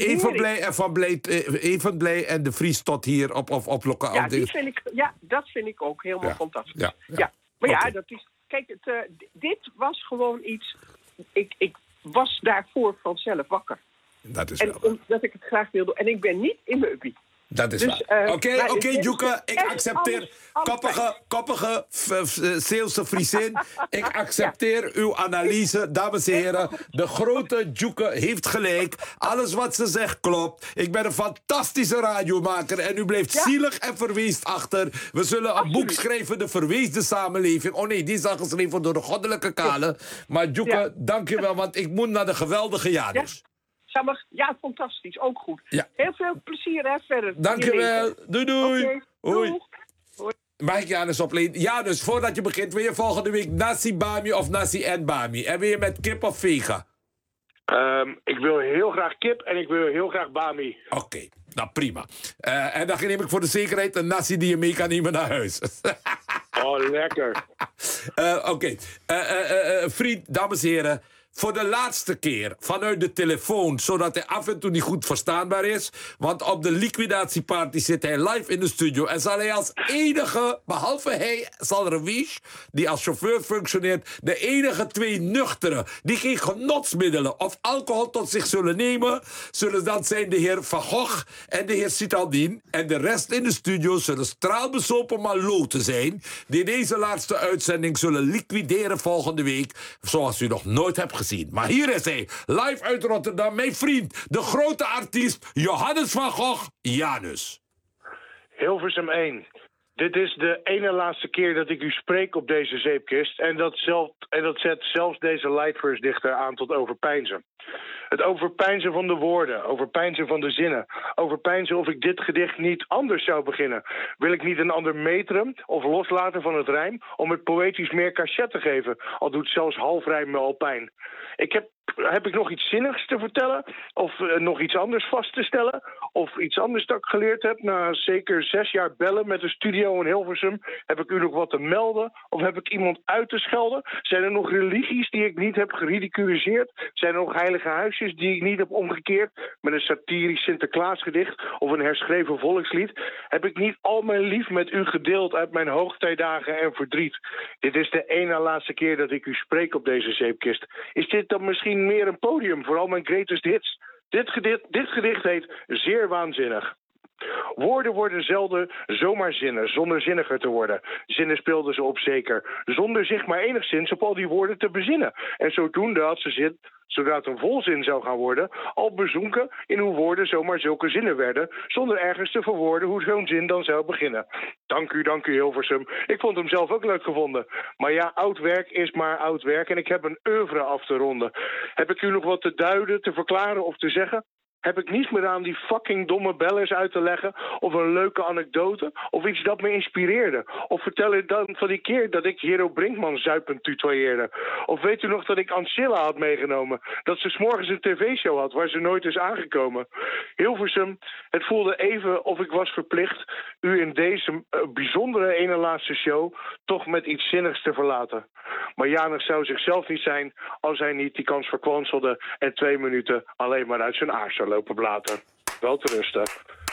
Even blij en de Vries tot hier op lokaal. Ja, dat vind ik ook helemaal fantastisch. Ja. Maar dat is... Kijk, dit was gewoon iets... Ik was daarvoor vanzelf wakker. Dat is en omdat ik het graag wil doen. En ik ben niet in mijn uppie. Dat is dus, wel. Oké, Joeke, ik accepteer. Koppige Zeelse Friesin. Ik accepteer uw analyse. Dames en heren, de grote Joeke heeft gelijk. Alles wat ze zegt klopt. Ik ben een fantastische radiomaker. En u blijft zielig en verweest achter. We zullen een boek schrijven, De Verweesde Samenleving. Oh nee, die is al geschreven door de goddelijke Kale. Maar Joeke, dank je wel, want ik moet naar de geweldige Janus. Ja, fantastisch. Ook goed. Ja. Heel veel plezier, hè, verder. Dank je wel. Doei, doei. Okay. Hoi. Mag ik Janus opleiden? Ja, dus voordat je begint, wil je volgende week nasi bami of nasi en bami? En wil je met kip of vega? Ik wil heel graag kip en ik wil heel graag bami. Oké, nou prima. En dan neem ik voor de zekerheid een nasi die je mee kan nemen naar huis. Oh, lekker. Oké. Vriend, dames en heren. Voor de laatste keer vanuit de telefoon, zodat hij af en toe niet goed verstaanbaar is. Want op de liquidatieparty zit hij live in de studio. En zal hij als enige, behalve hij, Salrewish, die als chauffeur functioneert, de enige 2 nuchteren die geen genotsmiddelen of alcohol tot zich zullen nemen, zullen dat zijn de heer Van Gogh en de heer Citaldin. En de rest in de studio zullen straalbezopen maloten zijn, die deze laatste uitzending zullen liquideren volgende week, zoals u nog nooit hebt gezien. Maar hier is hij, live uit Rotterdam, mijn vriend, de grote artiest Johannes van Gogh, Janus. Hilversum 1. Dit is de ene laatste keer dat ik u spreek op deze zeepkist. En dat zet zelfs deze Lightverse-dichter aan tot overpeinzen. Het overpeinzen van de woorden, overpeinzen van de zinnen. Overpeinzen of ik dit gedicht niet anders zou beginnen. Wil ik niet een ander metrum of loslaten van het rijm om het poëtisch meer cachet te geven, al doet zelfs halfrijm me al pijn. Heb ik nog iets zinnigs te vertellen? Of nog iets anders vast te stellen? Of iets anders dat ik geleerd heb? Na zeker 6 jaar bellen met een studio in Hilversum, heb ik u nog wat te melden? Of heb ik iemand uit te schelden? Zijn er nog religies die ik niet heb geridiculiseerd? Zijn er nog heilige huisjes die ik niet heb omgekeerd met een satirisch Sinterklaasgedicht of een herschreven volkslied? Heb ik niet al mijn lief met u gedeeld uit mijn hoogtijdagen en verdriet? Dit is de ene laatste keer dat ik u spreek op deze zeepkist. Is dit dan misschien meer een podium voor al mijn greatest hits? Dit gedicht heet Zeer Waanzinnig. Woorden worden zelden zomaar zinnen, zonder zinniger te worden. Zinnen speelden ze op zeker, zonder zich maar enigszins op al die woorden te bezinnen. En zodoende had ze zin, zodra het een volzin zou gaan worden, al bezonken in hoe woorden zomaar zulke zinnen werden, zonder ergens te verwoorden hoe zo'n zin dan zou beginnen. Dank u Hilversum. Ik vond hem zelf ook leuk gevonden. Maar ja, oud werk is maar oud werk en ik heb een oeuvre af te ronden. Heb ik u nog wat te duiden, te verklaren of te zeggen? Heb ik niets meer aan die fucking domme bellers uit te leggen? Of een leuke anekdote? Of iets dat me inspireerde? Of vertel u dan van die keer dat ik Hero Brinkman zuipend tutoyeerde? Of weet u nog dat ik Ancilla had meegenomen? Dat ze 's morgens een tv-show had waar ze nooit is aangekomen? Hilversum, het voelde even of ik was verplicht u in deze bijzondere ene laatste show toch met iets zinnigs te verlaten. Maar Janus zou zichzelf niet zijn als hij niet die kans verkwanselde en 2 minuten alleen maar uit zijn aard zou lopen blaten. Wel te rusten.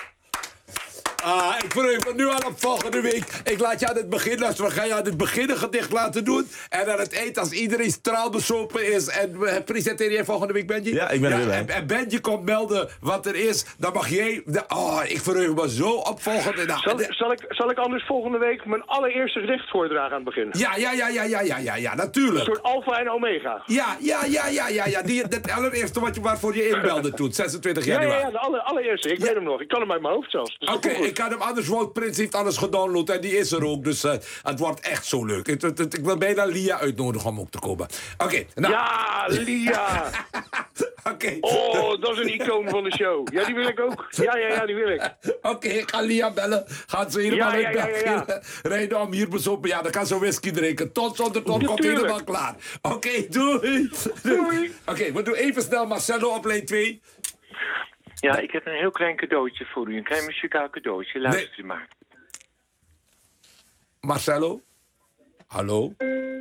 Ik verheug me nu al op volgende week. Ik laat je aan het begin luisteren. We gaan je aan het begin een gedicht laten doen. En aan het eind, als iedereen straalbezopen is. En presenteer jij volgende week, Benji? Ja, ik ben er weer bij. En Benji komt melden wat er is. Dan mag jij... ik verheug me zo op volgende... Zal ik anders volgende week mijn allereerste gedicht voordragen aan het begin? Ja, natuurlijk. Een soort alfa en omega. Ja. Het allereerste waarvoor je inbelde toen, 26 januari. Ja, de allereerste. Ik weet hem nog. Ik kan hem uit mijn hoofd zelfs. Dus Oké, ik kan hem anders. Wout Prins heeft alles gedownload en die is er ook. Dus het wordt echt zo leuk. Ik wil bijna Lia uitnodigen om ook te komen. Oké. Nou. Ja, Lia! Oké. Oh, dat is een icoon van de show. Ja, die wil ik ook. Ja, die wil ik. Oké, ik ga Lia bellen. Gaat ze helemaal in België rijden om hier bezopen. Ja, dan kan ze whisky drinken. Tot zonder tot komt helemaal klaar. Oké, doei. Oké, we doen even snel Marcelo op lijn 2. Ja, ik heb een heel klein cadeautje voor u. Een klein muzikaal cadeautje. Luister u maar. Marcelo? Hallo?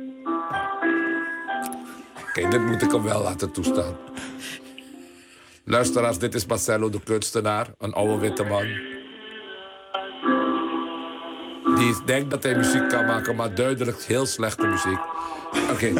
Oké, dit moet ik hem wel laten toestaan. Luisteraars, dit is Marcelo de kunstenaar. Een oude witte man. Die denkt dat hij muziek kan maken, maar duidelijk heel slechte muziek. Oké,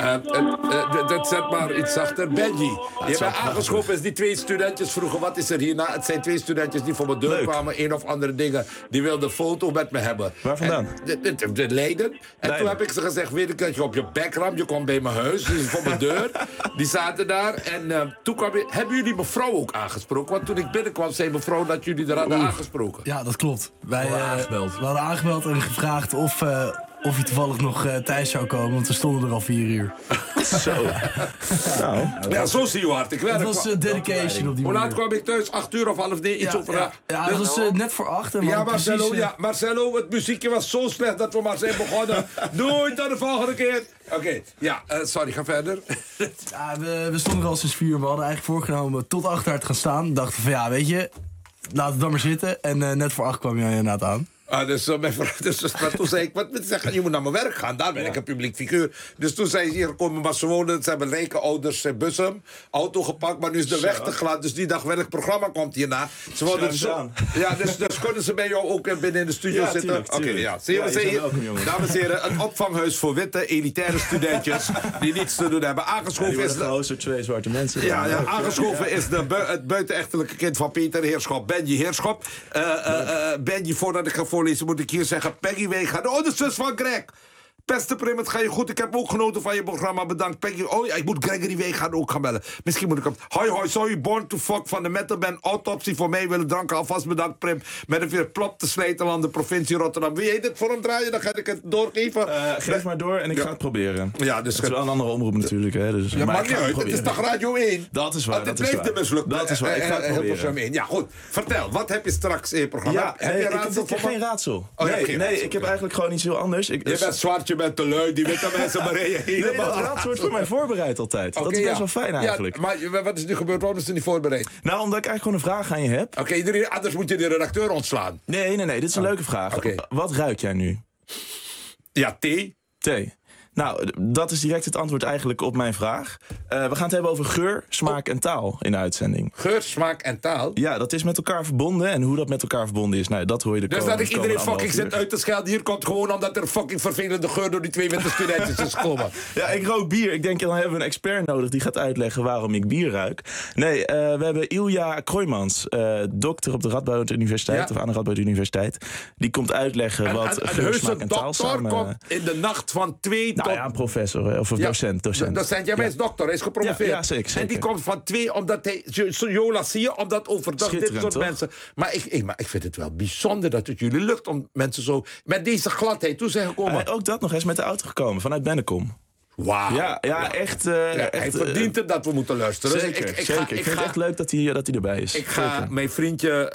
zet maar iets zachter. Benji, je bent aangeschoven als die 2 studentjes vroegen... wat is er hierna? Het zijn 2 studentjes die voor mijn deur kwamen... een of andere dingen. Die wilden een foto met me hebben. Waar vandaan? De Leiden. En toen heb ik ze gezegd... weet ik dat je op je bek ramt, je komt bij mijn huis. Die is voor mijn deur. Die zaten daar. En toen hebben jullie mevrouw ook aangesproken? Want toen ik binnenkwam, zei mevrouw dat jullie er hadden aangesproken. Ja, dat klopt. We hadden aangebeld en gevraagd of hij toevallig nog thuis zou komen, want we stonden er al 4 uur. Zo. Nou. Ja, zo zie je hoe hard ik werk. Het was dedication op die Hoe manier. laat kwam ik thuis? 8 uur of half 9? Iets over. Ja, dat was net voor 8. En ja, Marcelo, precies, Marcelo, het muziekje was zo slecht dat we maar zijn begonnen. Doei, tot de volgende keer. Oké, sorry, ga verder. Ja, we stonden er al sinds 4 uur. We hadden eigenlijk voorgenomen tot 8 uur te gaan staan. Dachten van ja, weet je, laat het dan maar zitten. En net voor 8 kwam jij inderdaad aan. Maar toen zei ik, wat moet ik zeggen? Je moet naar mijn werk gaan, daar ben ik een publiek figuur. Dus toen zei ze, hier komen maar ze wonen. Ze hebben rijke ouders in Bussum, auto gepakt, maar nu is de weg te glad. Dus die dacht, welk programma komt hierna? Ze wilden zo. Ja, dus kunnen ze bij jou ook binnen in de studio zitten? Oké, ja. Zie je, dames en heren, een opvanghuis voor witte, elitaire studentjes die niets te doen hebben. Aangeschoven is de 2 zwarte mensen. Ja, aangeschoven is het buitenechtelijke kind van Peter Heerschop, Benji Heerschop. Benji, voordat ik ga voorlezen, moet ik hier zeggen, Peggy Weegaan. Oh, de zus van Greg. Beste Prim, het gaat je goed. Ik heb ook genoten van je programma. Bedankt, Peggy. Oh ja, ik moet Gregory Weegaan ook gaan bellen. Misschien moet ik hem... Hoi, sorry, Born to Fuck van de metalband Autopsie. Voor mij willen dranken. Alvast bedankt, Prim. Met een weer plop te Slijterland, de provincie Rotterdam. Wil jij dit voor hem draaien? Dan ga ik het doorgeven. Geef maar door en ik ga het proberen. Ja, dus het is wel een andere omroep natuurlijk. Hè, dus, ja, maakt niet uit. Het is toch Radio 1? Dat is waar. Dit blijft te mislukken. Dat is waar. Ik ga het proberen. Ja, goed. Vertel, wat heb je straks in je programma? Ja, heb je raadsel ik heb geen raadsel. Oh, nee, ik heb eigenlijk gewoon iets heel anders. Je bent zwart, je bent te lui. Die witte mensen maar helemaal. Nee, dat raadsel wordt voor mij voorbereid altijd. Dat is best wel fijn eigenlijk. Ja, maar wat is nu gebeurd? Waarom is het niet voorbereid? Nou, omdat ik eigenlijk gewoon een vraag aan je heb. Oké, anders moet je de redacteur ontslaan. Nee, dit is een leuke vraag. Wat ruik jij nu? Ja, thee. Thee. Nou, dat is direct het antwoord eigenlijk op mijn vraag. We gaan het hebben over geur, smaak en taal in de uitzending. Geur, smaak en taal? Ja, dat is met elkaar verbonden. En hoe dat met elkaar verbonden is, nou, dat hoor je de komende. Dus dat ik iedereen fucking zit uit te schelden. Hier komt gewoon omdat er een fucking vervelende geur door die 2 witte studentjes is gekomen. Ja, ik rook bier. Ik denk, dan hebben we een expert nodig die gaat uitleggen waarom ik bier ruik. Nee, we hebben Ilja Kroijmans, dokter op de Radboud Universiteit, of aan de Radboud Universiteit. Die komt uitleggen wat geur, smaak en taal samen... komt in de nacht van 2 tot... Ja, een professor of docent. Docent, jij bent dokter, hij is gepromoveerd. Ja, zeker. En die komt van 2, omdat hij... Jola zie je, omdat overdag dit soort toch? Mensen... Maar ik vind het wel bijzonder dat het jullie lukt om mensen zo... Met deze gladheid toe zijn gekomen. Ook dat nog eens met de auto gekomen, vanuit Bennekom. Wauw. Ja, echt... hij verdient het dat we moeten luisteren. Zeker, ik vind het echt leuk dat hij erbij is. Ik ga mijn vriendje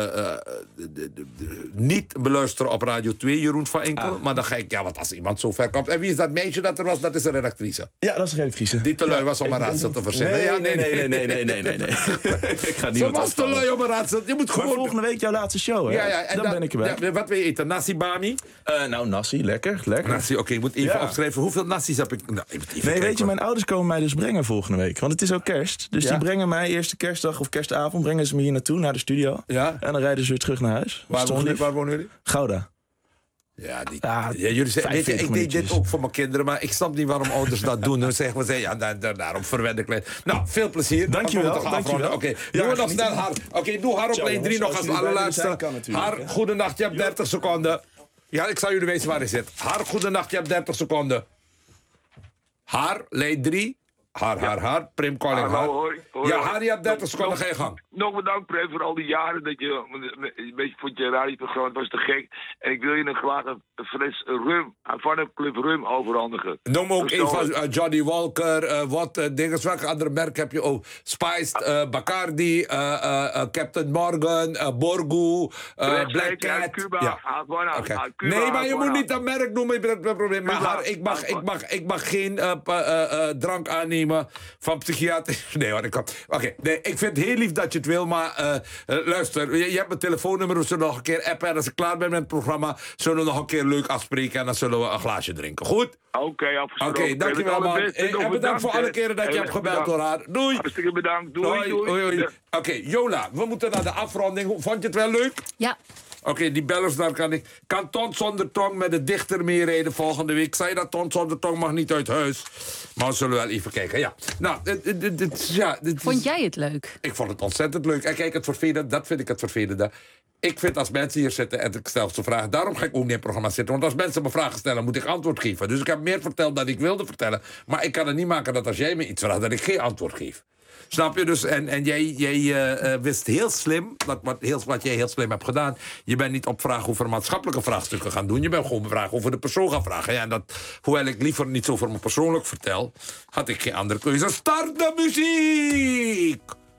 niet beluisteren op Radio 2, Jeroen van Enkel. Maar dan ga ik, wat als iemand zo ver komt. En wie is dat meisje dat er was? Dat is een redactrice. Ja, dat is een redactrice. Die te lui was om een raadsel te verzinnen. Nee. Ik ga niet. Ze was te lui om een raadsel. Je moet gewoon... Maar volgende week jouw laatste show, hè? Ja, dan ben ik erbij. Ja, wat wil je eten? Nasi bami? Nou, nasi. Lekker. Nasi, oké, ik moet even opschrijven. Hoeveel nasi's heb ik? Nou, weet je, mijn ouders komen mij dus brengen volgende week. Want het is ook kerst. Dus die brengen mij eerste kerstdag of kerstavond... brengen ze me hier naartoe, naar de studio. Ja. En dan rijden ze weer terug naar huis. Waar wonen jullie? Gouda. Ja, jullie zeggen, weet je, ik deed dit ook voor mijn kinderen... maar ik snap niet waarom ouders dat doen. Dan zeggen we, daarom verwend ik het. Nou, veel plezier. Dankjewel. Oké, doen we nog snel haar. Oké, doe haar op lijn 3 nog als allerlaatste. Haar, goedenacht, je hebt 30 seconden. Ja, ik zal jullie weten waar hij zit. Haar, goedenacht, je hebt 30 seconden. Haar, lijn 3. Haar. Prim Calling, haar. Hoi. Ja, Haar, je hebt 30 seconden, ga je gang. Nog bedankt, Prim, voor al die jaren dat je een beetje voor je radioprogramma, het was te gek. En ik wil je nog graag een fles rum, van een club rum overhandigen. Noem ook een van Johnny Walker, welke andere merk heb je? Oh, Spiced, Bacardi, Captain Morgan, Borgu, Black Cat. Cuba, Cuba. Nee, maar je moet niet dat merk noemen, ik heb het probleem. Maar Haar, ik mag geen drank aannemen van psychiater. Nee hoor, ik had... Oké. Nee, ik vind het heel lief dat je het wil, maar luister, je hebt mijn telefoonnummer, we zullen nog een keer appen. En als ik klaar ben met het programma, zullen we nog een keer leuk afspreken en dan zullen we een glaasje drinken. Goed? Oké, dankjewel man. En bedankt voor alle keren dat je hebt gebeld door haar. Doei. Hartstikke bedankt. Doei. Oké, Jola, we moeten naar de afronding. Vond je het wel leuk? Ja. Oké, die bellers, daar kan ik... Kan Ton zonder tong met de dichter meerijden volgende week? Zei dat Ton zonder tong mag niet uit huis. Maar we zullen wel even kijken, ja. Nou, Vond jij het leuk? Ik vond het ontzettend leuk. En kijk, het vervelende, dat vind ik het vervelende. Ik vind als mensen hier zitten en ik stel ze vragen... Daarom ga ik ook niet in het programma zitten. Want als mensen me vragen stellen, moet ik antwoord geven. Dus ik heb meer verteld dan ik wilde vertellen. Maar ik kan het niet maken dat als jij me iets vraagt, dat ik geen antwoord geef. Snap je? Dus, en jij wist heel slim, wat jij heel slim hebt gedaan. Je bent niet op vragen over maatschappelijke vraagstukken gaan doen. Je bent gewoon vragen over de persoon gaan vragen. Ja, en dat, hoewel ik liever niet zo over me persoonlijk vertel, had ik geen andere keuze. Start de muziek!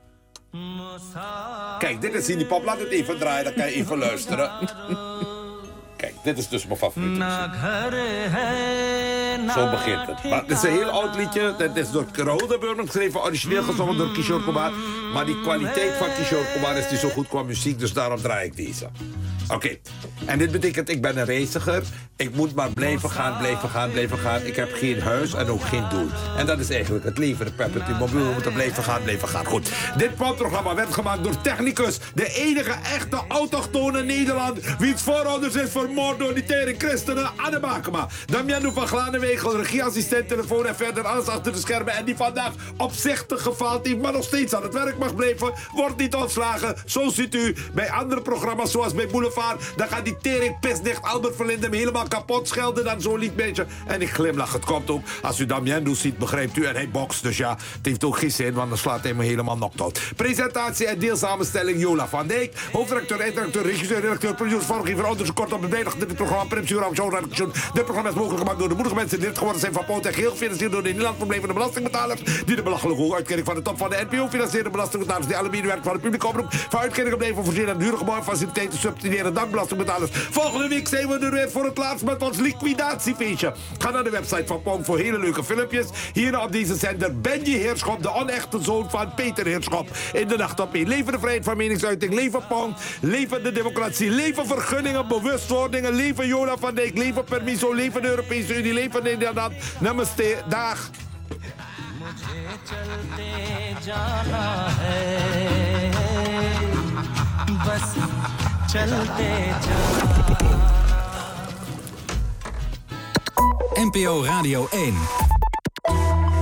Kijk, dit is Indie Pop. Laat het even draaien, dan kan je even luisteren. Kijk, dit is dus mijn favoriete muziek. Zo begint het. Maar het is een heel oud liedje. Het is door Raoul de Burman geschreven, origineel gezongen door Kishore Kumar. Maar die kwaliteit van Kishore Kumar is die zo goed qua muziek, dus daarom draai ik deze. Oké. En dit betekent, ik ben een reiziger. Ik moet maar blijven gaan. Ik heb geen huis en ook geen doel. En dat is eigenlijk het leven, de perpetuum mobile. We moeten blijven gaan. Goed. Dit programma werd gemaakt door technicus, de enige echte autochtone Nederland, wiens voorouders is vermoord door die christenen, Anne Bakema. Damiano van Glanenwegel, regieassistent, telefoon en verder alles achter de schermen. En die vandaag opzichtig gefaald heeft, maar nog steeds aan het werk mag blijven, wordt niet ontslagen. Zo ziet u bij andere programma's, zoals bij Boulevard. Dan gaat die tering pisdicht Albert Verlinde me helemaal kapot schelden dan zo'n lief beetje. En ik glimlach. Het komt ook, als u Damiano ziet, begrijpt u. En hij bokst, dus ja, het heeft ook geen zin, want dan slaat hij me helemaal knock-out. Presentatie en deelsamenstelling Jola van Dijk. Hoofdredacteur, eindredacteur, regisseur, redacteur, producer, vormgever, onderzoek, kort op de bijdrage. Dit programma, dit programma is mogelijk gemaakt door de moedige mensen die dit geworden zijn van poot en geel. Gefinancierd door de Nederland problemen de belastingbetalers. Die de belachelijke hoge uitkering van de top van de NPO financieren. De belastingbetalers die alle medewerkers van de publieke omroep van uitkeringen blijven voorzien aan dure gebouwen, faciliteiten, subsidiëren. Dankbelastingbetalers. Volgende week zijn we er weer voor het laatst met ons liquidatiefeestje. Ga naar de website van POM voor hele leuke filmpjes. Hier op deze zender Benji Heerschop, de onechte zoon van Peter Heerschop. In de nacht op 1. Leven de vrijheid van meningsuiting. Leven POM. Leven de democratie. Leven vergunningen, bewustwordingen. Leven Jola van Dijk. Leven Permiso. Leven de Europese Unie. Leven Nederland. Namaste. Dag. NPO Radio 1